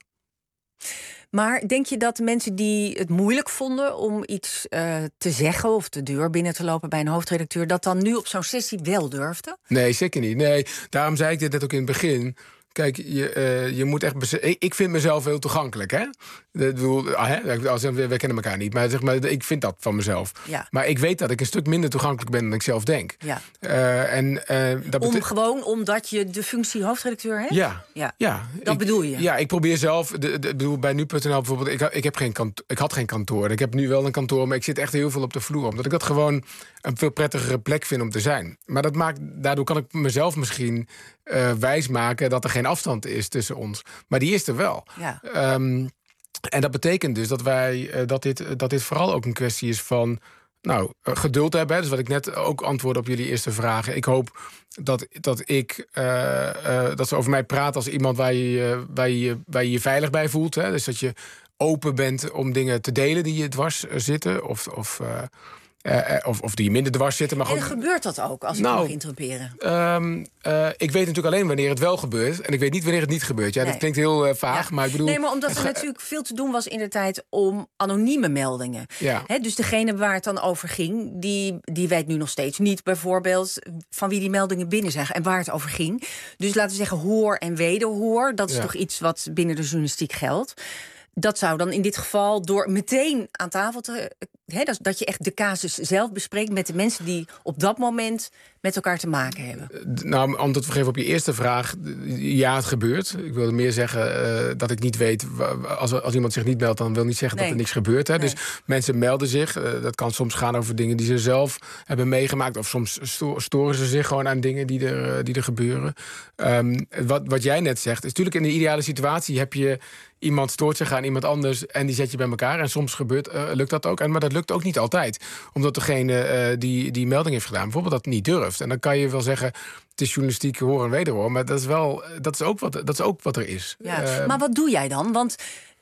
Maar denk je dat mensen die het moeilijk vonden om iets uh, te zeggen of de deur binnen te lopen bij een hoofdredacteur, dat dan nu op zo'n sessie wel durfden? Nee, zeker niet. Nee, daarom zei ik dit net ook in het begin. Kijk, je, uh, je moet echt... Bes- ik vind mezelf heel toegankelijk, hè? Ik bedoel, ah, hè? Als, we kennen elkaar niet, maar, zeg maar ik vind dat van mezelf. Ja. Maar ik weet dat ik een stuk minder toegankelijk ben dan ik zelf denk. Ja. Uh, en, uh, dat Om bete- gewoon omdat je de functie hoofdredacteur hebt? Ja. ja. ja. Dat ik, bedoel je? Ja, ik probeer zelf... De, de, bedoel, bij nu punt n l bijvoorbeeld, ik, ik, heb geen kant, ik had geen kantoor. Ik heb nu wel een kantoor, maar ik zit echt heel veel op de vloer. Omdat ik dat gewoon een veel prettigere plek vind om te zijn. Maar dat maakt, daardoor kan ik mezelf misschien uh, wijsmaken dat er geen afstand is tussen ons. Maar die is er wel. Ja. Um, en dat betekent dus dat wij uh, dat, dit, dat dit vooral ook een kwestie is van nou, uh, geduld hebben. Dus wat ik net ook antwoordde op jullie eerste vragen. Ik hoop dat, dat ik uh, uh, dat ze over mij praten als iemand waar je uh, waar je, waar je, je veilig bij voelt. Hè? Dus dat je open bent om dingen te delen die je dwars zitten. Of, of uh, Uh, of, of die minder dwars zitten. Maar en gewoon, gebeurt dat ook, als ik nou, mag interroperen? Um, uh, ik weet natuurlijk alleen wanneer het wel gebeurt. En ik weet niet wanneer het niet gebeurt. Ja, nee. Dat klinkt heel uh, vaag, ja. maar ik bedoel... Nee, maar omdat er natuurlijk veel te doen was in de tijd om anonieme meldingen. Ja. He, dus degene waar het dan over ging, die, die weet nu nog steeds niet bijvoorbeeld van wie die meldingen binnen zijn en waar het over ging. Dus laten we zeggen hoor en wederhoor. Dat is ja. toch iets wat binnen de journalistiek geldt. Dat zou dan in dit geval door meteen aan tafel te... He, dat, dat je echt de casus zelf bespreekt met de mensen die op dat moment met elkaar te maken hebben. Nou, om te geven op je eerste vraag, ja, het gebeurt. Ik wilde meer zeggen uh, dat ik niet weet... Als, als iemand zich niet meldt, dan wil niet zeggen nee. dat er niks gebeurt. Hè? Nee. Dus mensen melden zich. Uh, dat kan soms gaan over dingen die ze zelf hebben meegemaakt. Of soms sto- storen ze zich gewoon aan dingen die er, uh, die er gebeuren. Um, wat, wat jij net zegt, is natuurlijk in de ideale situatie heb je... Iemand stoort zich aan iemand anders en die zet je bij elkaar. En soms gebeurt, uh, lukt dat ook. En, maar dat lukt ook niet altijd. Omdat degene uh, die die melding heeft gedaan bijvoorbeeld dat niet durft. En dan kan je wel zeggen, het is journalistiek hoor en wederhoor. Maar dat is, wel, dat is, ook, wat, dat is ook wat er is. Ja, uh, maar wat doe jij dan? Want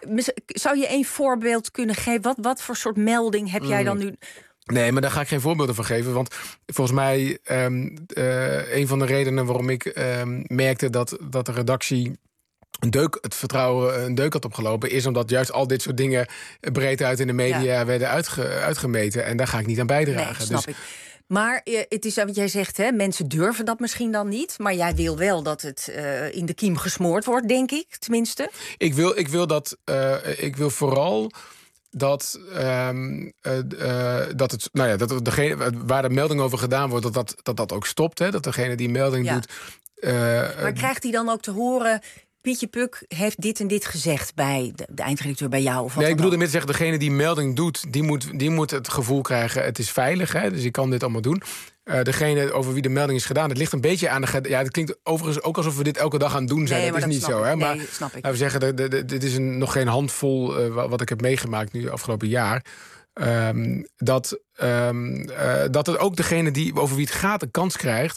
zou je één voorbeeld kunnen geven? Wat, wat voor soort melding heb jij dan nu... Nee, maar daar ga ik geen voorbeelden van geven. Want volgens mij, um, uh, een van de redenen waarom ik um, merkte dat, dat de redactie... Een deuk, het vertrouwen een deuk had opgelopen... is omdat juist al dit soort dingen breed uit in de media ja. werden uitge, uitgemeten. En daar ga ik niet aan bijdragen. Nee, snap dus... ik. Maar het is wat jij zegt, hè, mensen durven dat misschien dan niet. Maar jij wil wel dat het uh, in de kiem gesmoord wordt, denk ik, tenminste. Ik wil, ik wil, dat, uh, ik wil vooral... Dat, um, uh, uh, dat, het, nou ja, dat degene waar de melding over gedaan wordt... dat dat, dat, dat ook stopt. Hè? Dat degene die melding ja. doet... Uh, maar krijgt hij dan ook te horen... Pietje Puk heeft dit en dit gezegd bij de, de eindredacteur, bij jou? Of wat nee, ik bedoel ermee te zeggen, degene die melding doet... die moet, die moet het gevoel krijgen, het is veilig, hè, dus ik kan dit allemaal doen. Uh, degene over wie de melding is gedaan, het ligt een beetje aan de... Ja, het klinkt overigens ook alsof we dit elke dag aan het doen zijn. Nee, dat is dat niet zo, hè? Maar nee, snap ik. laten we zeggen, de, de, de, dit is een, nog geen handvol uh, wat ik heb meegemaakt nu afgelopen jaar... Um, dat, um, uh, dat het ook degene die, over wie het gaat een kans krijgt...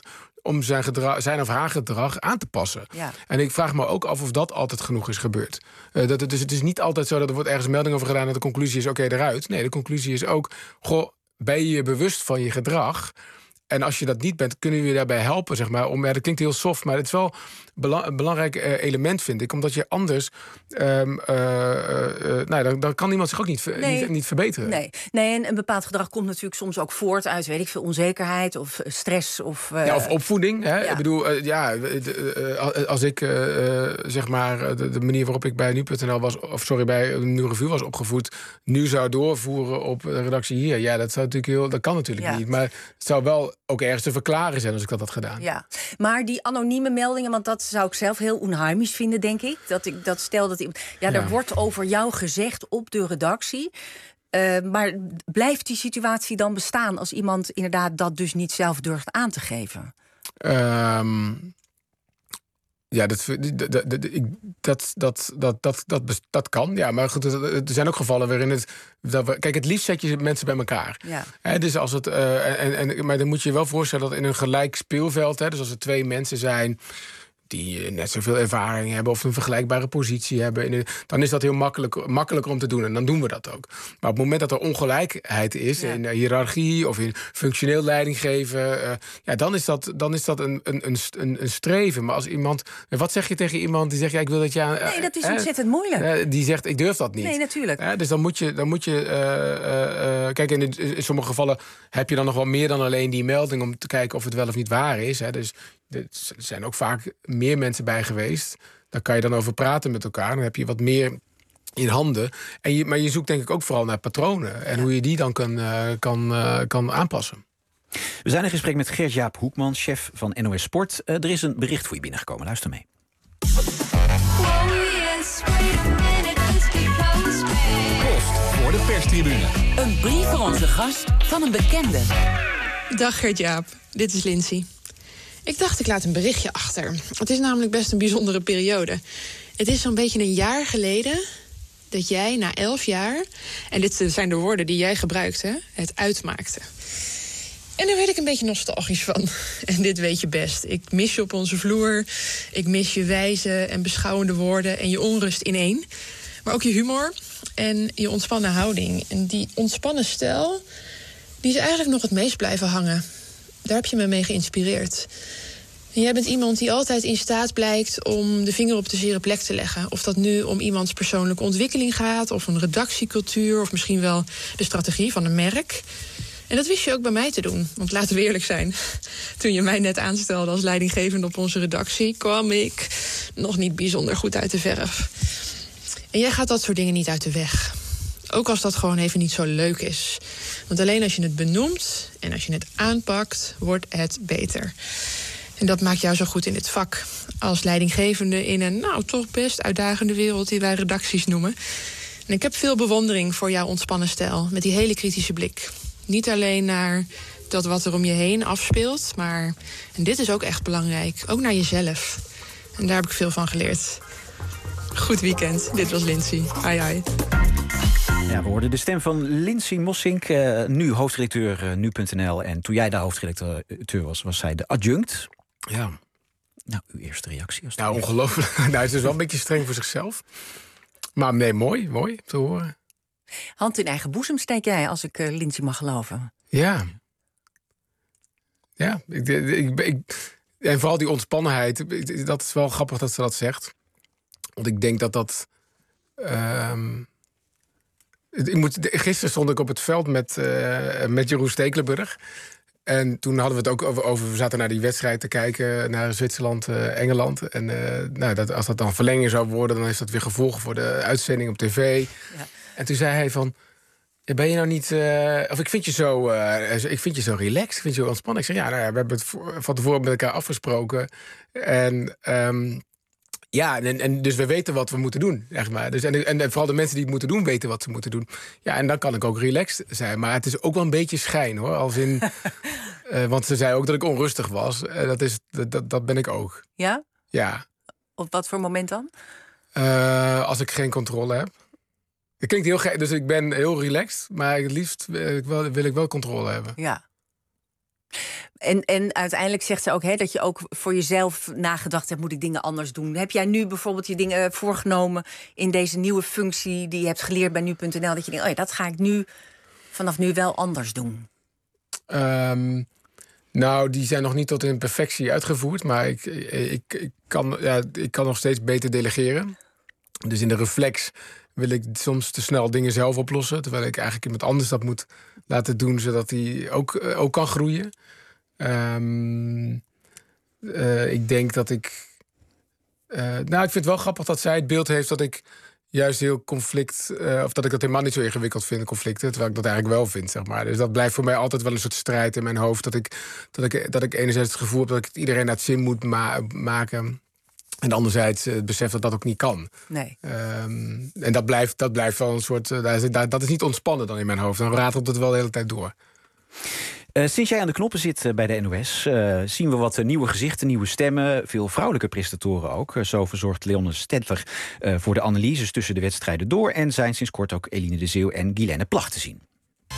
om zijn, gedra- zijn of haar gedrag aan te passen. Ja. En ik vraag me ook af of dat altijd genoeg is gebeurd. Uh, dat het, dus het is niet altijd zo dat er wordt ergens een melding over gedaan... dat de conclusie is, oké, okay, eruit. Nee, de conclusie is ook, goh, ben je je bewust van je gedrag... En als je dat niet bent, kunnen we je daarbij helpen, zeg maar. Om, ja, dat klinkt heel soft, maar het is wel bela- een belangrijk uh, element, vind ik. Omdat je anders... Um, uh, uh, nou, dan, dan kan iemand zich ook niet, ver- Nee. niet, niet verbeteren. Nee. nee, en een bepaald gedrag komt natuurlijk soms ook voort uit, weet ik veel, onzekerheid of stress. Of, uh, Ja, of opvoeding. Hè? Ja. Ik bedoel, uh, ja, de, uh, als ik, uh, uh, zeg maar, de, de manier waarop ik bij nu punt n l was... of sorry, bij Nu Revue was opgevoed... nu zou doorvoeren op de redactie hier. Ja, dat, zou natuurlijk heel, dat kan natuurlijk Ja. niet. Maar het zou wel ook ergens te verklaren zijn als ik dat had gedaan. Ja, maar die anonieme meldingen, want dat zou ik zelf heel onheimisch vinden, denk ik. Dat ik dat stel dat iemand. Ja, er Ja. wordt over jou gezegd op de redactie. Uh, maar blijft die situatie dan bestaan als iemand inderdaad dat dus niet zelf durft aan te geven? Um, ja, dat, dat, dat, dat, dat, dat, dat, dat, dat kan. Ja, maar goed, er zijn ook gevallen waarin het... Dat we, kijk, het liefst zet je mensen bij elkaar. Ja. He, dus als het, uh, en, en, maar dan moet je je wel voorstellen dat in een gelijk speelveld... Hè, dus als er twee mensen zijn... die net zoveel ervaring hebben of een vergelijkbare positie hebben... dan is dat heel makkelijk, makkelijker om te doen. En dan doen we dat ook. Maar op het moment dat er ongelijkheid is... Ja. in uh, hiërarchie of in functioneel leidinggeven... Uh, ja, dan is dat, dan is dat een, een, een, een streven. Maar als iemand... Wat zeg je tegen iemand die zegt... Ja, ik wil dat je... Uh, nee, dat is uh, ontzettend moeilijk. Uh, die zegt, ik durf dat niet. Nee, natuurlijk. Uh, dus dan moet je... Dan moet je uh, uh, uh, kijk, in, in sommige gevallen heb je dan nog wel meer dan alleen die melding... om te kijken of het wel of niet waar is. Hè. Dus er zijn ook vaak meer mensen bij geweest. Daar kan je dan over praten met elkaar. Dan heb je wat meer in handen. En je, maar je zoekt denk ik ook vooral naar patronen. En ja. hoe je die dan kan, uh, kan, uh, kan aanpassen. We zijn in gesprek met Gert-Jaap Hoekman, chef van N O S Sport. Uh, er is een bericht voor je binnengekomen. Luister mee. Post voor de perstribune. Een brief voor onze gast van een bekende. Dag Gert-Jaap, dit is Lindsay. Ik dacht, ik laat een berichtje achter. Het is namelijk best een bijzondere periode. Het is zo'n beetje een jaar geleden dat jij na elf jaar... en dit zijn de woorden die jij gebruikt, hè, het uitmaakte. En daar werd ik een beetje nostalgisch van. En dit weet je best. Ik mis je op onze vloer. Ik mis je wijze en beschouwende woorden en je onrust in één. Maar ook je humor en je ontspannen houding. En die ontspannen stijl, die is eigenlijk nog het meest blijven hangen. Daar heb je me mee geïnspireerd. En jij bent iemand die altijd in staat blijkt om de vinger op de zere plek te leggen. Of dat nu om iemands persoonlijke ontwikkeling gaat, of een redactiecultuur, of misschien wel de strategie van een merk. En dat wist je ook bij mij te doen. Want laten we eerlijk zijn, toen je mij net aanstelde als leidinggevende op onze redactie, kwam ik nog niet bijzonder goed uit de verf. En jij gaat dat soort dingen niet uit de weg. Ook als dat gewoon even niet zo leuk is. Want alleen als je het benoemt en als je het aanpakt, wordt het beter. En dat maakt jou zo goed in het vak. Als leidinggevende in een, nou, toch best uitdagende wereld die wij redacties noemen. En ik heb veel bewondering voor jouw ontspannen stijl. Met die hele kritische blik. Niet alleen naar dat wat er om je heen afspeelt, maar, en dit is ook echt belangrijk, ook naar jezelf. En daar heb ik veel van geleerd. Goed weekend. Dit was Lindsay. Ai ai. Ja, we hoorden de stem van Lindsay Mossink, uh, nu hoofdredacteur uh, nu punt n l. En toen jij daar hoofdredacteur was, was zij de adjunct. Ja. Nou, uw eerste reactie? Als nou, ongelooflijk. Nou, het is wel een beetje streng voor zichzelf. Maar nee, mooi, mooi te horen. Hand in eigen boezem steek jij, als ik uh, Lindsay mag geloven. Ja. Ja, ik, ik, ik, en vooral die ontspannenheid. Dat is wel grappig dat ze dat zegt. Want ik denk dat dat... Um, ik moet, gisteren stond ik op het veld met, uh, met Jeroen Stekelenburg. En toen hadden we het ook over, over... We zaten naar die wedstrijd te kijken, naar Zwitserland, uh, Engeland. En uh, nou, dat, als dat dan verlenging zou worden, dan is dat weer gevolgen voor de uitzending op tv. Ja. En toen zei hij van... Ben je nou niet... Uh, of ik vind je zo uh, ik vind je zo relaxed, ik vind je zo ontspannen. Ik zeg, ja, nou ja, we hebben het van tevoren met elkaar afgesproken. En... Um, Ja, en, en dus we weten wat we moeten doen, zeg maar. Dus en, en vooral de mensen die het moeten doen, weten wat ze moeten doen. Ja, en dan kan ik ook relaxed zijn. Maar het is ook wel een beetje schijn, hoor. Als in, uh, want ze zei ook dat ik onrustig was. Uh, dat, is, dat, dat ben ik ook. Ja? Ja. Op wat voor moment dan? Uh, als ik geen controle heb. Het klinkt heel gek, dus ik ben heel relaxed. Maar het liefst wil ik wel, wil ik wel controle hebben. Ja. En, en uiteindelijk zegt ze ook hè, dat je ook voor jezelf nagedacht hebt... moet ik dingen anders doen? Heb jij nu bijvoorbeeld je dingen voorgenomen... in deze nieuwe functie die je hebt geleerd bij nu punt n l... dat je denkt, oh ja, dat ga ik nu vanaf nu wel anders doen? Um, nou, die zijn nog niet tot in perfectie uitgevoerd... maar ik, ik, ik, kan, ja, ik kan nog steeds beter delegeren. Dus in de reflex wil ik soms te snel dingen zelf oplossen... terwijl ik eigenlijk iemand anders dat moet laten doen... zodat hij ook, ook kan groeien. Um, uh, ik denk dat ik... Uh, nou, ik vind het wel grappig dat zij het beeld heeft... dat ik juist heel conflict... Uh, of dat ik dat helemaal niet zo ingewikkeld vind, conflicten... terwijl ik dat eigenlijk wel vind, zeg maar. Dus dat blijft voor mij altijd wel een soort strijd in mijn hoofd... dat ik, dat ik, dat ik enerzijds het gevoel heb dat ik het iedereen naar het zin moet ma- maken... en anderzijds het besef dat dat ook niet kan. Nee. Um, en dat blijft, dat blijft wel een soort... Uh, dat, dat is niet ontspannen dan in mijn hoofd. Dan ratelt het wel de hele tijd door. Uh, sinds jij aan de knoppen zit uh, bij de N O S... Uh, zien we wat uh, nieuwe gezichten, nieuwe stemmen. Veel vrouwelijke presentatoren ook. Uh, zo verzorgt Leonne Stendler uh, voor de analyses tussen de wedstrijden door... en zijn sinds kort ook Eline de Zeeuw en Guilaine Plag te zien.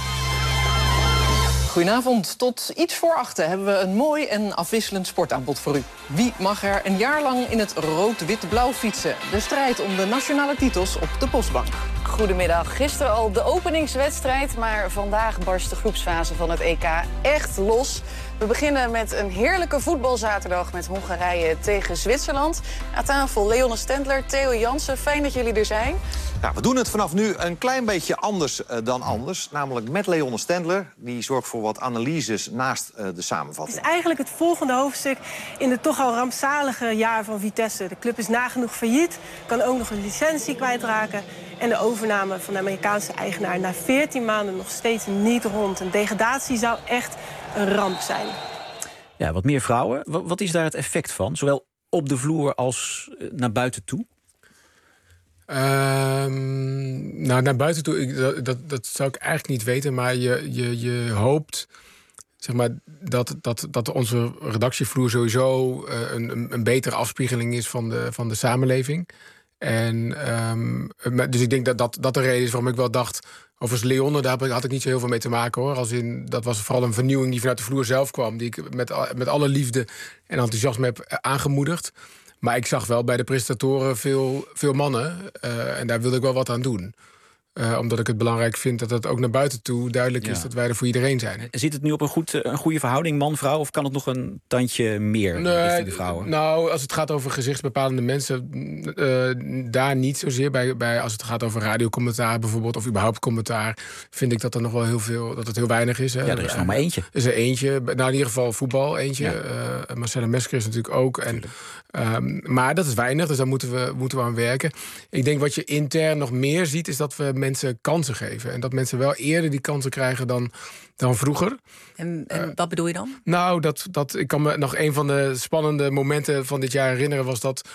Goedenavond. Tot iets voor achten hebben we een mooi en afwisselend sportaanbod voor u. Wie mag er een jaar lang in het rood-wit-blauw fietsen? De strijd om de nationale titels op de Postbank. Goedemiddag. Gisteren al de openingswedstrijd, maar vandaag barst de groepsfase van het E K echt los. We beginnen met een heerlijke voetbalzaterdag met Hongarije tegen Zwitserland. Aan tafel Leonne Stendler, Theo Jansen. Fijn dat jullie er zijn. Nou, we doen het vanaf nu een klein beetje anders uh, dan anders. Namelijk met Leonne Stendler. Die zorgt voor wat analyses naast uh, de samenvatting. Het is eigenlijk het volgende hoofdstuk in het toch al rampzalige jaar van Vitesse. De club is nagenoeg failliet, kan ook nog een licentie kwijtraken. En de overname van de Amerikaanse eigenaar na veertien maanden nog steeds niet rond. Een degradatie zou echt een ramp zijn. Ja, wat meer vrouwen. Wat is daar het effect van? Zowel op de vloer als naar buiten toe? Um, nou, naar buiten toe, ik, dat, dat, dat zou ik eigenlijk niet weten. Maar je, je, je hoopt zeg maar, dat, dat, dat onze redactievloer sowieso uh, een, een betere afspiegeling is van de, van de samenleving. En, um, dus ik denk dat, dat dat de reden is waarom ik wel dacht... Overigens, Leonne, daar had ik niet zo heel veel mee te maken, hoor. Als in, dat was vooral een vernieuwing die vanuit de vloer zelf kwam... die ik met, met alle liefde en enthousiasme heb aangemoedigd. Maar ik zag wel bij de presentatoren veel, veel mannen. Uh, en daar wilde ik wel wat aan doen. Uh, omdat ik het belangrijk vind dat het ook naar buiten toe duidelijk is... Ja. dat wij er voor iedereen zijn. Zit het nu op een, goed, een goede verhouding man-vrouw... of kan het nog een tandje meer nee, richting de vrouwen? Nou, als het gaat over gezichtsbepalende mensen... Uh, daar niet zozeer. Bij, bij, als het gaat over radiocommentaar bijvoorbeeld... of überhaupt commentaar... vind ik dat er nog wel heel veel, dat het heel weinig is. Hè. Ja, er is nog maar eentje. Er is er eentje. Nou, in ieder geval voetbal eentje. Ja. Uh, Marcella Mesker is natuurlijk ook. En, um, maar dat is weinig, dus daar moeten we, moeten we aan werken. Ik denk wat je intern nog meer ziet... is dat we mensen kansen geven. En dat mensen wel eerder die kansen krijgen dan, dan vroeger. En, en uh, wat bedoel je dan? Nou, dat, dat, ik kan me nog een van de spannende momenten van dit jaar herinneren... was dat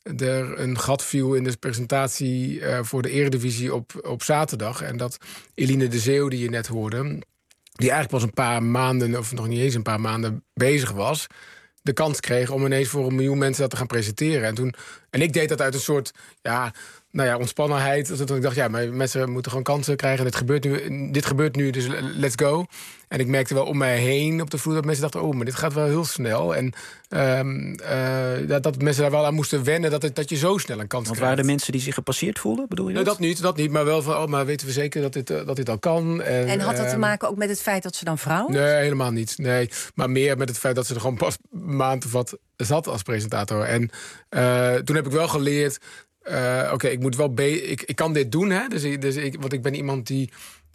er een gat viel in de presentatie uh, voor de Eredivisie op, op zaterdag. En dat Eline de Zeeuw, die je net hoorde... die eigenlijk pas een paar maanden, of nog niet eens een paar maanden bezig was... de kans kreeg om ineens voor een miljoen mensen dat te gaan presenteren. En, toen, en ik deed dat uit een soort... ja. Nou ja, ontspannenheid. Dus ik dacht, ja, maar mensen moeten gewoon kansen krijgen. Dit gebeurt nu, dit gebeurt nu, dus let's go. En ik merkte wel om mij heen op de vloer dat mensen dachten... oh, maar dit gaat wel heel snel. En um, uh, dat, dat mensen daar wel aan moesten wennen... dat, het, dat je zo snel een kans Want krijgt. waren er mensen die zich gepasseerd voelden, bedoel je dat? Nou, dat niet, dat niet. Maar wel van, oh, maar weten we zeker dat dit, uh, dat dit al kan. En, en had dat te uh, maken ook met het feit dat ze dan vrouw was? Nee, helemaal niet. Nee. Maar meer met het feit dat ze er gewoon pas een maand of wat zat als presentator. En uh, toen heb ik wel geleerd... Uh, Oké, okay, ik moet wel be- ik, ik kan dit doen, hè? Dus, ik, dus ik, want ik ben iemand die,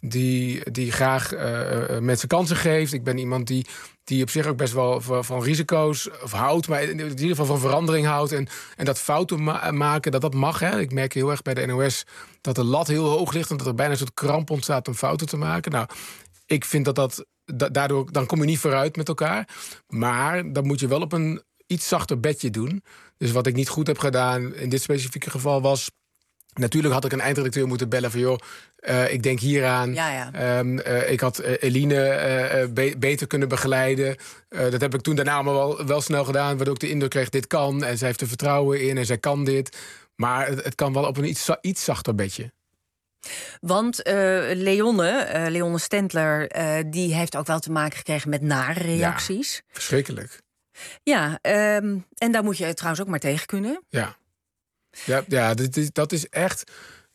die, die graag uh, mensen kansen geeft. Ik ben iemand die, die op zich ook best wel van, van risico's of houdt, maar in ieder geval van verandering houdt. En, en dat fouten ma- maken, dat dat mag. Hè? Ik merk heel erg bij de N O S dat de lat heel hoog ligt en dat er bijna een soort kramp ontstaat om fouten te maken. Nou, ik vind dat dat da- daardoor dan kom je niet vooruit met elkaar. Maar dan moet je wel op een iets zachter bedje doen. Dus wat ik niet goed heb gedaan in dit specifieke geval was... natuurlijk had ik een eindredacteur moeten bellen van... joh, uh, ik denk hieraan. Ja, ja. Um, uh, ik had uh, Eline uh, be- beter kunnen begeleiden. Uh, dat heb ik toen daarna allemaal wel, wel snel gedaan... waardoor ik de indruk kreeg, dit kan. En zij heeft er vertrouwen in en zij kan dit. Maar het, het kan wel op een iets, iets zachter bedje. Want uh, Leonne, uh, Leonne Stendler, uh, die heeft ook wel te maken gekregen met nare reacties. Ja, verschrikkelijk. Ja, um, en daar moet je trouwens ook maar tegen kunnen. Ja, ja, ja dat, is, dat is echt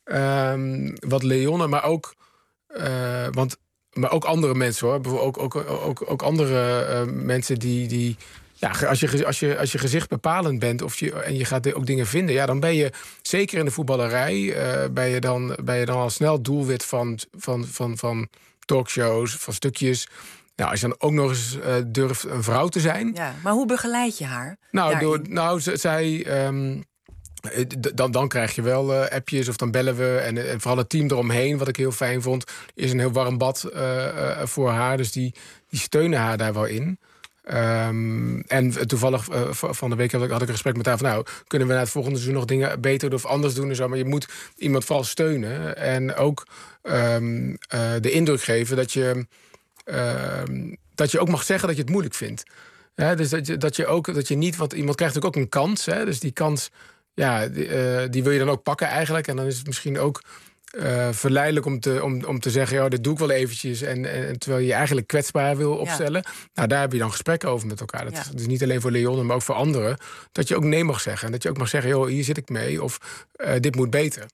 um, wat Leonne, maar ook, uh, want, maar ook andere mensen hoor. Ook, ook, ook, ook andere uh, mensen die... die Ja, als je, als, je, als je gezicht bepalend bent of je, en je gaat ook dingen vinden... Ja, dan ben je, zeker in de voetballerij... Uh, ben, je dan, ben je dan al snel doelwit van, van, van, van talkshows, van stukjes. Nou, als je dan ook nog eens uh, durft een vrouw te zijn... Ja, maar hoe begeleid je haar? Nou, door, nou z- zij... Um, Dan, dan krijg je wel uh, appjes of dan bellen we. En, en vooral het team eromheen, wat ik heel fijn vond... is een heel warm bad uh, uh, voor haar. Dus die, die steunen haar daar wel in. Um, en toevallig uh, van de week had ik, had ik een gesprek met haar van... nou, kunnen we na het volgende seizoen nog dingen beter of anders doen en zo. Maar je moet iemand vooral steunen. En ook um, uh, de indruk geven dat je, uh, dat je ook mag zeggen dat je het moeilijk vindt. Ja, dus dat je, dat je ook dat je niet... want iemand krijgt natuurlijk ook een kans. Hè, dus die kans... Ja, die, uh, die wil je dan ook pakken eigenlijk. En dan is het misschien ook uh, verleidelijk om te, om, om te zeggen... ja, dit doe ik wel eventjes. En, en terwijl je je eigenlijk kwetsbaar wil opstellen. Ja. Nou, daar heb je dan gesprekken over met elkaar. Dat ja. is dus niet alleen voor Leonne, maar ook voor anderen. Dat je ook nee mag zeggen. En dat je ook mag zeggen, joh, hier zit ik mee. Of uh, dit moet beter.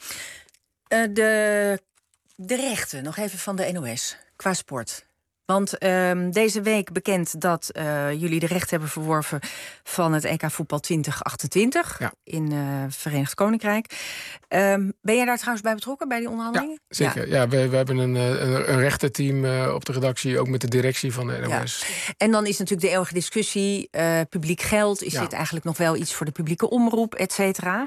Uh, de, de rechten, nog even van de N O S, qua sport... Want uh, deze week bekend dat uh, jullie de recht hebben verworven... van het E K voetbal twintig achtentwintig ja. in uh, Verenigd Koninkrijk. Um, ben jij daar trouwens bij betrokken, bij die onderhandelingen? Ja, zeker. Ja, ja we, we hebben een, een, een rechtenteam uh, op de redactie... ook met de directie van de N O S. Ja. En dan is natuurlijk de eeuwige discussie... Uh, publiek geld, is ja. dit eigenlijk nog wel iets voor de publieke omroep, et cetera...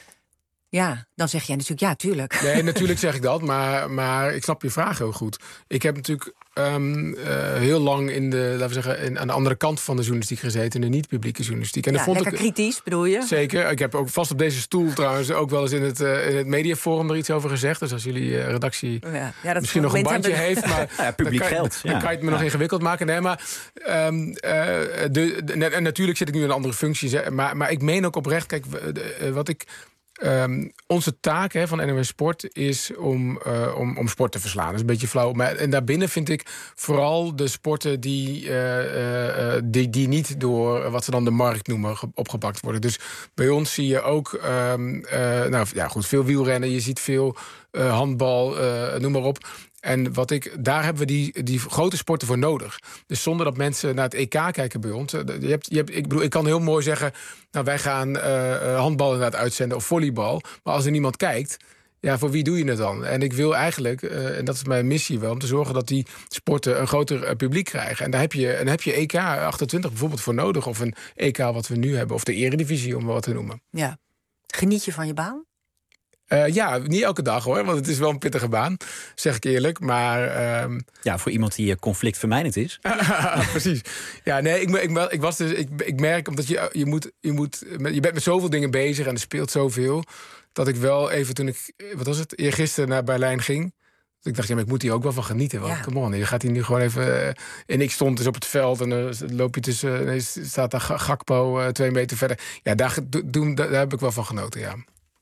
Ja, dan zeg jij natuurlijk ja, tuurlijk. Nee, natuurlijk zeg ik dat, maar, maar ik snap je vraag heel goed. Ik heb natuurlijk um, uh, heel lang in de, laten we zeggen, in, aan de andere kant van de journalistiek gezeten, in de niet-publieke journalistiek. En ja, vond lekker ik, kritisch, bedoel je? Zeker. Ik heb ook vast op deze stoel trouwens ook wel eens in het, uh, in het mediaforum er iets over gezegd. Dus als jullie uh, redactie ja, ja, dat misschien nog een bandje hebben... heeft, maar ja, publiek dan kan, geld. Dan ja. kan je het me ja. nog ingewikkeld maken. Nee, maar um, uh, de, de, en natuurlijk zit ik nu in een andere functie, maar, maar ik meen ook oprecht, kijk, de, uh, wat ik. Um, onze taak hè, van N O S Sport is om, uh, om, om sport te verslaan. Dat is een beetje flauw. Maar, en daarbinnen vind ik vooral de sporten die, uh, uh, die, die niet door wat ze dan de markt noemen opgepakt worden. Dus bij ons zie je ook um, uh, nou, ja, goed, veel wielrennen. Je ziet veel uh, handbal, uh, noem maar op. En wat ik, daar hebben we die, die grote sporten voor nodig. Dus zonder dat mensen naar het E K kijken bij ons. Je hebt, je hebt, ik bedoel, ik kan heel mooi zeggen, nou, wij gaan uh, handbal inderdaad uitzenden of volleybal. Maar als er niemand kijkt, ja, voor wie doe je het dan? En ik wil eigenlijk, uh, en dat is mijn missie wel, om te zorgen dat die sporten een groter uh, publiek krijgen. En daar heb je, en daar heb je E K achtentwintig bijvoorbeeld voor nodig. Of een E K wat we nu hebben. Of de Eredivisie, om wat te noemen. Ja. Geniet je van je baan? Uh, ja, niet elke dag hoor, want het is wel een pittige baan, zeg ik eerlijk. Maar um... ja, voor iemand die conflictvermijdend is. Precies. Ja, nee, ik, ik, ik was dus, ik, ik merk omdat je je moet, je moet, je bent met zoveel dingen bezig en er speelt zoveel, dat ik wel even toen ik, wat was het, eergisteren naar Berlijn ging. Ik dacht, ja, maar ik moet hier ook wel van genieten. Want, ja. Come on, je gaat hier nu gewoon even... Uh, en ik stond dus op het veld en dan uh, loop je tussen... Uh, staat daar Gakpo uh, twee meter verder. Ja, daar, do, daar, daar heb ik wel van genoten, ja.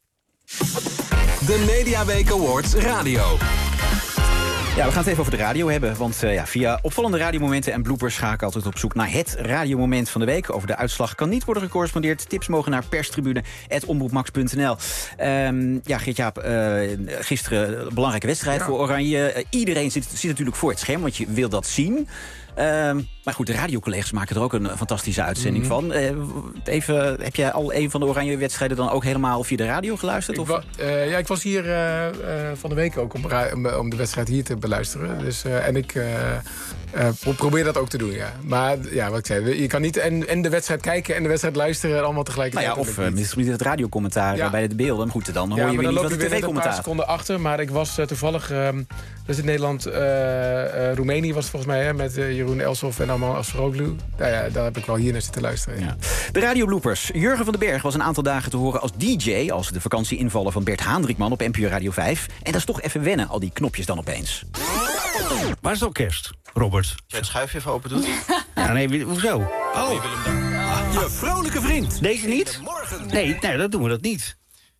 De Mediaweek Awards Radio. Ja, we gaan het even over de radio hebben. Want uh, ja, via opvallende radiomomenten en bloopers ga ik altijd op zoek naar het radiomoment van de week. Over de uitslag kan niet worden gecorrespondeerd. Tips mogen naar perstribune apenstaartje omroepmax punt n l. Um, ja, Geert-Jaap, uh, gisteren een belangrijke wedstrijd ja. voor Oranje. Uh, iedereen zit, zit natuurlijk voor het scherm, want je wil dat zien. Um, maar goed, de radiocollega's maken er ook een fantastische uitzending mm-hmm. van. Uh, even, heb jij al een van de Oranje-wedstrijden dan ook helemaal via de radio geluisterd? Ik of? wa- uh, ja, ik was hier uh, uh, van de week ook om, ra- om de wedstrijd hier te beluisteren. Dus, uh, en ik uh, uh, probeer dat ook te doen, ja. Maar ja, wat ik zei, je kan niet en, en de wedstrijd kijken en de wedstrijd luisteren allemaal tegelijkertijd. Nou ja, of uh, misschien het radiocommentaar ja. bij de beelden. Goed, dan hoor ja, je weer niet wat de tv-commentaar. een paar seconden achter, maar ik was uh, toevallig... Uh, dus in Nederland, uh, uh, Roemenië was het volgens mij, hè, met uh, Jeroen Elsof en allemaal Asferoglu. Nou ja, daar heb ik wel hier naar zitten luisteren. Ja. Ja. De radiobloopers. Jurgen van den Berg was een aantal dagen te horen als D J... als de vakantieinvallen van Bert Haandrikman op N P O Radio vijf. En dat is toch even wennen, al die knopjes dan opeens. Waar is het orkest, Robert? Als je het schuifje even open doet? Ja, nee, hoezo? Oh, je vrolijke vriend. Deze niet? Nee, nee, dat doen we dat niet.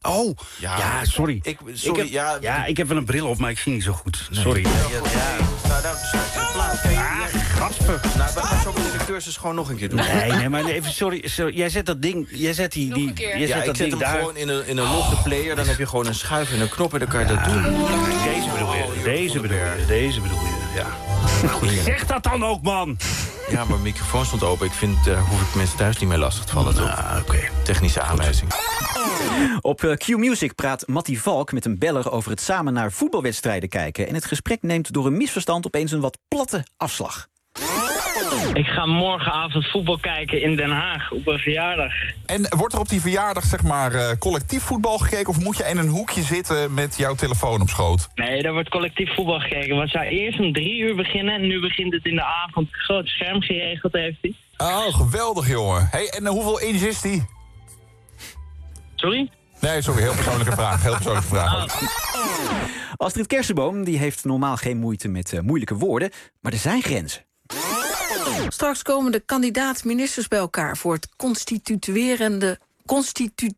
Oh, ja, ja sorry. Ik, sorry, ik heb, ja, ja, ik heb wel een bril op, maar ik zie niet zo goed. Nee. Sorry. Ja, ja, ja. Nou, dan plaats. Ah, gaspen. Nou, we gaan zo meteen de cursus gewoon nog een keer doen. Nee, nee, maar even, sorry, sorry. Jij zet dat ding, jij zet die... die jij ja, zet ik dat zet ding hem daar. gewoon in een, in een logge player. Dan heb je gewoon een schuif en een knop en dan kan je dat doen. Deze bedoel je, deze bedoel je, deze bedoel je, ja. Nou goed, zeg dat dan ook, man. Ja, maar mijn microfoon stond open. Ik vind, uh, hoef ik mensen thuis niet meer lastig te vallen. Nou, oké. Okay. Technische aanwijzing. Op uh, Q-Music praat Mattie Valk met een beller over het samen naar voetbalwedstrijden kijken. En het gesprek neemt door een misverstand opeens een wat platte afslag. Ik ga morgenavond voetbal kijken in Den Haag op een verjaardag. En wordt er op die verjaardag zeg maar uh, collectief voetbal gekeken... of moet je in een hoekje zitten met jouw telefoon op schoot? Nee, daar wordt collectief voetbal gekeken. We zouden eerst om drie uur beginnen en nu begint het in de avond. Groot scherm geregeld heeft hij. Oh, geweldig jongen. Hey, en uh, hoeveel inch is die? Sorry? Nee, sorry, heel persoonlijke vraag. Heel persoonlijke vraag. Ah. Astrid Kersenboom die heeft normaal geen moeite met uh, moeilijke woorden... maar er zijn grenzen. Straks komen de kandidaat-ministers bij elkaar voor het constituerende... Constitu...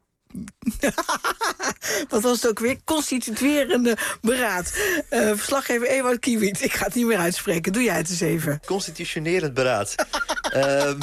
Wat was het ook weer? Constituerende beraad. Uh, verslaggever Ewout Kiewit. Ik ga het niet meer uitspreken. Doe jij het eens even. Constitutionerend beraad. um...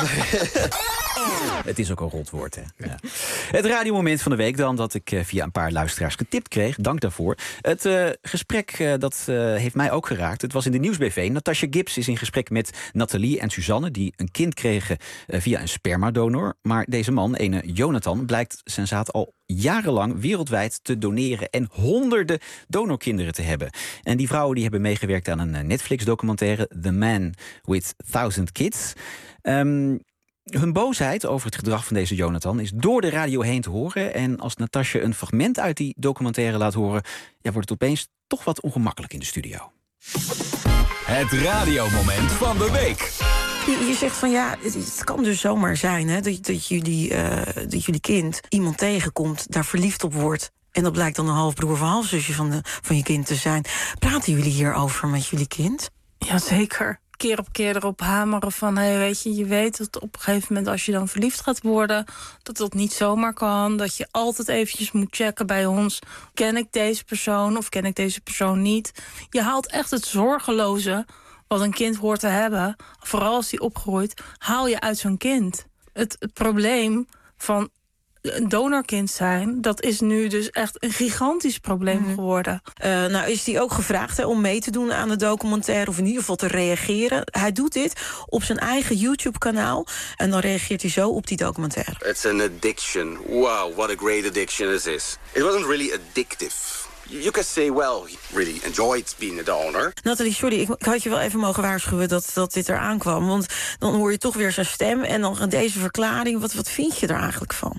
Het is ook een rot woord, hè? Ja. Het radiomoment van de week dan, dat ik uh, via een paar luisteraars getipt kreeg. Dank daarvoor. Het uh, gesprek uh, dat uh, heeft mij ook geraakt. Het was in de Nieuws B V. Natasja Gibbs is in gesprek met Nathalie en Suzanne... die een kind kregen uh, via een spermadonor. Maar deze man, ene Jonathan, blijkt zijn zaad al jarenlang wereldwijd te doneren... en honderden donorkinderen te hebben. En die vrouwen die hebben meegewerkt aan een Netflix-documentaire... The Man with Thousand Kids... Um, Hun boosheid over het gedrag van deze Jonathan is door de radio heen te horen. En als Natasja een fragment uit die documentaire laat horen... ja, wordt het opeens toch wat ongemakkelijk in de studio. Het radiomoment van de week. Je, je zegt van ja, het, het kan dus zomaar zijn hè, dat, dat, jullie, uh, dat jullie kind iemand tegenkomt, daar verliefd op wordt... en dat blijkt dan een halfbroer of halfzusje van, de, van je kind te zijn. Praten jullie hierover met jullie kind? Jazeker. Keer op keer erop hameren van... Hey, weet je, je weet dat op een gegeven moment als je dan verliefd gaat worden... dat dat niet zomaar kan. Dat je altijd eventjes moet checken bij ons. Ken ik deze persoon of ken ik deze persoon niet? Je haalt echt het zorgeloze wat een kind hoort te hebben. Vooral als die opgroeit, haal je uit zo'n kind. Het, het probleem van een donorkind zijn, dat is nu dus echt een gigantisch probleem mm-hmm. geworden. Uh, nou is hij ook gevraagd hè, om mee te doen aan de documentaire... of in ieder geval te reageren. Hij doet dit op zijn eigen YouTube-kanaal... en dan reageert hij zo op die documentaire. It's an addiction. Wow, what a great addiction is this. It wasn't really addictive. You can say, well, he really enjoyed being a donor. Nathalie, sorry, ik, ik had je wel even mogen waarschuwen dat, dat dit eraan kwam. Want dan hoor je toch weer zijn stem en dan deze verklaring. Wat, wat vind je er eigenlijk van?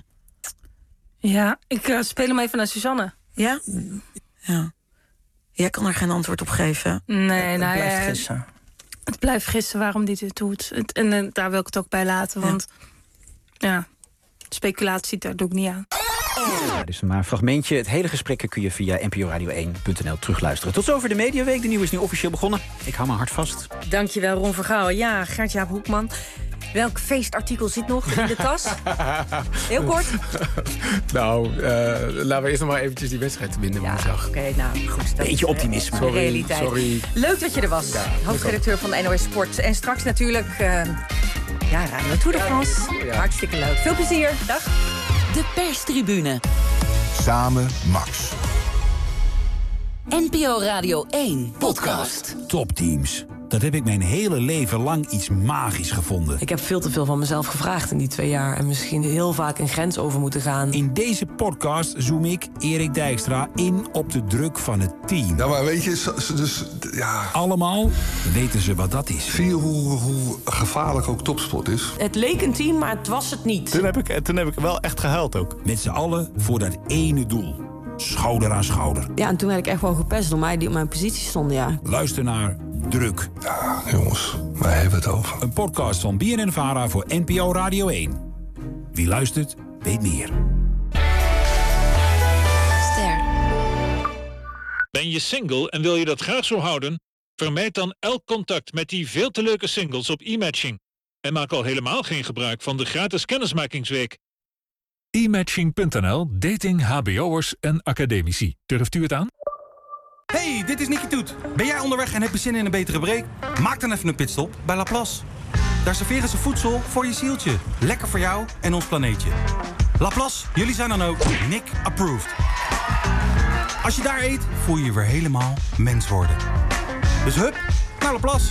Ja, ik uh, speel hem even naar Suzanne. Ja? Ja. Jij kan er geen antwoord op geven. Nee, het nou blijft ja, gissen. Het blijft gissen waarom dit dit doet. Het, en uh, daar wil ik het ook bij laten, want ja, ja speculatie, daar doe ik niet aan. Ja, dus maar een fragmentje. Het hele gesprek kun je via n p o radio één punt n l terugluisteren. Tot zover de Mediaweek. De nieuwe is nu officieel begonnen. Ik hou mijn hart vast. Dankjewel, Ron Vergouwen. Ja, Gert-Jaap Hoekman. Welk feestartikel zit nog in de tas? Heel kort. Nou, uh, laten we eerst nog maar eventjes die wedstrijd te binden woensdag. Oké, okay, nou goed. Beetje optimisme. Sorry, realiteit. sorry. Leuk dat je er was. Ja, hoofdredacteur van de N O S Sport. En straks natuurlijk, uh, ja, Radio Tour de France. Ja, ja. Hartstikke leuk. Veel plezier. Dag. De perstribune. Samen Max. N P O Radio één podcast. Topteams. Dat heb ik mijn hele leven lang iets magisch gevonden. Ik heb veel te veel van mezelf gevraagd in die twee jaar... en misschien heel vaak een grens over moeten gaan. In deze podcast zoom ik, Erik Dijkstra, in op de druk van het team. Ja, maar weet je, dus, ja... Allemaal weten ze wat dat is. Zie je hoe, hoe gevaarlijk ook topsport is? Het leek een team, maar het was het niet. Toen heb ik, toen heb ik wel echt gehuild ook. Met z'n allen voor dat ene doel. Schouder aan schouder. Ja, en toen werd ik echt wel gepest door mij die op mijn positie stonden, ja. Luister naar Druk. Ja, jongens, wij hebben het over. Een podcast van B N N Vara voor N P O Radio één. Wie luistert, weet meer. Ster. Ben je single en wil je dat graag zo houden? Vermijd dan elk contact met die veel te leuke singles op e-matching. En maak al helemaal geen gebruik van de gratis kennismakingsweek. e-matching punt n l, dating, hbo'ers en academici. Durft u het aan? Hey, dit is Nicky Toet. Ben jij onderweg en heb je zin in een betere break? Maak dan even een pitstop bij Laplace. Daar serveren ze voedsel voor je zieltje. Lekker voor jou en ons planeetje. Laplace, jullie zijn dan ook Nick approved. Als je daar eet, voel je je weer helemaal mens worden. Dus hup, naar Laplace.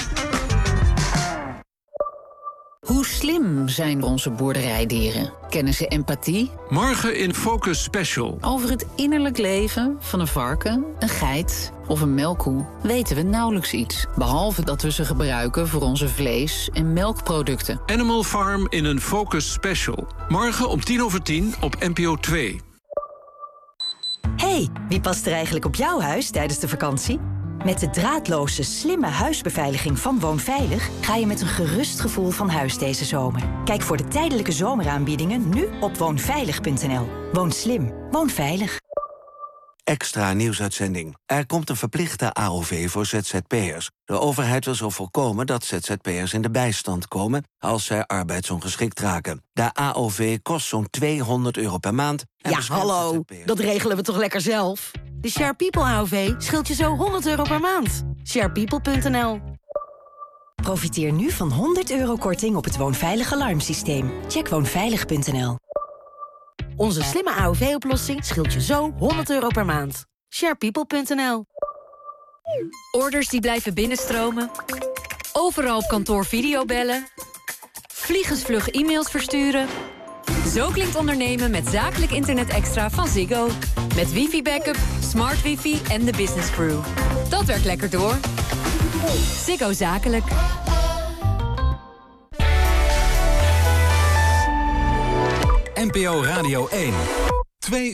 Hoe slim zijn onze boerderijdieren? Kennen ze empathie? Morgen in Focus Special. Over het innerlijk leven van een varken, een geit of een melkkoe weten we nauwelijks iets. Behalve dat we ze gebruiken voor onze vlees- en melkproducten. Animal Farm in een Focus Special. Morgen om tien over tien op N P O twee. Hey, wie past er eigenlijk op jouw huis tijdens de vakantie? Met de draadloze, slimme huisbeveiliging van Woonveilig ga je met een gerust gevoel van huis deze zomer. Kijk voor de tijdelijke zomeraanbiedingen nu op woonveilig punt n l. Woon slim, woon veilig. Extra nieuwsuitzending. Er komt een verplichte A O V voor Z Z P'ers. De overheid wil zo voorkomen dat Z Z P'ers in de bijstand komen als zij arbeidsongeschikt raken. De A O V kost zo'n tweehonderd euro per maand. Ja, hallo, dat regelen we toch lekker zelf? De Share People A O V scheelt je zo honderd euro per maand. share people punt n l. Profiteer nu van honderd euro korting op het Woonveilig alarmsysteem. Check woonveilig punt n l. Onze slimme A O V-oplossing scheelt je zo honderd euro per maand. share people punt n l. Orders die blijven binnenstromen. Overal op kantoor videobellen. Vliegensvlug e-mails versturen. Zo klinkt ondernemen met zakelijk internet extra van Ziggo. Met wifi-backup, smart wifi en de business crew. Dat werkt lekker door. Ziggo Zakelijk. N P O Radio één. Twee